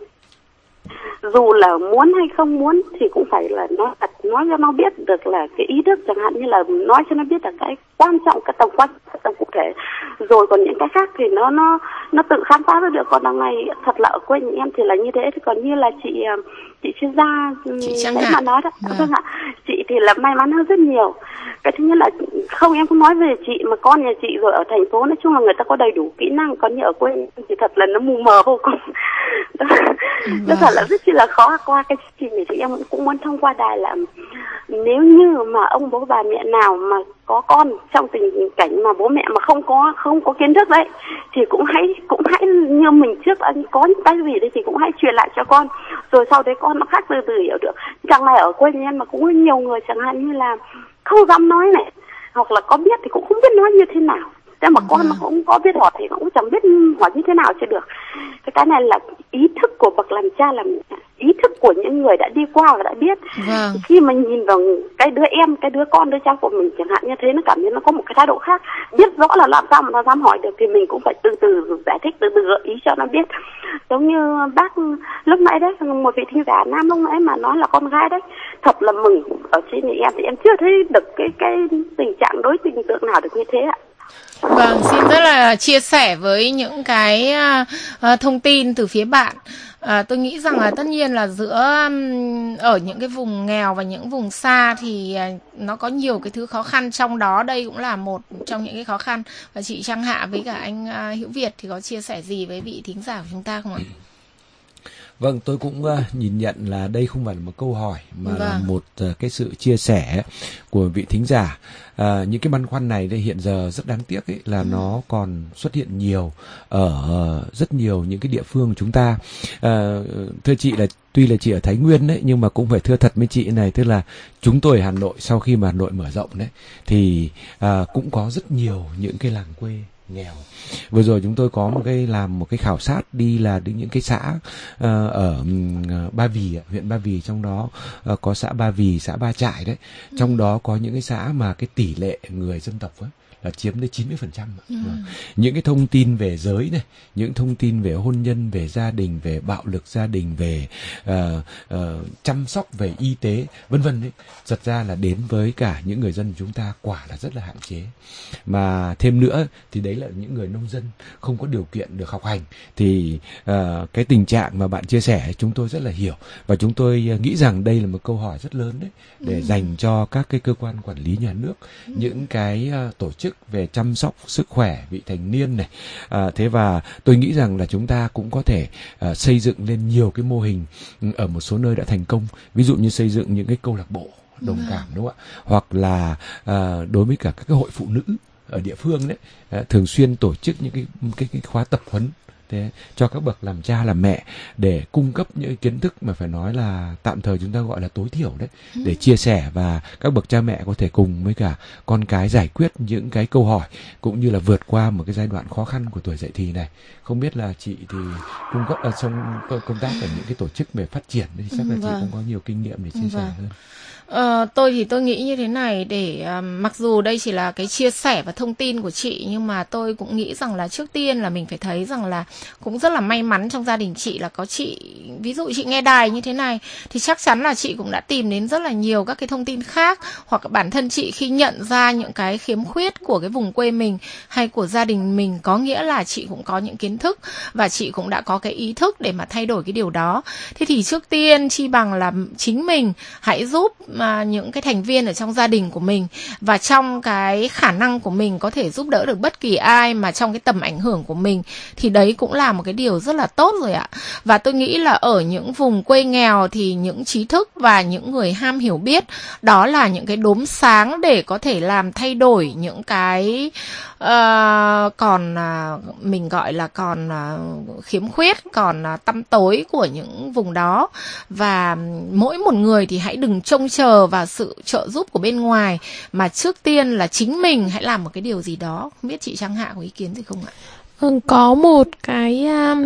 dù là muốn hay không muốn thì cũng phải là nói thật, nói cho nó biết được là cái ý thức, chẳng hạn như là nói cho nó biết là cái quan trọng, cái tầm quan cái tầm cụ thể. Rồi còn những cái khác thì nó nó nó tự khám phá ra được. Còn đằng này thật là ở quê nhà em thì là như thế. Thì còn như là chị chị chuyên gia đấy mà nói đó, vâng. Vâng ạ. Chị thì là may mắn hơn rất nhiều. Cái thứ nhất là không, em không nói về chị, mà con nhà chị rồi ở thành phố nói chung là người ta có đầy đủ kỹ năng, còn như ở quê thì thật là nó mù mờ vô cùng. Đó, vâng. Đó thật là rất là khó. Qua cái chương trình này thì em cũng muốn thông qua đài là nếu như mà ông bố bà mẹ nào mà có con trong tình cảnh mà bố mẹ mà không có không có kiến thức đấy, thì cũng hãy cũng hãy như mình trước có những cái gì đấy thì cũng hãy truyền lại cho con, rồi sau đấy con nó khác từ từ hiểu được. Chẳng này ở quê nhà em mà cũng có nhiều người chẳng hạn như là không dám nói này, hoặc là có biết thì cũng không biết nói như thế nào. Thế mà con nó cũng có biết hỏi thì cũng chẳng biết hỏi như thế nào cho được. Cái cái này là ý thức của bậc làm cha làm mẹ, ý thức của những người đã đi qua và đã biết. Vâng. Khi mà nhìn vào cái đứa em, cái đứa con, đứa cháu của mình chẳng hạn như thế, nó cảm thấy nó có một cái thái độ khác, biết rõ là làm sao mà nó dám hỏi được, thì mình cũng phải từ từ giải thích, từ từ gợi ý cho nó biết. Giống như bác lúc nãy đấy, một vị thính giả nam lúc nãy mà nói là con gái đấy, thật là mừng. Ở trên nhà em thì em chưa thấy được cái cái tình trạng đối tình tượng nào được như thế ạ. Vâng, xin rất là chia sẻ với những cái uh, thông tin từ phía bạn. À, tôi nghĩ rằng là tất nhiên là giữa um, ở những cái vùng nghèo và những vùng xa thì uh, nó có nhiều cái thứ khó khăn, trong đó đây cũng là một trong những cái khó khăn. Và chị Trang Hạ với cả anh uh, Hữu Việt thì có chia sẻ gì với vị thính giả của chúng ta không ạ? Vâng, tôi cũng uh, nhìn nhận là đây không phải là một câu hỏi mà vâng. là một uh, cái sự chia sẻ của vị thính giả. Uh, những cái băn khoăn này đây hiện giờ rất đáng tiếc ấy, là ừ. nó còn xuất hiện nhiều ở uh, rất nhiều những cái địa phương của chúng ta. Uh, thưa chị là tuy là chị ở Thái Nguyên đấy, nhưng mà cũng phải thưa thật với chị này, tức là chúng tôi ở Hà Nội sau khi mà Hà Nội mở rộng đấy thì uh, cũng có rất nhiều những cái làng quê nghèo. Vừa rồi chúng tôi có một cái làm một cái khảo sát đi là đến những cái xã uh, ở uh, Ba Vì, huyện Ba Vì, trong đó uh, có xã Ba Vì, xã Ba Trại đấy. Ừ. Trong đó có những cái xã mà cái tỷ lệ người dân tộc ấy, là chiếm tới chín mươi phần trăm. Ừ. Những cái thông tin về giới này, những thông tin về hôn nhân, về gia đình, về bạo lực gia đình, về uh, uh, chăm sóc, về y tế, vân vân ấy, thật ra là đến với cả những người dân của chúng ta quả là rất là hạn chế. Mà thêm nữa thì đấy là những người nông dân không có điều kiện được học hành, thì uh, cái tình trạng mà bạn chia sẻ chúng tôi rất là hiểu, và chúng tôi nghĩ rằng đây là một câu hỏi rất lớn đấy để ừ. dành cho các cái cơ quan quản lý nhà nước, ừ. những cái uh, tổ chức về chăm sóc sức khỏe vị thành niên này. À, thế và tôi nghĩ rằng là chúng ta cũng có thể à, xây dựng lên nhiều cái mô hình ở một số nơi đã thành công, ví dụ như xây dựng những cái câu lạc bộ đồng cảm, đúng không ạ? Hoặc là à, đối với cả các cái hội phụ nữ ở địa phương đấy, à, thường xuyên tổ chức những cái cái, cái khóa tập huấn thế cho các bậc làm cha làm mẹ để cung cấp những kiến thức mà phải nói là tạm thời chúng ta gọi là tối thiểu đấy, ừ. để chia sẻ và các bậc cha mẹ có thể cùng với cả con cái giải quyết những cái câu hỏi cũng như là vượt qua một cái giai đoạn khó khăn của tuổi dậy thì này. Không biết là chị thì cung cấp ở trong công tác ở những cái tổ chức về phát triển thì chắc là vâng. chị cũng có nhiều kinh nghiệm để chia vâng. sẻ hơn. Ờ, tôi thì tôi nghĩ như thế này, để uh, mặc dù đây chỉ là cái chia sẻ và thông tin của chị, nhưng mà tôi cũng nghĩ rằng là trước tiên là mình phải thấy rằng là cũng rất là may mắn trong gia đình chị là có chị. Ví dụ chị nghe đài như thế này thì chắc chắn là chị cũng đã tìm đến rất là nhiều các cái thông tin khác, hoặc bản thân chị khi nhận ra những cái khiếm khuyết của cái vùng quê mình hay của gia đình mình, có nghĩa là chị cũng có những kiến thức và chị cũng đã có cái ý thức để mà thay đổi cái điều đó. Thế thì trước tiên chi bằng là chính mình hãy giúp mà những cái thành viên ở trong gia đình của mình, và trong cái khả năng của mình có thể giúp đỡ được bất kỳ ai mà trong cái tầm ảnh hưởng của mình, thì đấy cũng là một cái điều rất là tốt rồi ạ. Và tôi nghĩ là ở những vùng quê nghèo thì những trí thức và những người ham hiểu biết, đó là những cái đốm sáng để có thể làm thay đổi những cái uh, còn uh, mình gọi là còn uh, khiếm khuyết, còn uh, tăm tối của những vùng đó. Và mỗi một người thì hãy đừng trông chờ vào sự trợ giúp của bên ngoài, mà trước tiên là chính mình hãy làm một cái điều gì đó. Không biết chị Trang Hạ có ý kiến gì không ạ? Ừ, có một cái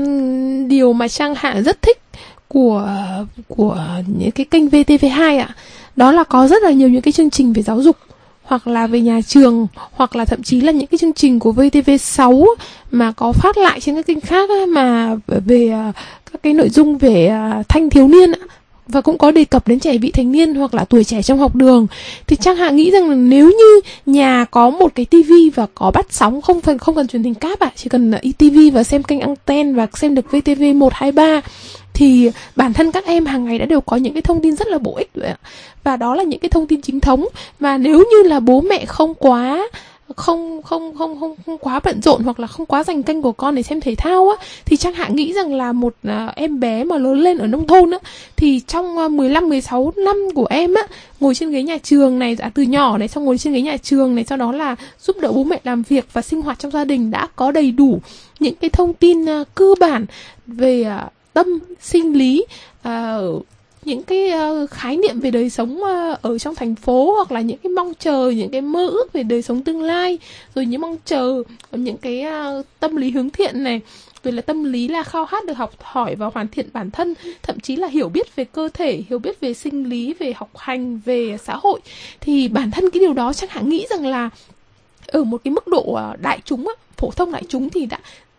um, điều mà Trang Hạ rất thích của của những cái kênh vê tê vê hai ạ, đó là có rất là nhiều những cái chương trình về giáo dục, hoặc là về nhà trường, hoặc là thậm chí là những cái chương trình của vê tê vê sáu mà có phát lại trên các kênh khác ấy, mà về uh, các cái nội dung về uh, thanh thiếu niên ạ, và cũng có đề cập đến trẻ vị thành niên hoặc là tuổi trẻ trong học đường. Thì Trang Hạ nghĩ rằng là nếu như nhà có một cái tivi và có bắt sóng, không phần không cần truyền hình cáp ạ, chỉ cần i tê vê và xem kênh anten và xem được vê tê vê một, hai, ba, thì bản thân các em hàng ngày đã đều có những cái thông tin rất là bổ ích rồi ạ. Và đó là những cái thông tin chính thống, mà nếu như là bố mẹ không quá không không không không không quá bận rộn hoặc là không quá dành kênh của con để xem thể thao á, thì Trang Hạ nghĩ rằng là một uh, em bé mà lớn lên ở nông thôn á, thì trong uh, mười lăm mười sáu năm của em á, ngồi trên ghế nhà trường này, à, từ nhỏ này, xong ngồi trên ghế nhà trường này, sau đó là giúp đỡ bố mẹ làm việc và sinh hoạt trong gia đình, đã có đầy đủ những cái thông tin uh, cơ bản về uh, tâm sinh lý, uh, những cái uh, khái niệm về đời sống uh, ở trong thành phố, hoặc là những cái mong chờ, những cái mơ ước về đời sống tương lai, rồi những mong chờ, những cái uh, tâm lý hướng thiện này, rồi là tâm lý là khao khát được học hỏi và hoàn thiện bản thân, thậm chí là hiểu biết về cơ thể, hiểu biết về sinh lý, về học hành, về xã hội. Thì bản thân cái điều đó chắc hẳn nghĩ rằng là ở một cái mức độ uh, đại chúng á, phổ thông đại chúng thì đã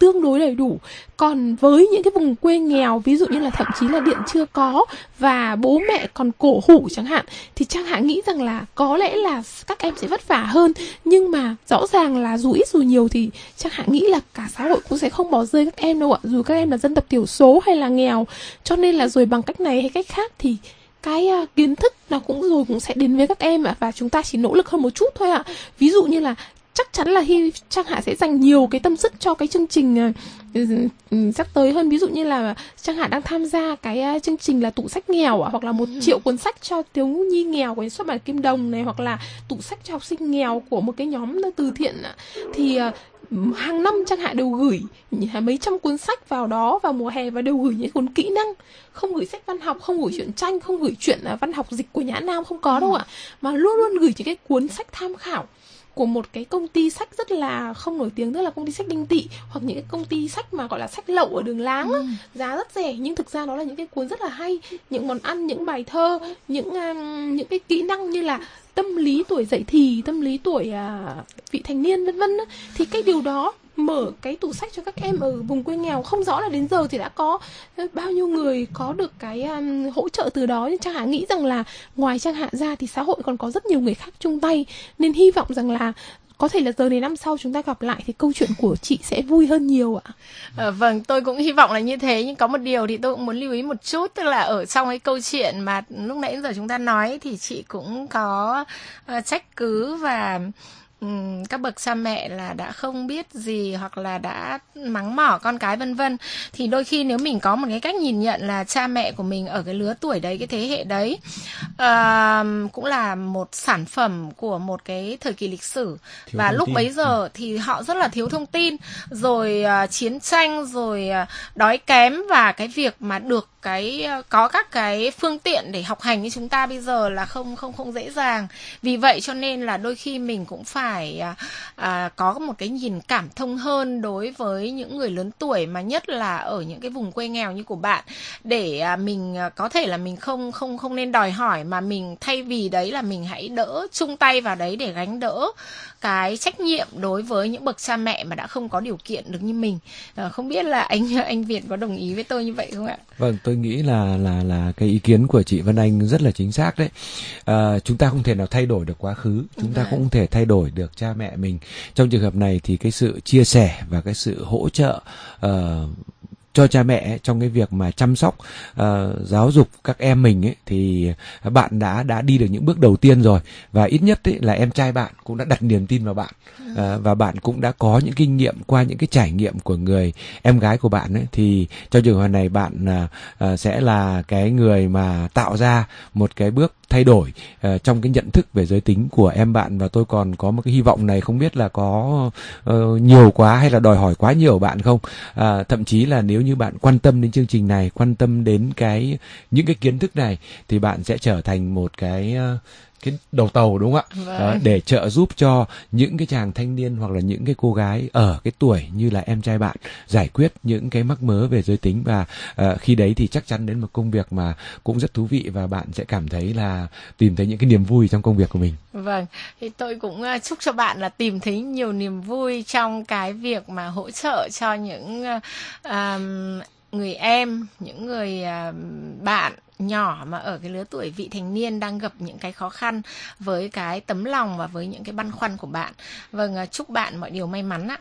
tương đối đầy đủ. Còn với những cái vùng quê nghèo, ví dụ như là thậm chí là điện chưa có và bố mẹ còn cổ hủ chẳng hạn, thì Trang Hạ nghĩ rằng là có lẽ là các em sẽ vất vả hơn. Nhưng mà rõ ràng là dù ít dù nhiều thì Trang Hạ nghĩ là cả xã hội cũng sẽ không bỏ rơi các em đâu ạ, dù các em là dân tộc thiểu số hay là nghèo. Cho nên là rồi bằng cách này hay cách khác thì cái uh, kiến thức nó cũng rồi cũng sẽ đến với các em ạ, và chúng ta chỉ nỗ lực hơn một chút thôi ạ. Ví dụ như là chắc chắn là Hy Trang Hạ sẽ dành nhiều cái tâm sức cho cái chương trình uh, sắp tới hơn. Ví dụ như là Trang Hạ đang tham gia cái uh, chương trình là tủ sách nghèo ạ, hoặc là một ừ. triệu cuốn sách cho thiếu nhi nghèo của xuất bản Kim Đồng này, hoặc là tủ sách cho học sinh nghèo của một cái nhóm từ thiện ạ. Thì uh, hàng năm Trang Hạ đều gửi mấy trăm cuốn sách vào đó vào mùa hè, và đều gửi những cuốn kỹ năng, không gửi sách văn học, không gửi truyện tranh, không gửi truyện văn học dịch của Nhã Nam, không có đâu ạ, mà luôn luôn gửi những cái cuốn sách tham khảo của một cái công ty sách rất là không nổi tiếng, tức là công ty sách Đinh Tị, hoặc những cái công ty sách mà gọi là sách lậu ở đường láng, ừ. giá rất rẻ, nhưng thực ra đó là những cái cuốn rất là hay, những món ăn, những bài thơ, những um, những cái kỹ năng như là tâm lý tuổi dậy thì, tâm lý tuổi uh, vị thành niên vân vân. Thì cái điều đó mở cái tủ sách cho các em ở vùng quê nghèo, không rõ là đến giờ thì đã có bao nhiêu người có được cái um, hỗ trợ từ đó. Nhưng Trang Hạ nghĩ rằng là ngoài Trang Hạ ra thì xã hội còn có rất nhiều người khác chung tay, nên hy vọng rằng là có thể là giờ này năm sau chúng ta gặp lại thì câu chuyện của chị sẽ vui hơn nhiều ạ. À, vâng, tôi cũng hy vọng là như thế. Nhưng có một điều thì tôi cũng muốn lưu ý một chút, tức là ở trong cái câu chuyện mà lúc nãy giờ chúng ta nói thì chị cũng có uh, trách cứ và Um, các bậc cha mẹ là đã không biết gì hoặc là đã mắng mỏ con cái vân vân. Thì đôi khi nếu mình có một cái cách nhìn nhận là cha mẹ của mình ở cái lứa tuổi đấy, cái thế hệ đấy uh, cũng là một sản phẩm của một cái thời kỳ lịch sử, thiếu và lúc tin. Bấy giờ thì họ rất là thiếu thông tin, rồi uh, chiến tranh, rồi uh, đói kém, và cái việc mà được cái uh, có các cái phương tiện để học hành như chúng ta bây giờ là không không không dễ dàng. Vì vậy cho nên là đôi khi mình cũng phải phải à, à, có một cái nhìn cảm thông hơn đối với những người lớn tuổi, mà nhất là ở những cái vùng quê nghèo như của bạn, để à, mình à, có thể là mình không không không nên đòi hỏi, mà mình thay vì đấy là mình hãy đỡ chung tay vào đấy để gánh đỡ cái trách nhiệm đối với những bậc cha mẹ mà đã không có điều kiện được như mình. À, không biết là anh anh Việt có đồng ý với tôi như vậy không ạ? Vâng, tôi nghĩ là là là cái ý kiến của chị Vân Anh rất là chính xác đấy. À, chúng ta không thể nào thay đổi được quá khứ, chúng ta cũng không thể thay đổi được cha mẹ mình. Trong trường hợp này thì cái sự chia sẻ và cái sự hỗ trợ uh, cho cha mẹ trong cái việc mà chăm sóc uh, giáo dục các em mình ấy, thì bạn đã đã đi được những bước đầu tiên rồi, và ít nhất ấy, là em trai bạn cũng đã đặt niềm tin vào bạn, uh, và bạn cũng đã có những kinh nghiệm qua những cái trải nghiệm của người em gái của bạn ấy. Thì trong trường hợp này bạn uh, uh, sẽ là cái người mà tạo ra một cái bước thay đổi uh, trong cái nhận thức về giới tính của em bạn. Và tôi còn có một cái hy vọng này, không biết là có uh, nhiều quá hay là đòi hỏi quá nhiều bạn không, uh, thậm chí là nếu như bạn quan tâm đến chương trình này, quan tâm đến cái những cái kiến thức này, thì bạn sẽ trở thành một cái uh, cái đầu tàu, đúng không ạ? Vâng. Để trợ giúp cho những cái chàng thanh niên hoặc là những cái cô gái ở cái tuổi như là em trai bạn giải quyết những cái mắc mớ về giới tính. Và uh, khi đấy thì chắc chắn đến một công việc mà cũng rất thú vị, và bạn sẽ cảm thấy là tìm thấy những cái niềm vui trong công việc của mình. Vâng, thì tôi cũng uh, chúc cho bạn là tìm thấy nhiều niềm vui trong cái việc mà hỗ trợ cho những uh, um, người em, những người uh, bạn nhỏ mà ở cái lứa tuổi vị thành niên đang gặp những cái khó khăn, với cái tấm lòng và với những cái băn khoăn của bạn. Vâng, chúc bạn mọi điều may mắn ạ.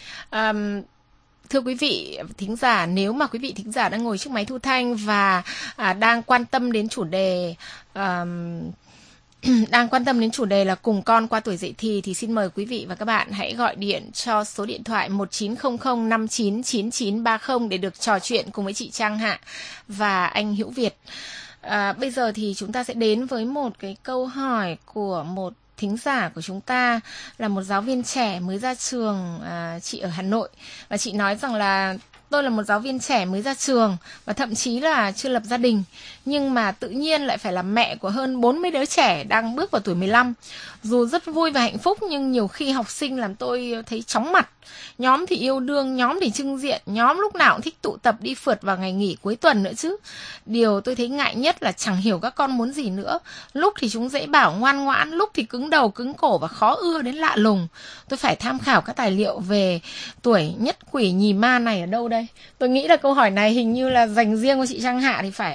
Um, Thưa quý vị thính giả, nếu mà quý vị thính giả đang ngồi trước máy thu thanh và à, đang quan tâm đến chủ đề um, đang quan tâm đến chủ đề là cùng con qua tuổi dậy thì, thì xin mời quý vị và các bạn hãy gọi điện cho số điện thoại một chín không không năm chín chín chín ba không để được trò chuyện cùng với chị Trang Hạ và anh Hữu Việt. À, bây giờ thì chúng ta sẽ đến với một cái câu hỏi của một thính giả của chúng ta, là một giáo viên trẻ mới ra trường, à, chị ở Hà Nội, và chị nói rằng là tôi là một giáo viên trẻ mới ra trường và thậm chí là chưa lập gia đình, nhưng mà tự nhiên lại phải là mẹ của hơn bốn mươi đứa trẻ đang bước vào tuổi mười lăm. Dù rất vui và hạnh phúc nhưng nhiều khi học sinh làm tôi thấy chóng mặt. Nhóm thì yêu đương, nhóm thì trưng diện, nhóm lúc nào cũng thích tụ tập đi phượt vào ngày nghỉ cuối tuần nữa chứ. Điều tôi thấy ngại nhất là chẳng hiểu các con muốn gì nữa. Lúc thì chúng dễ bảo ngoan ngoãn, lúc thì cứng đầu cứng cổ và khó ưa đến lạ lùng. Tôi phải tham khảo các tài liệu về tuổi nhất quỷ nhì ma này ở đâu đây? Tôi nghĩ là câu hỏi này hình như là dành riêng cho chị Trang Hạ thì phải.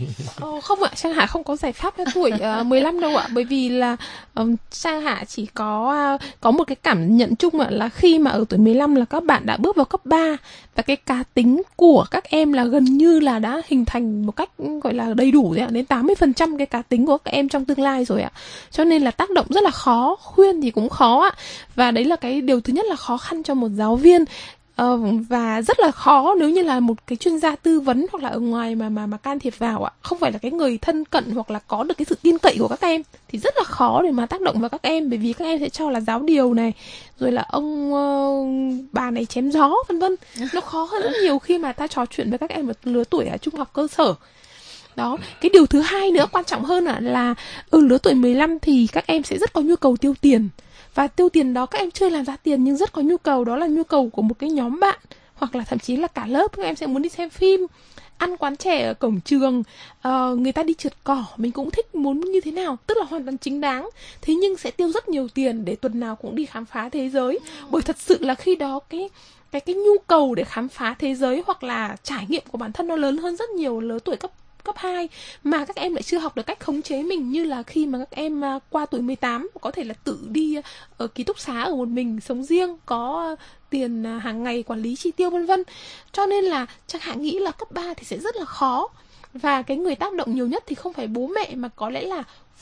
Ờ, không ạ, Trang Hạ không có giải pháp cho tuổi uh, mười lăm đâu ạ. Bởi vì là um, Trang Hạ chỉ có uh, có một cái cảm nhận chung ạ, là khi mà ở tuổi mười lăm là các bạn đã bước vào cấp ba và cái cá tính của các em là gần như là đã hình thành một cách gọi là đầy đủ rồi ạ, đến tám mươi phần trăm cái cá tính của các em trong tương lai rồi ạ. Cho nên là tác động rất là khó, khuyên thì cũng khó ạ. Và đấy là cái điều thứ nhất là khó khăn cho một giáo viên. Ờ, và rất là khó nếu như là một cái chuyên gia tư vấn hoặc là ở ngoài mà mà mà can thiệp vào ạ, không phải là cái người thân cận hoặc là có được cái sự tin cậy của các em thì rất là khó để mà tác động vào các em, bởi vì các em sẽ cho là giáo điều này, rồi là ông uh, bà này chém gió vân vân. Nó khó hơn rất nhiều khi mà ta trò chuyện với các em ở lứa tuổi ở trung học cơ sở. Đó, cái điều thứ hai nữa quan trọng hơn là, là ở lứa tuổi mười lăm thì các em sẽ rất có nhu cầu tiêu tiền. Và tiêu tiền đó các em chưa làm ra tiền nhưng rất có nhu cầu, đó là nhu cầu của một cái nhóm bạn hoặc là thậm chí là cả lớp. Các em sẽ muốn đi xem phim, ăn quán chè ở cổng trường, uh, người ta đi trượt cỏ, mình cũng thích muốn như thế nào, tức là hoàn toàn chính đáng. Thế nhưng sẽ tiêu rất nhiều tiền để tuần nào cũng đi khám phá thế giới. Bởi thật sự là khi đó cái cái cái nhu cầu để khám phá thế giới hoặc là trải nghiệm của bản thân nó lớn hơn rất nhiều lứa tuổi cấp cấp hai, mà các em lại chưa học được cách khống chế mình như là khi mà các em uh, qua tuổi mười tám có thể là tự đi uh, ở ký túc xá ở một mình, sống riêng, có uh, tiền uh, hàng ngày quản lý chi tiêu vân vân. Cho nên là Trang Hạ nghĩ là cấp ba thì sẽ rất là khó. Và cái người tác động nhiều nhất thì không phải bố mẹ mà có lẽ là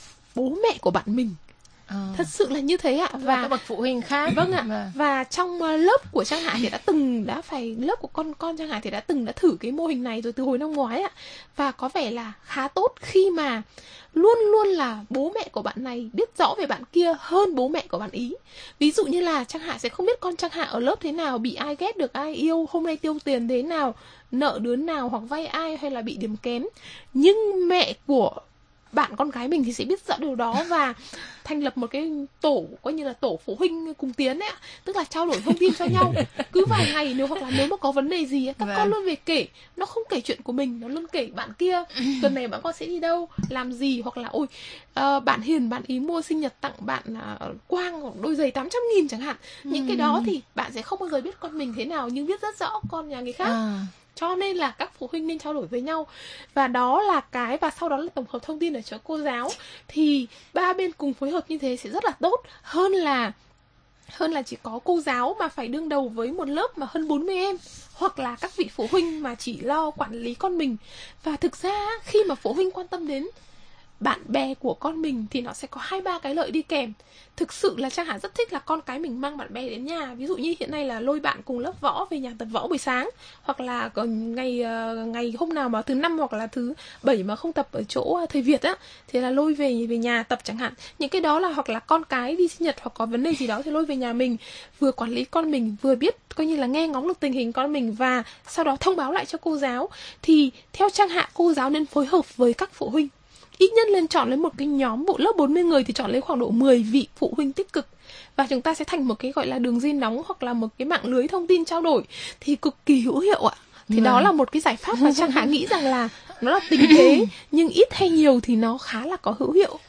bố mẹ của bạn mình. À. Thật sự là như thế ạ. Và các bậc phụ huynh khác. Vâng ạ. Và, và trong uh, lớp của Trang Hạ thì đã từng đã phải lớp của con con Trang Hạ thì đã từng đã thử cái mô hình này rồi từ hồi năm ngoái ạ. Và có vẻ là khá tốt khi mà luôn luôn là bố mẹ của bạn này biết rõ về bạn kia hơn bố mẹ của bạn ý. Ví dụ như là Trang Hạ sẽ không biết con Trang Hạ ở lớp thế nào, bị ai ghét, được ai yêu, hôm nay tiêu tiền thế nào, nợ đứa nào hoặc vay ai hay là bị điểm kém. Nhưng mẹ của bạn con gái mình thì sẽ biết rõ điều đó và thành lập một cái tổ, coi như là tổ phụ huynh cùng tiến ấy ạ, tức là trao đổi thông tin cho nhau. Cứ vài ngày nếu hoặc là nếu mà có vấn đề gì ấy, các vâng. con luôn về kể, nó không kể chuyện của mình, nó luôn kể bạn kia tuần này bạn con sẽ đi đâu, làm gì, hoặc là ôi uh, bạn Hiền bạn ý mua sinh nhật tặng bạn uh, Quang đôi giày tám trăm nghìn chẳng hạn. Những ừ. cái đó thì bạn sẽ không bao giờ biết con mình thế nào nhưng biết rất rõ con nhà người khác. À. Cho nên là các phụ huynh nên trao đổi với nhau. Và đó là cái, và sau đó là tổng hợp thông tin ở chỗ cô giáo. Thì ba bên cùng phối hợp như thế sẽ rất là tốt. Hơn là Hơn là chỉ có cô giáo mà phải đương đầu với một lớp mà hơn bốn mươi em, hoặc là các vị phụ huynh mà chỉ lo quản lý con mình. Và thực ra khi mà phụ huynh quan tâm đến bạn bè của con mình thì nó sẽ có hai ba cái lợi đi kèm. Thực sự là Trang Hạ rất thích là con cái mình mang bạn bè đến nhà. Ví dụ như hiện nay là lôi bạn cùng lớp võ về nhà tập võ buổi sáng, hoặc là ngày ngày hôm nào mà thứ năm hoặc là thứ bảy mà không tập ở chỗ thầy Việt á thì là lôi về về nhà tập chẳng hạn. Những cái đó là hoặc là con cái đi sinh nhật hoặc có vấn đề gì đó thì lôi về nhà mình, vừa quản lý con mình vừa biết coi như là nghe ngóng được tình hình con mình và sau đó thông báo lại cho cô giáo. Thì theo Trang Hạ, cô giáo nên phối hợp với các phụ huynh, ít nhất lên chọn lấy một cái nhóm bộ lớp bốn mươi người thì chọn lấy khoảng độ mười vị phụ huynh tích cực, và chúng ta sẽ thành một cái gọi là đường dây nóng hoặc là một cái mạng lưới thông tin trao đổi thì cực kỳ hữu hiệu ạ. Thì ừ. đó là một cái giải pháp mà Trang Hạ nghĩ rằng là nó là tình thế nhưng ít hay nhiều thì nó khá là có hữu hiệu.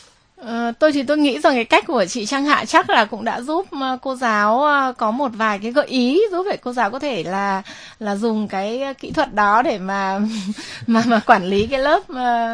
Ờ, tôi thì tôi nghĩ rằng cái cách của chị Trang Hạ chắc là cũng đã giúp cô giáo có một vài cái gợi ý giúp để cô giáo có thể là là dùng cái kỹ thuật đó để mà mà mà quản lý cái lớp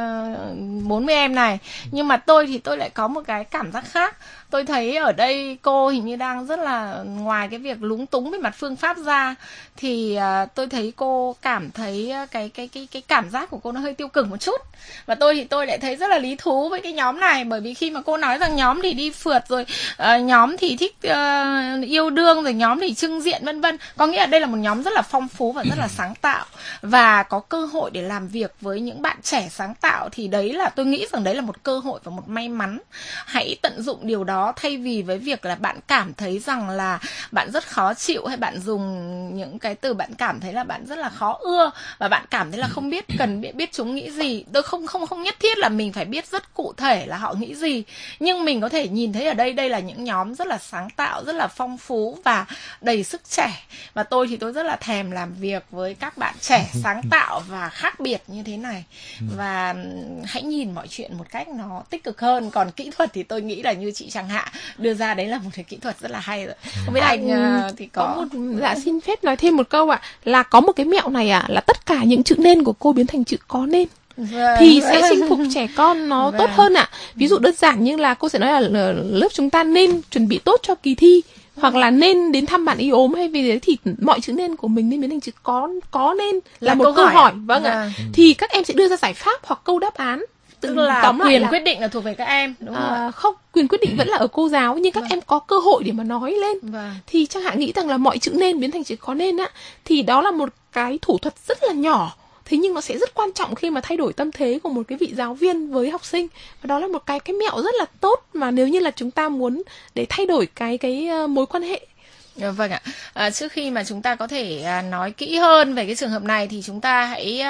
uh, bốn mươi em này. Nhưng mà tôi thì tôi lại có một cái cảm giác khác. Tôi thấy ở đây cô hình như đang rất là, ngoài cái việc lúng túng về mặt phương pháp ra thì uh, tôi thấy cô cảm thấy cái cái cái cái cảm giác của cô nó hơi tiêu cực một chút. Và tôi thì tôi lại thấy rất là lý thú với cái nhóm này, bởi vì vì khi mà cô nói rằng nhóm thì đi phượt rồi uh, nhóm thì thích uh, yêu đương rồi nhóm thì trưng diện vân vân, có nghĩa là đây là một nhóm rất là phong phú và rất là sáng tạo và có cơ hội để làm việc với những bạn trẻ sáng tạo, thì đấy là tôi nghĩ rằng đấy là một cơ hội và một may mắn. Hãy tận dụng điều đó thay vì với việc là bạn cảm thấy rằng là bạn rất khó chịu, hay bạn dùng những cái từ bạn cảm thấy là bạn rất là khó ưa và bạn cảm thấy là không biết cần biết, biết chúng nghĩ gì. Tôi không không không nhất thiết là mình phải biết rất cụ thể là họ nghĩ gì, nhưng mình có thể nhìn thấy ở đây đây là những nhóm rất là sáng tạo, rất là phong phú và đầy sức trẻ. Và tôi thì tôi rất là thèm làm việc với các bạn trẻ sáng tạo và khác biệt như thế này. Và hãy nhìn mọi chuyện một cách nó tích cực hơn. Còn kỹ thuật thì tôi nghĩ là như chị Trang Hạ đưa ra, đấy là một cái kỹ thuật rất là hay rồi. Không biết anh uh, thì có, có một, dạ xin phép nói thêm một câu ạ, là có một cái mẹo này ạ, là tất cả những chữ nên của cô biến thành chữ có nên. Vâng, thì sẽ chinh phục trẻ con nó vâng. tốt hơn ạ. Ví dụ đơn giản như là cô sẽ nói là lớp chúng ta nên chuẩn bị tốt cho kỳ thi, hoặc là nên đến thăm bạn ý ốm hay vì thế, thì mọi chữ nên của mình nên biến thành chữ có có nên là, là một câu, câu hỏi, hỏi. Vâng ạ. À. Thì các em sẽ đưa ra giải pháp hoặc câu đáp án. Tức là quyền là... quyết định là thuộc về các em, đúng không? À, không, quyền quyết định vẫn là ở cô giáo, nhưng các vâng. em có cơ hội để mà nói lên. Vâng. Thì Trang Hạ nghĩ rằng là mọi chữ nên biến thành chữ có nên á, thì đó là một cái thủ thuật rất là nhỏ, thế nhưng nó sẽ rất quan trọng khi mà thay đổi tâm thế của một cái vị giáo viên với học sinh. Và đó là một cái cái mẹo rất là tốt mà nếu như là chúng ta muốn để thay đổi cái cái mối quan hệ. Vâng ạ. À, trước khi mà chúng ta có thể à, nói kỹ hơn về cái trường hợp này thì chúng ta hãy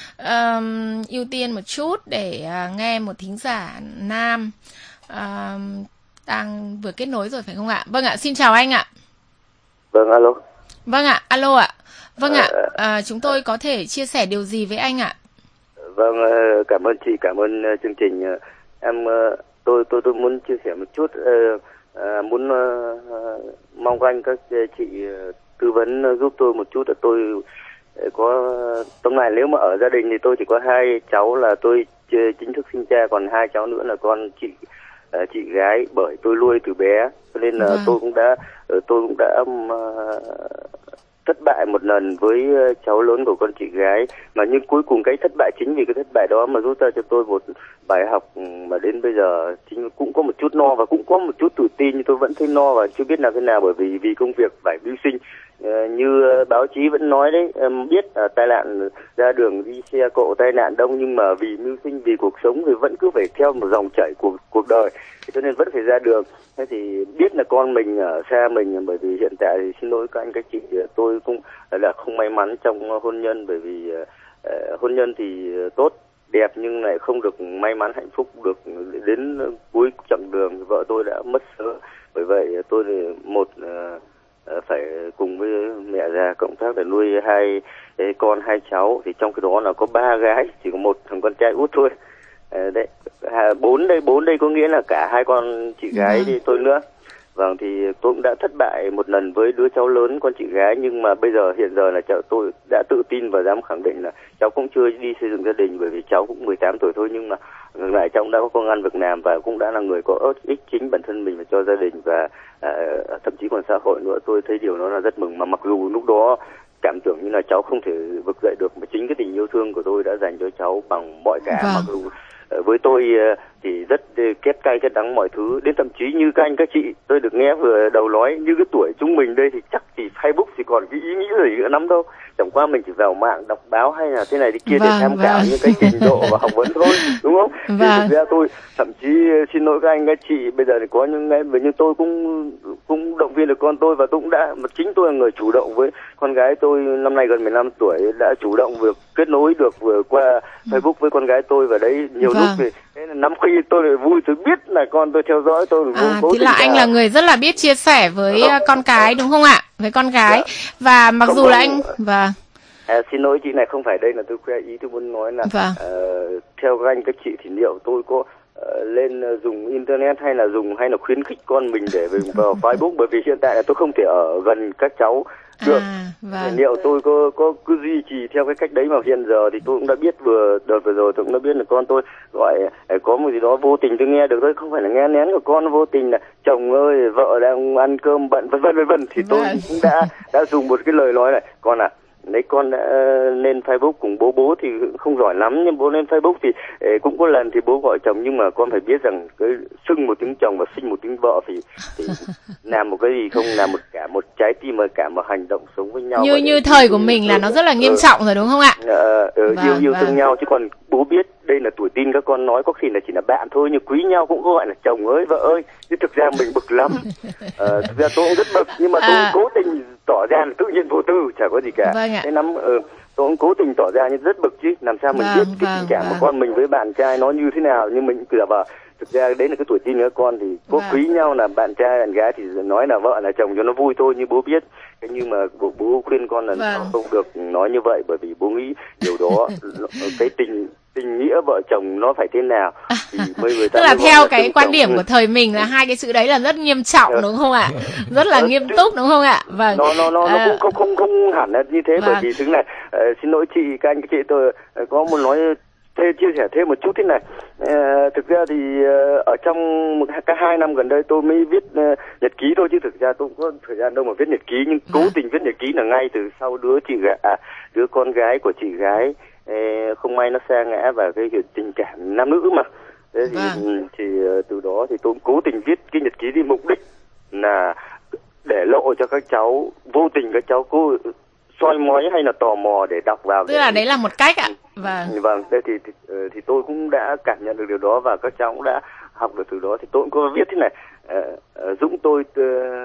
à, ưu tiên một chút để à, nghe một thính giả nam à, đang vừa kết nối rồi phải không ạ? Vâng ạ, xin chào anh ạ. Vâng, alo. Vâng ạ, alo ạ. Vâng ạ, à, chúng tôi có thể chia sẻ điều gì với anh ạ? Vâng, cảm ơn chị, cảm ơn chương trình. Em tôi tôi tôi muốn chia sẻ một chút, à, muốn uh, mong anh các chị tư vấn giúp tôi một chút. Là tôi có tóm lại nếu mà ở gia đình thì tôi chỉ có hai cháu là tôi chính thức sinh cha, còn hai cháu nữa là con chị uh, chị gái, bởi tôi nuôi từ bé cho nên là vâng. tôi cũng đã tôi cũng đã uh, thất bại một lần với cháu lớn của con chị gái, mà nhưng cuối cùng cái thất bại chính vì cái thất bại đó mà rút ra cho tôi một bài học mà đến bây giờ chính cũng có một chút no và cũng có một chút tự tin, nhưng tôi vẫn thấy no và chưa biết làm thế nào, bởi vì vì công việc phải mưu sinh. Uh, như báo chí vẫn nói đấy, um, biết uh, tai nạn ra đường đi xe cộ tai nạn đông, nhưng mà vì mưu sinh, vì cuộc sống thì vẫn cứ phải theo một dòng chảy của cuộc đời, cho nên vẫn phải ra đường. Thế thì biết là con mình ở xa mình, bởi vì hiện tại thì xin lỗi các anh các chị, tôi cũng là không may mắn trong hôn nhân, bởi vì uh, hôn nhân thì tốt đẹp nhưng lại không được may mắn hạnh phúc được đến cuối chặng đường. Vợ tôi đã mất sớm, bởi vậy tôi thì một uh, phải cùng với mẹ già cộng tác để nuôi hai con hai cháu, thì trong cái đó là có ba gái, chỉ có một thằng con trai út thôi. À, đấy bốn đây bốn đây có nghĩa là cả hai con chị gái thì tôi nữa. Vâng, thì tôi cũng đã thất bại một lần với đứa cháu lớn con chị gái, nhưng mà bây giờ hiện giờ là cháu tôi đã tự tin và dám khẳng định là cháu cũng chưa đi xây dựng gia đình, bởi vì cháu cũng mười tám tuổi thôi, nhưng mà ngược lại cháu cũng đã có công ăn việc làm và cũng đã là người có ích chính bản thân mình và cho gia đình và à, thậm chí còn xã hội nữa. Tôi thấy điều đó là rất mừng, mà mặc dù lúc đó cảm tưởng như là cháu không thể vực dậy được, mà chính cái tình yêu thương của tôi đã dành cho cháu bằng mọi cả. Vâng. Mặc dù với tôi thì rất kết cay kết đắng mọi thứ, đến thậm chí như các anh các chị tôi được nghe vừa đầu nói, như cái tuổi chúng mình đây thì chắc thì Facebook thì còn cái ý nghĩ gì nữa lắm đâu, chẳng qua mình chỉ vào mạng đọc báo hay là thế này thì kia vâng, để tham vâng. khảo những cái trình độ và học vấn thôi, đúng không? Vâng. Thì thực ra tôi thậm chí xin lỗi các anh các chị, bây giờ thì có những ngày nhưng tôi cũng cũng động viên được con tôi, và tôi cũng đã chính tôi là người chủ động với con gái tôi, năm nay gần mười lăm tuổi, đã chủ động vừa kết nối được vừa qua Facebook với con gái tôi, và đấy nhiều vâng. lúc thì năm khi tôi lại vui, tôi biết là con tôi theo dõi tôi. À, thì là anh là người rất là biết chia sẻ với không, con cái đúng không ạ? Với con gái. Dạ. Và mặc không dù là anh và à, xin lỗi chị này, không phải đây là tôi khoe ý, tôi muốn nói là vâng. uh, theo các anh các chị thì liệu tôi có uh, lên uh, dùng internet hay là dùng hay là khuyến khích con mình để vào Facebook, bởi vì hiện tại là tôi không thể ở gần các cháu được. À, vâng. Liệu tôi có có cứ duy trì theo cái cách đấy, mà hiện giờ thì tôi cũng đã biết, vừa đợt vừa rồi tôi cũng đã biết là con tôi gọi có một gì đó vô tình tôi nghe được thôi, không phải là nghe nén của con, vô tình là chồng ơi vợ đang ăn cơm bận vân vân vân vân, thì tôi vâng. cũng đã đã dùng một cái lời nói này, con à lấy con đã lên Facebook cùng bố bố thì không giỏi lắm, nhưng bố lên Facebook thì cũng có lần thì bố gọi chồng, nhưng mà con phải biết rằng cái xưng một tiếng chồng và sinh một tiếng vợ thì, thì làm một cái gì không, làm một cả một trái tim và cả một hành động sống với nhau. Như như thời của mình là nó rất là nghiêm ừ. trọng rồi đúng không ạ? Ờ, ừ, vâng, yêu yêu vâng. thương nhau, chứ còn bố biết đây là tuổi tin, các con nói có khi là chỉ là bạn thôi, nhưng quý nhau cũng gọi là chồng ơi vợ ơi, chứ thực ra mình bực lắm. Ờ, thực ra tôi cũng rất bực, nhưng mà tôi à. cố tình tỏ ra là tự nhiên vô tư, chả có gì cả. Vâng ạ. Thế lắm, ừ, tôi cũng cố tình tỏ ra nhưng rất bực chứ, làm sao mình vâng, biết cái vâng, tình cảm vâng. của con mình với bạn trai nó như thế nào, nhưng mình cứ vào thực ra đấy là cái tuổi tin của các con thì có vâng. quý nhau là bạn trai bạn gái thì nói là vợ là chồng cho nó vui thôi, như bố biết. Thế nhưng mà bố, bố khuyên con là vâng. không được nói như vậy, bởi vì bố nghĩ điều đó cái tình tình nghĩa vợ chồng nó phải thế nào thì mới người ta. Tức là mới theo cái quan chồng. điểm của thời mình là hai cái chữ đấy là rất nghiêm trọng đúng không ạ? Rất là nghiêm túc đúng không ạ? Vâng. Nó nó nó, à... nó cũng không không không hẳn là như thế, vâng. bởi vì thứ này uh, xin lỗi chị, các anh các chị, tôi uh, có muốn nói thêm chia sẻ thêm một chút thế này. Uh, thực ra thì uh, ở trong một cái hai năm gần đây tôi mới viết uh, nhật ký thôi, chứ thực ra tôi cũng có thời gian đâu mà viết nhật ký, nhưng cố vâng. tình viết nhật ký là ngay từ sau đứa chị gái, à, đứa con gái của chị gái uh, không may nó sa ngã vào cái tình cảm nam nữ mà. Thế thì, vâng. thì uh, từ đó thì tôi cũng cố tình viết cái nhật ký đi, mục đích là để lộ cho các cháu, vô tình các cháu cố soi mói hay là tò mò để đọc vào. Tức là đấy là một cách ạ. Vâng. Vâng, thế thì, thì thì tôi cũng đã cảm nhận được điều đó và các cháu cũng đã học được từ đó. Thì tôi cũng có viết thế này: uh, uh, Dũng tôi uh,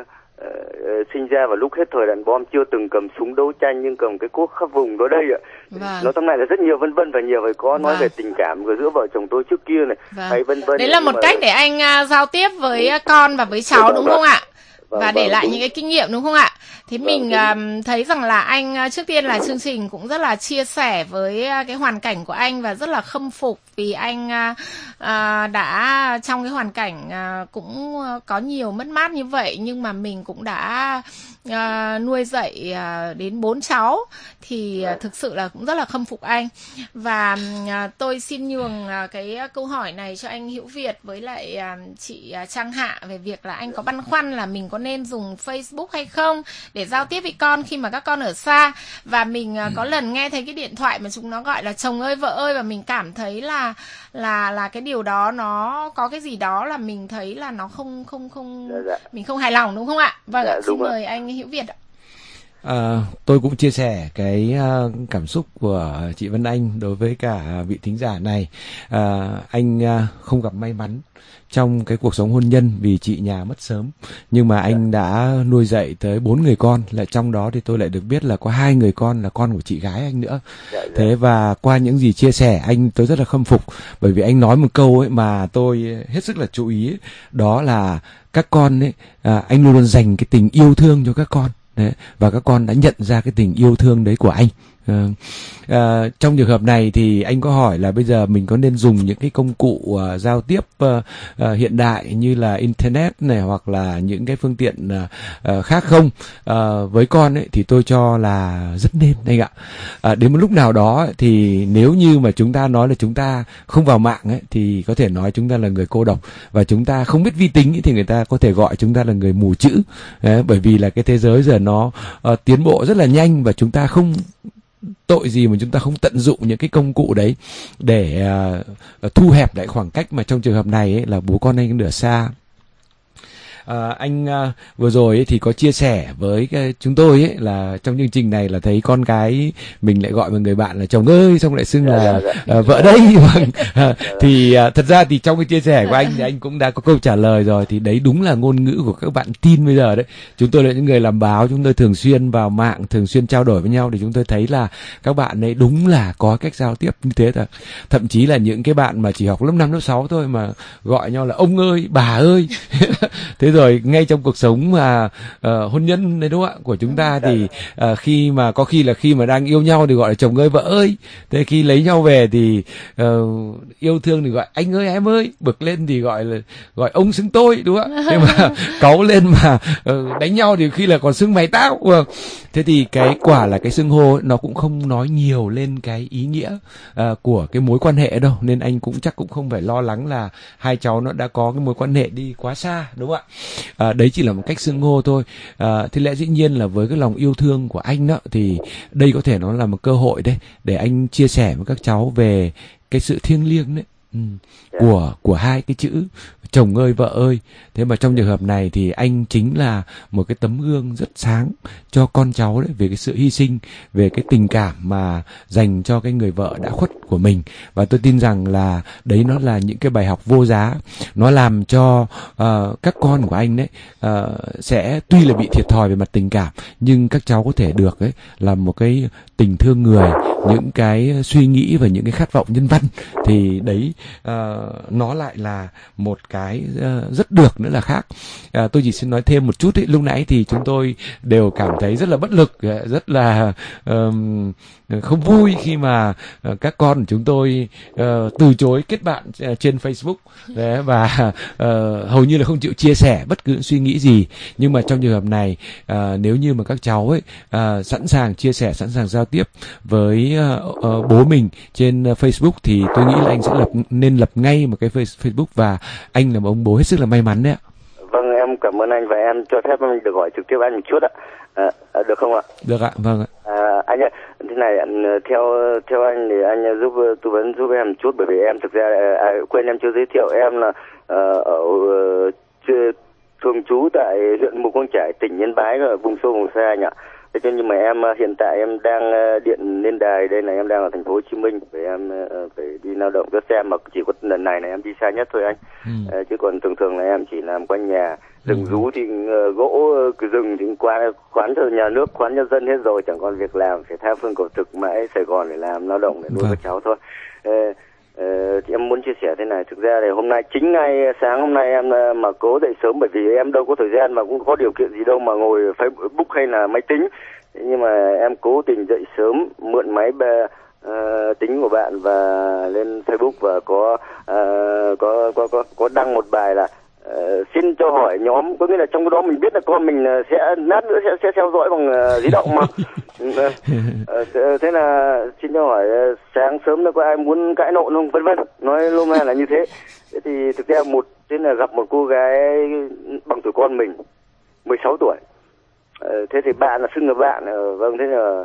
uh, sinh ra vào lúc hết thời đạn bom, chưa từng cầm súng đấu tranh nhưng cầm cái cuốc khắp vùng đó đây ạ. Vâng. Nó trong này là rất nhiều vân vân và nhiều phải có nói vâng. về tình cảm của giữa vợ chồng tôi trước kia này, vâng. hay vân vân. Đấy là một mà... cách để anh uh, giao tiếp với uh, con và với cháu, đúng không ạ? Vâng, và để vâng, lại đúng. Những cái kinh nghiệm đúng không ạ? Thế vâng, mình uh, thấy rằng là anh uh, trước tiên là chương trình cũng rất là chia sẻ với uh, cái hoàn cảnh của anh và rất là khâm phục vì anh uh, uh, đã trong cái hoàn cảnh uh, cũng uh, có nhiều mất mát như vậy, nhưng mà mình cũng đã uh, nuôi dạy uh, đến bốn cháu thì uh, thực sự là cũng rất là khâm phục anh. Và uh, tôi xin nhường uh, cái câu hỏi này cho anh Hữu Việt với lại uh, chị uh, Trang Hạ về việc là anh có băn khoăn là mình có nên dùng Facebook hay không để giao tiếp với con khi mà các con ở xa. Và mình uh, có lần nghe thấy cái điện thoại mà chúng nó gọi là chồng ơi vợ ơi, và mình cảm thấy là là là cái điều đó nó có cái gì đó là mình thấy là nó không không không dạ, dạ. mình không hài lòng đúng không ạ? Vâng dạ, ạ, xin mời anh Hữu Việt ạ. À, tôi cũng chia sẻ cái uh, cảm xúc của chị Vân Anh đối với cả vị thính giả này. À, anh uh, không gặp may mắn trong cái cuộc sống hôn nhân vì chị nhà mất sớm, nhưng mà anh đã nuôi dạy tới bốn người con, lại trong đó thì tôi lại được biết là có hai người con là con của chị gái anh nữa. Thế và qua những gì chia sẻ anh tôi rất là khâm phục, bởi vì anh nói một câu ấy mà tôi hết sức là chú ý ấy, đó là các con ấy, à, anh luôn luôn dành cái tình yêu thương cho các con. Đấy, và các con đã nhận ra cái tình yêu thương đấy của anh. À, à, trong trường hợp này thì anh có hỏi là bây giờ mình có nên dùng những cái công cụ uh, giao tiếp uh, uh, hiện đại như là internet này hoặc là những cái phương tiện uh, uh, khác không? Uh, với con ấy thì tôi cho là rất nên anh ạ. À, đến một lúc nào đó thì nếu như mà chúng ta nói là chúng ta không vào mạng ấy, thì có thể nói chúng ta là người cô độc, và chúng ta không biết vi tính ấy, thì người ta có thể gọi chúng ta là người mù chữ. Đấy, bởi vì là cái thế giới giờ nó uh, tiến bộ rất là nhanh và chúng ta không tội gì mà chúng ta không tận dụng những cái công cụ đấy để uh, thu hẹp lại khoảng cách mà trong trường hợp này ấy, là bố con anh ở xa. À, anh uh, vừa rồi ấy, thì có chia sẻ với cái, chúng tôi ấy, là trong chương trình này là thấy con cái mình lại gọi một người bạn là chồng ơi, xong lại xưng là uh, vợ đây. uh, thì uh, thật ra thì trong cái chia sẻ của anh thì anh cũng đã có câu trả lời rồi, thì đấy đúng là ngôn ngữ của các bạn teen bây giờ đấy. Chúng tôi là những người làm báo, chúng tôi thường xuyên vào mạng, thường xuyên trao đổi với nhau, thì chúng tôi thấy là các bạn ấy đúng là có cách giao tiếp như thế thật. Thậm chí là những cái bạn mà chỉ học lớp năm lớp sáu thôi mà gọi nhau là ông ơi, bà ơi. Thế rồi ngay trong cuộc sống mà uh, hôn nhân đấy đúng không ạ của chúng ta thì uh, khi mà có khi là khi mà đang yêu nhau thì gọi là chồng ơi vợ ơi, thế khi lấy nhau về thì uh, yêu thương thì gọi anh ơi em ơi, bực lên thì gọi là gọi ông xưng tôi đúng không ạ. Thế mà cáu lên mà uh, đánh nhau thì khi là còn xưng mày tao. Uh. Thế thì cái quả là cái xưng hô ấy, nó cũng không nói nhiều lên cái ý nghĩa uh, của cái mối quan hệ đâu, nên anh cũng chắc cũng không phải lo lắng là hai cháu nó đã có cái mối quan hệ đi quá xa đúng không ạ. À, đấy chỉ là một cách xưng hô thôi. À, thế lẽ dĩ nhiên là với cái lòng yêu thương của anh đó thì đây có thể nó là một cơ hội đấy để anh chia sẻ với các cháu về cái sự thiêng liêng đấy. Ừ. của của hai cái chữ chồng ơi vợ ơi. Thế mà trong trường hợp này thì anh chính là một cái tấm gương rất sáng cho con cháu đấy, về cái sự hy sinh, về cái tình cảm mà dành cho cái người vợ đã khuất của mình. Và tôi tin rằng là đấy nó là những cái bài học vô giá, nó làm cho uh, các con của anh đấy uh, sẽ tuy là bị thiệt thòi về mặt tình cảm, nhưng các cháu có thể được ấy là một cái tình thương người, những cái suy nghĩ và những cái khát vọng nhân văn. Thì đấy uh, nó lại là một cái uh, rất được nữa là khác. Uh, tôi chỉ xin nói thêm một chút ấy, lúc nãy thì chúng tôi đều cảm thấy rất là bất lực, rất là um, không vui khi mà uh, các con của chúng tôi uh, từ chối kết bạn uh, trên Facebook đấy, và uh, hầu như là không chịu chia sẻ bất cứ suy nghĩ gì. Nhưng mà trong trường hợp này uh, nếu như mà các cháu ấy uh, sẵn sàng chia sẻ, sẵn sàng giao tiếp với uh, uh, bố mình trên uh, Facebook thì tôi nghĩ là anh sẽ lập nên lập ngay một cái Facebook, và anh là một ông bố hết sức là may mắn đấy ạ. Vâng, em cảm ơn anh, và em cho phép em được hỏi trực tiếp anh một chút ạ. À, à, được không ạ? Được ạ, vâng ạ. À, anh ơi, thế này, theo theo anh thì anh giúp tư vấn giúp em một chút, bởi vì em thực ra à, quên em chưa giới thiệu, em là à, ở uh, thường trú tại huyện Mù Căng Chải, tỉnh Yên Bái, ở vùng sâu vùng xa anh ạ. Thế cho nhưng mà em hiện tại em đang điện lên đài đây này, em đang ở thành phố Hồ Chí Minh, để em phải đi lao động cho xem, mà chỉ có lần này này em đi xa nhất thôi anh. Ừ. À, chứ còn thường thường là em chỉ làm quanh nhà. Rừng rú thì uh, gỗ rừng thì qua khoán cho nhà nước, khoán cho dân hết rồi, chẳng còn việc làm, phải tha phương cầu thực mãi Sài Gòn để làm lao động để nuôi các cháu thôi. Uh, Uh, thì em muốn chia sẻ thế này, thực ra thì hôm nay chính ngay sáng hôm nay em uh, mà cố dậy sớm, bởi vì em đâu có thời gian và cũng có điều kiện gì đâu mà ngồi Facebook hay là máy tính. Nhưng mà em cố tình dậy sớm, mượn máy bè, uh, tính của bạn và lên Facebook, và có uh, có, có có có đăng một bài là uh, xin cho hỏi nhóm, có nghĩa là trong cái đó mình biết là con mình sẽ lát nữa sẽ sẽ theo dõi bằng uh, di động mà. uh, thế là xin cho hỏi uh, sáng sớm nó có ai muốn cãi lộn không, vân vân, nói lôm là như thế. Thế thì thực ra một thế là gặp một cô gái bằng tuổi con mình, mười sáu tuổi. Uh, thế thì bạn là xưng là bạn, uh, vâng, thế là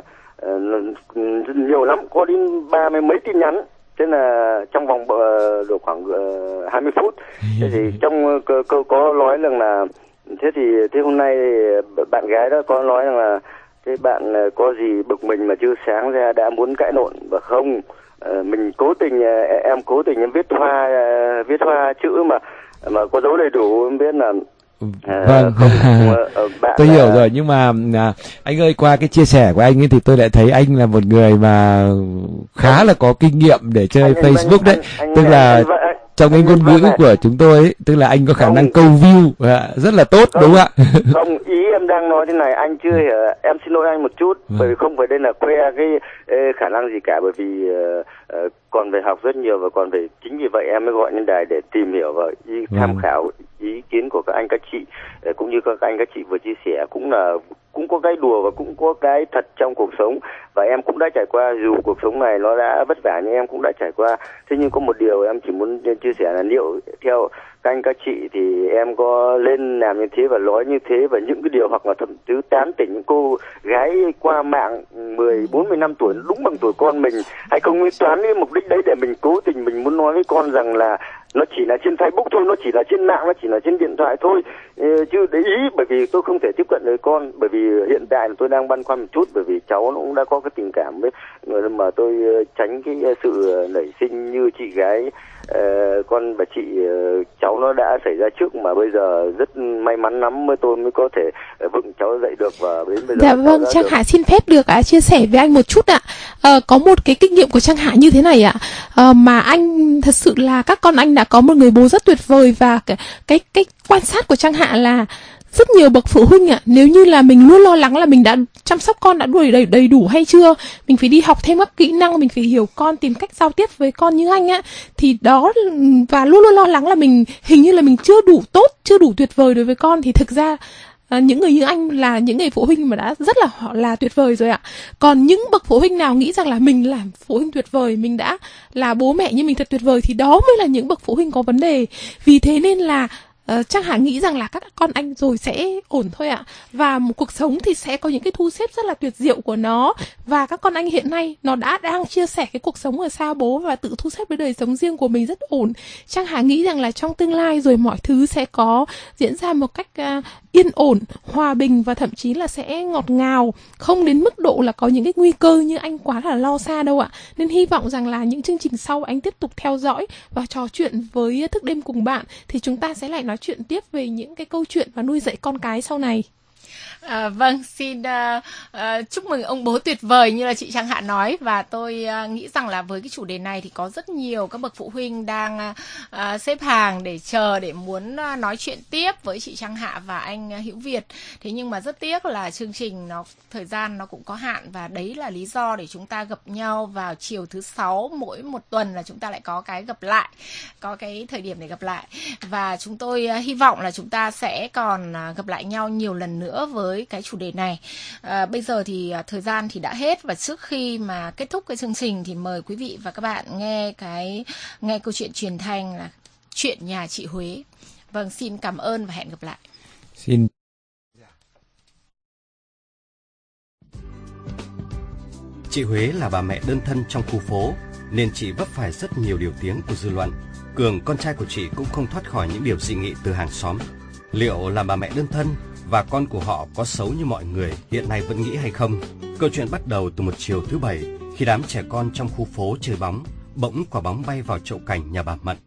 uh, nhiều lắm, có đến ba mươi mấy tin nhắn. Thế là trong vòng uh, độ khoảng uh, hai mươi phút. Thế thì trong câu uh, có, có nói rằng là thế thì thế hôm nay bạn gái đó có nói rằng là thế bạn uh, có gì bực mình mà chưa sáng ra đã muốn cãi lộn, và không, uh, mình cố tình uh, em cố tình em viết hoa uh, viết hoa chữ mà mà có dấu đầy đủ, em biết là À, vâng, không, không, tôi hiểu rồi, nhưng mà à, anh ơi, qua cái chia sẻ của anh ấy thì tôi lại thấy anh là một người mà khá là có kinh nghiệm để chơi anh, Facebook anh, đấy, anh, tức anh, là anh, anh, anh, trong cái ngôn ngữ của chúng tôi ấy, tức là anh có khả không, năng câu view à, rất là tốt, không, đúng không ạ? Không, ý em đang nói thế này, anh chưa hiểu, em xin lỗi anh một chút, vâng. Bởi vì không phải đây là khoe cái uh, khả năng gì cả, bởi vì uh, uh, còn phải học rất nhiều, và còn phải, chính vì vậy em mới gọi lên đài để tìm hiểu và ý, tham vâng. khảo ý kiến của các anh các chị, cũng như các anh các chị vừa chia sẻ, cũng là cũng có cái đùa và cũng có cái thật trong cuộc sống, và em cũng đã trải qua, dù cuộc sống này nó đã vất vả nhưng em cũng đã trải qua. Thế nhưng có một điều em chỉ muốn chia sẻ là liệu theo các anh các chị thì em có lên làm như thế và nói như thế, và những cái điều hoặc là thậm chí tán tỉnh những cô gái qua mạng mười bốn mười năm tuổi đúng bằng tuổi con mình, hay không toán cái mục đích đấy để mình cố tình mình muốn nói với con rằng là nó chỉ là trên Facebook thôi, nó chỉ là trên mạng, nó chỉ là trên điện thoại thôi, chứ để ý, bởi vì tôi không thể tiếp cận với con, bởi vì hiện tại tôi đang băn khoăn một chút, bởi vì cháu nó cũng đã có cái tình cảm với người mà tôi tránh cái sự nảy sinh như chị gái uh, con và chị uh, cháu nó đã xảy ra trước, mà bây giờ rất may mắn lắm mới tôi mới có thể vững cháu dậy được, và đến bây giờ. Dạ vâng, Trang Hạ xin phép được à, chia sẻ với anh một chút ạ. À, có một cái kinh nghiệm của Trang Hạ như thế này ạ, à, mà anh thật sự là các con anh đã có một người bố rất tuyệt vời, và cái cái, cái quan sát của Trang Hạ là rất nhiều bậc phụ huynh ạ, nếu như là mình luôn lo lắng là mình đã chăm sóc con đã đuổi đầy đầy đủ hay chưa, mình phải đi học thêm các kỹ năng, mình phải hiểu con, tìm cách giao tiếp với con như anh ạ, thì đó, và luôn luôn lo lắng là mình hình như là mình chưa đủ tốt, chưa đủ tuyệt vời đối với con, thì thực ra À, những người như anh là những người phụ huynh mà đã rất là họ là tuyệt vời rồi ạ. Còn những bậc phụ huynh nào nghĩ rằng là mình là phụ huynh tuyệt vời, mình đã là bố mẹ như mình thật tuyệt vời, thì đó mới là những bậc phụ huynh có vấn đề. Vì thế nên là uh, Trang Hà nghĩ rằng là các con anh rồi sẽ ổn thôi ạ. Và một cuộc sống thì sẽ có những cái thu xếp rất là tuyệt diệu của nó. Và các con anh hiện nay nó đã đang chia sẻ cái cuộc sống ở xa bố và tự thu xếp với đời sống riêng của mình rất ổn. Trang Hà nghĩ rằng là trong tương lai rồi mọi thứ sẽ có diễn ra một cách uh, yên ổn, hòa bình và thậm chí là sẽ ngọt ngào, không đến mức độ là có những cái nguy cơ như anh quá là lo xa đâu ạ. Nên hy vọng rằng là những chương trình sau anh tiếp tục theo dõi và trò chuyện với Thức Đêm Cùng Bạn thì chúng ta sẽ lại nói chuyện tiếp về những cái câu chuyện và nuôi dạy con cái sau này. À, vâng, xin uh, uh, chúc mừng ông bố tuyệt vời như là chị Trang Hạ nói. Và tôi uh, nghĩ rằng là với cái chủ đề này thì có rất nhiều các bậc phụ huynh đang uh, uh, xếp hàng để chờ để muốn uh, nói chuyện tiếp với chị Trang Hạ và anh uh, Hữu Việt. Thế nhưng mà rất tiếc là chương trình nó thời gian nó cũng có hạn, và đấy là lý do để chúng ta gặp nhau vào chiều thứ sáu mỗi một tuần, là chúng ta lại có cái gặp lại, có cái thời điểm để gặp lại. Và chúng tôi uh, hy vọng là chúng ta sẽ còn uh, gặp lại nhau nhiều lần nữa với cái chủ đề này. À, bây giờ thì à, thời gian thì đã hết, và trước khi mà kết thúc cái chương trình thì mời quý vị và các bạn nghe cái nghe câu chuyện truyền thanh là Chuyện Nhà Chị Huế. Vâng, xin cảm ơn và hẹn gặp lại. Xin. Chị Huế là bà mẹ đơn thân trong khu phố nên chị vấp phải rất nhiều điều tiếng của dư luận. Cường, con trai của chị, cũng không thoát khỏi những điều dị nghị từ hàng xóm. Liệu làm bà mẹ đơn thân và con của họ có xấu như mọi người hiện nay vẫn nghĩ hay không? Câu chuyện bắt đầu từ một chiều thứ bảy, khi đám trẻ con trong khu phố chơi bóng, bỗng quả bóng bay vào chậu cảnh nhà bà Mận.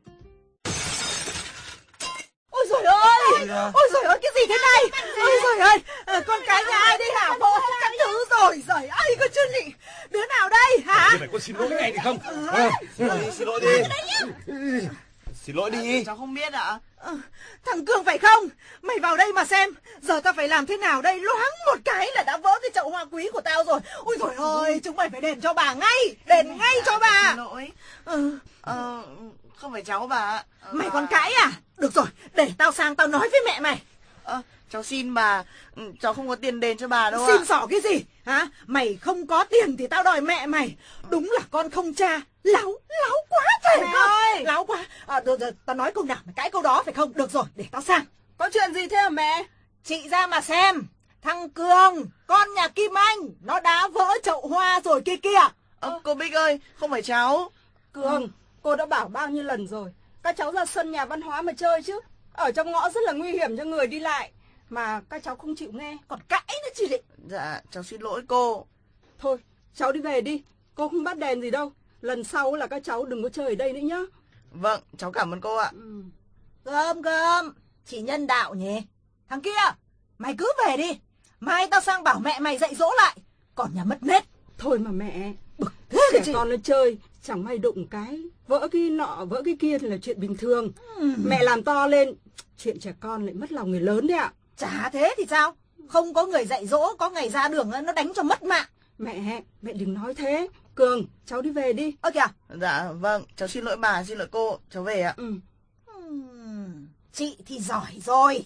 Ôi giời ơi, ôi giời ơi, cái gì thế này? Ôi giời ơi, con cái nhà ai đây hả? Bộ các thứ rồi, giời ơi, con chưa nhị. Đứa nào đây hả? Đứa này con xin lỗi cái này thì không? À, xin lỗi đi. Xin lỗi đi. Cháu không biết ạ. À, thằng Cường phải không? Mày vào đây mà xem. Giờ tao phải làm thế nào đây? Loáng một cái là đã vỡ cái chậu hoa quý của tao rồi. Ôi trời ơi, chúng mày phải đền cho bà ngay. Đền ngay cho bà. Xin lỗi. Ừ. Ờ, không phải cháu bà. Mày bà... còn cãi à? Được rồi, để tao sang tao nói với mẹ mày. Ờ, cháu xin bà. Cháu không có tiền đền cho bà đâu ạ. Xin xỏ cái gì? Hả? Mày không có tiền thì tao đòi mẹ mày. Đúng là con không cha. Láo, láo quá trời mẹ ơi. Láo quá. À, rồi, rồi, tao nói câu nào mày cãi câu đó phải không? Được rồi, để tao sang. Có chuyện gì thế hả mẹ? Chị ra mà xem. Thằng Cường, con nhà Kim Anh, nó đã vỡ chậu hoa rồi kia kìa. Ờ, cô Bích ơi, không phải cháu. Cường, cô đã bảo bao nhiêu lần rồi, các cháu ra sân nhà văn hóa mà chơi chứ. Ở trong ngõ rất là nguy hiểm cho người đi lại. Mà các cháu không chịu nghe, còn cãi nữa chị định. Dạ, cháu xin lỗi cô. Thôi, cháu đi về đi, cô không bắt đèn gì đâu. Lần sau là các cháu đừng có chơi ở đây nữa nhá. Vâng, cháu cảm ơn cô ạ. Ừ. Gơm gơm, chị nhân đạo nhỉ. Thằng kia, mày cứ về đi. Mai tao sang bảo mẹ mày dạy dỗ lại. Còn nhà mất nết. Thôi mà mẹ, bực thế trẻ chị. Con nó chơi, chẳng may đụng cái vỡ cái nọ, vỡ cái kia thì là chuyện bình thường. Ừ. Mẹ làm to lên, chuyện trẻ con lại mất lòng người lớn đấy ạ. Chả thế thì sao? Không có người dạy dỗ, có ngày ra đường nó đánh cho mất mạng. Mẹ, mẹ đừng nói thế. Cường, cháu đi về đi. Ơ kìa. Dạ, vâng, cháu xin lỗi bà, xin lỗi cô, cháu về ạ. Ừ. Uhm, chị thì giỏi rồi.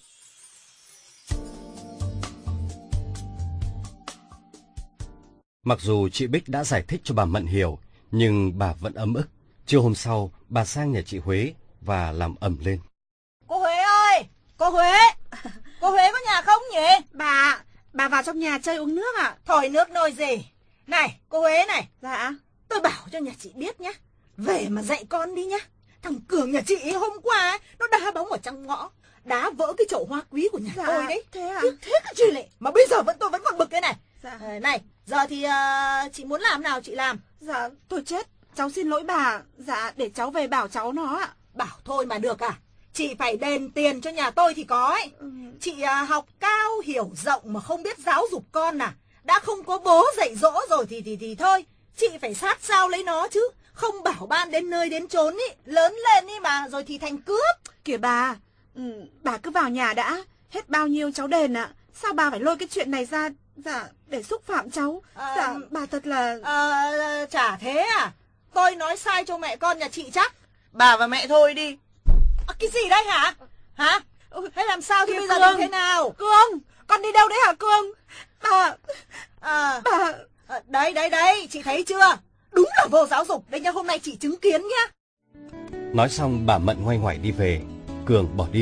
Mặc dù chị Bích đã giải thích cho bà Mận hiểu, nhưng bà vẫn ấm ức. Chiều hôm sau, bà sang nhà chị Huế và làm ầm lên. Cô Huế ơi! Cô Huế! Cô Huế có nhà không nhỉ? Bà, bà vào trong nhà chơi uống nước ạ. À? Thổi nước nồi gì? Này, cô Huế này. Dạ. Tôi bảo cho nhà chị biết nhá. Về mà dạy con đi nhá. Thằng Cường nhà chị hôm qua ấy, nó đá bóng ở trong ngõ, đá vỡ cái chậu hoa quý của nhà dạ, tôi đấy. Thế à? Thế cái gì lệ? Mà bây giờ vẫn tôi vẫn còn bực cái này. Dạ. À, này, giờ thì uh, chị muốn làm nào chị làm. Dạ, tôi chết. Cháu xin lỗi bà. Dạ, để cháu về bảo cháu nó ạ. Bảo thôi mà được à? Chị phải đền tiền cho nhà tôi thì có ấy. Ừ. Chị uh, học cao hiểu rộng mà không biết giáo dục con à? Đã không có bố dạy dỗ rồi thì thì thì thôi. Chị phải sát sao lấy nó chứ. Không bảo ban đến nơi đến chốn ý. Lớn lên ý mà rồi thì thành cướp. Kìa bà, ừ, bà cứ vào nhà đã. Hết bao nhiêu cháu đền ạ. À? Sao bà phải lôi cái chuyện này ra dạ, để xúc phạm cháu. À, dạ, bà thật là... À, chả thế à? Tôi nói sai cho mẹ con nhà chị chắc. Bà và mẹ thôi đi. À, cái gì đây hả? Hả? Hay làm sao thì bây giờ Cương. thế nào? Cương, con đi đâu đấy hả Cương? Bà... À, bà... À, đấy, đấy, đấy, chị thấy chưa? Đúng là vô giáo dục. Đây nha, hôm nay chị chứng kiến nhá. Nói xong bà Mận ngoay ngoải đi về. Cường bỏ đi.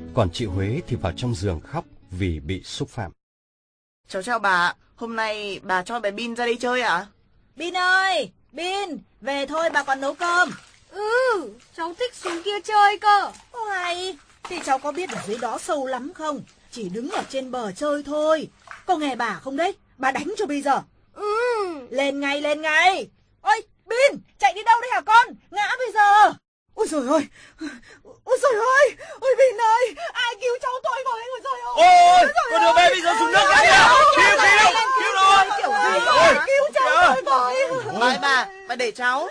còn chị Huế thì vào trong giường khóc vì bị xúc phạm. Cháu chào bà, hôm nay bà cho bé Bin ra đây chơi à? Bin ơi, Bin, về thôi bà còn nấu cơm. Ừ, cháu thích xuống kia chơi cơ. Ô hay, thì cháu có biết ở dưới đó sâu lắm không? Chỉ đứng ở trên bờ chơi thôi. Có nghe bà không đấy? Bà đánh cho bây giờ. Ừ. Lên ngay, lên ngay. Ôi, Bin, chạy đi đâu đấy hả con? Ngã bây giờ. Ôi trời ơi, ôi trời ơi, ôi Bin ơi, ai cứu cháu tôi với, ôi trời ơi. Ôi, con đứa bé bây giờ xuống nước rồi kìa. Cứu, cứu, cứu rồi. Ôi, cứu cháu tôi với. Bà bà, bà để cháu.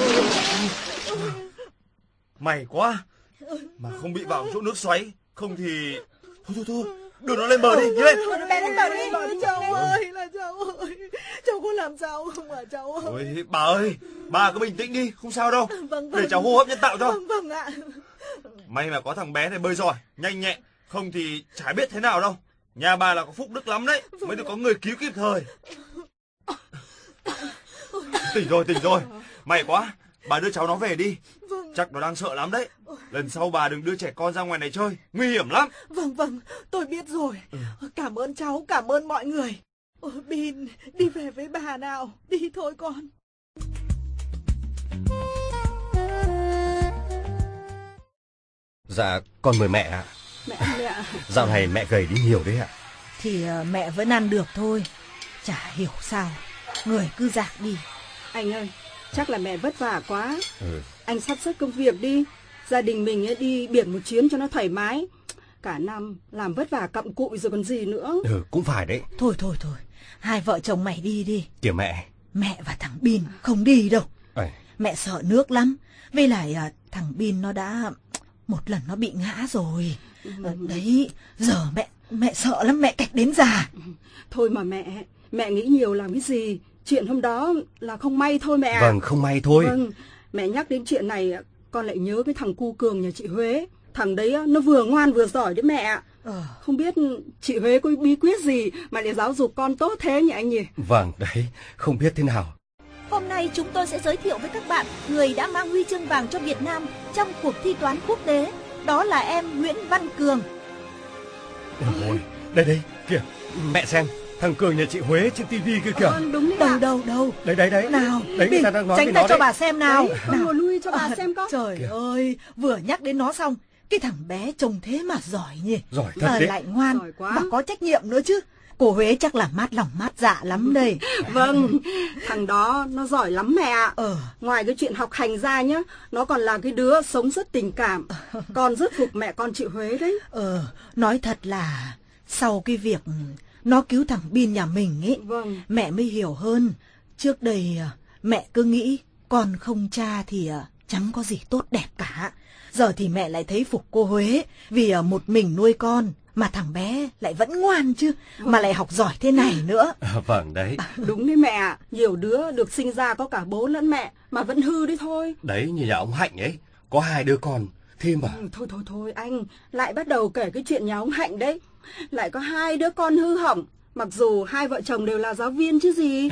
May quá, mà không bị vào chỗ nước xoáy, không thì... Thôi thôi thôi, đưa nó lên bờ đi, đi lên. Bé lên bờ đi, cháu ơi, là cháu ơi, cháu có làm sao không hả cháu ơi? Ôi, bà ơi, bà cứ bình tĩnh đi, không sao đâu. Vâng, vâng. Để cháu hô hấp nhân tạo cho. Vâng, vâng ạ. May mà có thằng bé này bơi giỏi, nhanh nhẹn, không thì chả biết thế nào đâu. Nhà bà là có phúc đức lắm đấy, mới được có người cứu kịp thời. Tỉnh rồi, tỉnh rồi, may quá, bà đưa cháu nó về đi. Chắc nó đang sợ lắm đấy. Lần sau bà đừng đưa trẻ con ra ngoài này chơi, nguy hiểm lắm. Vâng vâng, tôi biết rồi. Cảm ơn cháu, cảm ơn mọi người. Ôi, Bin, đi về với bà nào. Đi thôi con. Dạ, con mời mẹ ạ. Mẹ, mẹ. Dạo này mẹ gầy đi nhiều đấy ạ. Thì uh, mẹ vẫn ăn được thôi. Chả hiểu sao, người cứ dạc đi. Anh ơi, chắc là mẹ vất vả quá. Ừ. Anh sắp xếp công việc đi. Gia đình mình ấy đi biển một chuyến cho nó thoải mái. Cả năm làm vất vả cặm cụi rồi còn gì nữa. Ừ, cũng phải đấy. Thôi thôi thôi, hai vợ chồng mày đi đi. Kìa mẹ. Mẹ và thằng Bin không đi đâu. Ê. Mẹ sợ nước lắm. Với lại à, thằng Bin nó đã một lần nó bị ngã rồi. Ừ. Đấy, giờ mẹ mẹ sợ lắm, mẹ cạch đến già. Thôi mà mẹ, mẹ nghĩ nhiều làm cái gì? Chuyện hôm đó là không may thôi mẹ. Vâng, không may thôi. Vâng, mẹ nhắc đến chuyện này con lại nhớ cái thằng cu Cường nhà chị Huế. Thằng đấy nó vừa ngoan vừa giỏi đấy mẹ. Ờ. Không biết chị Huế có bí quyết gì mà để giáo dục con tốt thế nhỉ anh nhỉ? Vâng, đấy, không biết thế nào. Hôm nay chúng tôi sẽ giới thiệu với các bạn người đã mang huy chương vàng cho Việt Nam trong cuộc thi toán quốc tế. Đó là em Nguyễn Văn Cường. Ôi, đây đây, kìa, mẹ xem, thằng Cường nhà chị Huế trên tivi kia kìa. Ờ, đúng đâu đâu đâu. Đấy đấy đấy. Nào, đấy người ta đang nói tránh ra cho bà xem nào. Đấy, nào. Ngồi lui cho bà à, xem con. Trời kìa. ơi, vừa nhắc đến nó xong, cái thằng bé trông thế mà giỏi nhỉ. Giỏi thật à, đấy. Lại ngoan và có trách nhiệm nữa chứ. Cô Huế chắc là mát lòng mát dạ lắm đây. Vâng, thằng đó nó giỏi lắm mẹ ạ. Ờ. Ngoài cái chuyện học hành ra nhá, nó còn là cái đứa sống rất tình cảm. Con rất phục mẹ con chị Huế đấy. Ờ, nói thật là sau cái việc nó cứu thằng Bin nhà mình ấy, vâng. Mẹ mới hiểu hơn. Trước đây mẹ cứ nghĩ con không cha thì chẳng có gì tốt đẹp cả. Giờ thì mẹ lại thấy phục cô Huế vì một mình nuôi con. Mà thằng bé lại vẫn ngoan chứ, vâng. Mà lại học giỏi thế này nữa. À, vâng đấy. À, đúng đấy mẹ ạ. Nhiều đứa được sinh ra có cả bố lẫn mẹ mà vẫn hư đấy thôi. Đấy, như nhà ông Hạnh ấy, có hai đứa con thế mà. Ừ, thôi thôi thôi anh, lại bắt đầu kể cái chuyện nhà ông Hạnh đấy. Lại có hai đứa con hư hỏng, mặc dù hai vợ chồng đều là giáo viên chứ gì.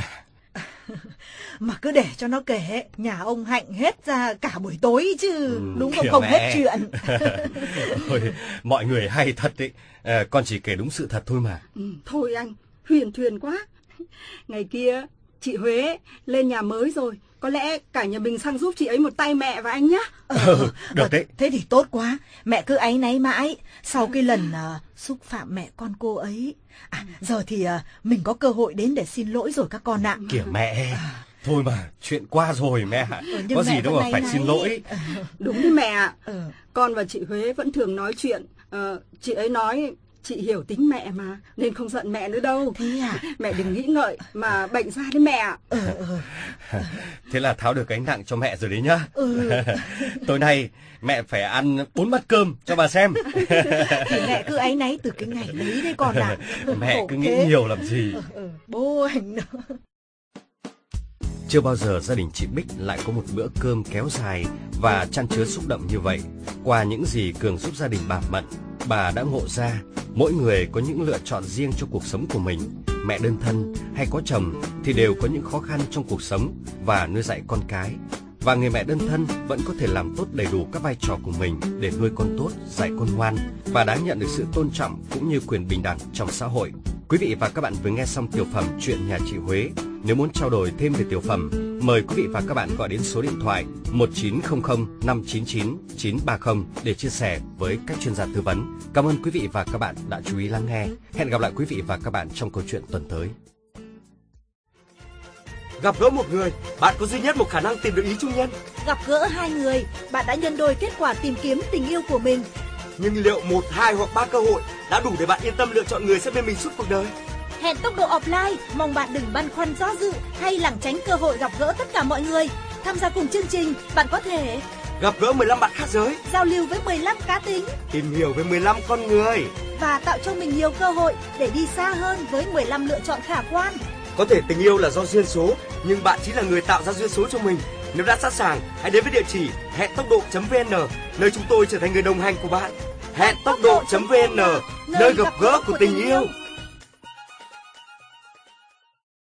Mà cứ để cho nó kể, nhà ông Hạnh hết ra cả buổi tối chứ, ừ, đúng không? Không mẹ. hết chuyện. Thôi, mọi người hay thật đấy, à, con chỉ kể đúng sự thật thôi mà. Ừ, thôi anh, huyền thuyền quá. Ngày kia, chị Huế lên nhà mới rồi, có lẽ cả nhà mình sang giúp chị ấy một tay mẹ và anh nhá. Ừ, được đấy. Thế thì tốt quá, mẹ cứ áy náy mãi sau cái lần uh, xúc phạm mẹ con cô ấy. À, giờ thì uh, mình có cơ hội đến để xin lỗi rồi các con ạ. Kìa mẹ, à. Thôi mà, chuyện qua rồi mẹ ạ. Ừ, có gì đâu mà phải náy. Xin lỗi. Ừ. Đúng đấy mẹ ạ. Ừ. Con và chị Huế vẫn thường nói chuyện. Uh, chị ấy nói chị hiểu tính mẹ mà, nên không giận mẹ nữa đâu. Thế à? Mẹ đừng nghĩ ngợi mà bệnh ra đấy mẹ ạ. Ừ, ừ. Thế là tháo được gánh nặng cho mẹ rồi đấy nhá. Ừ. Tối nay mẹ phải ăn bốn bát cơm cho bà xem. Thì mẹ cứ áy náy từ cái ngày đấy đấy con ạ. À. Mẹ cứ nghĩ thế. Nhiều làm gì. Ừ, ừ. Bố anh nữa. Chưa bao giờ gia đình chị Bích lại có một bữa cơm kéo dài và chan chứa xúc động như vậy. Qua những gì Cường giúp gia đình bà Mận, bà đã ngộ ra mỗi người có những lựa chọn riêng cho cuộc sống của mình. Mẹ đơn thân hay có chồng thì đều có những khó khăn trong cuộc sống và nuôi dạy con cái. và người mẹ đơn thân vẫn có thể làm tốt đầy đủ các vai trò của mình để nuôi con tốt, dạy con ngoan và đáng nhận được sự tôn trọng cũng như quyền bình đẳng trong xã hội. Quý vị và các bạn vừa nghe xong tiểu phẩm Chuyện Nhà Chị Huế. Nếu muốn trao đổi thêm về tiểu phẩm, mời quý vị và các bạn gọi đến số điện thoại một chín không không năm chín chín chín ba không để chia sẻ với các chuyên gia tư vấn. Cảm ơn quý vị và các bạn đã chú ý lắng nghe. Hẹn gặp lại quý vị và các bạn trong câu chuyện tuần tới. Gặp gỡ một người, bạn có duy nhất một khả năng tìm được ý chung nhân. Gặp gỡ hai người, bạn đã nhân đôi kết quả tìm kiếm tình yêu của mình. Nhưng liệu một, hai hoặc ba cơ hội đã đủ để bạn yên tâm lựa chọn người sẽ bên mình suốt cuộc đời? Hẹn Tốc Độ Offline, mong bạn đừng băn khoăn do dự hay lảng tránh cơ hội gặp gỡ tất cả mọi người. Tham gia cùng chương trình, bạn có thể gặp gỡ mười lăm bạn khác giới, giao lưu với mười lăm cá tính, tìm hiểu về mười lăm con người và tạo cho mình nhiều cơ hội để đi xa hơn với mười lăm lựa chọn khả quan. Có thể tình yêu là do duyên số, nhưng bạn chính là người tạo ra duyên số cho mình. Nếu đã sẵn sàng, hãy đến với địa chỉ hẹn tốc độ chấm vn, nơi chúng tôi trở thành người đồng hành của bạn. Hẹn tốc độ chấm vn, nơi gặp gỡ của tình yêu.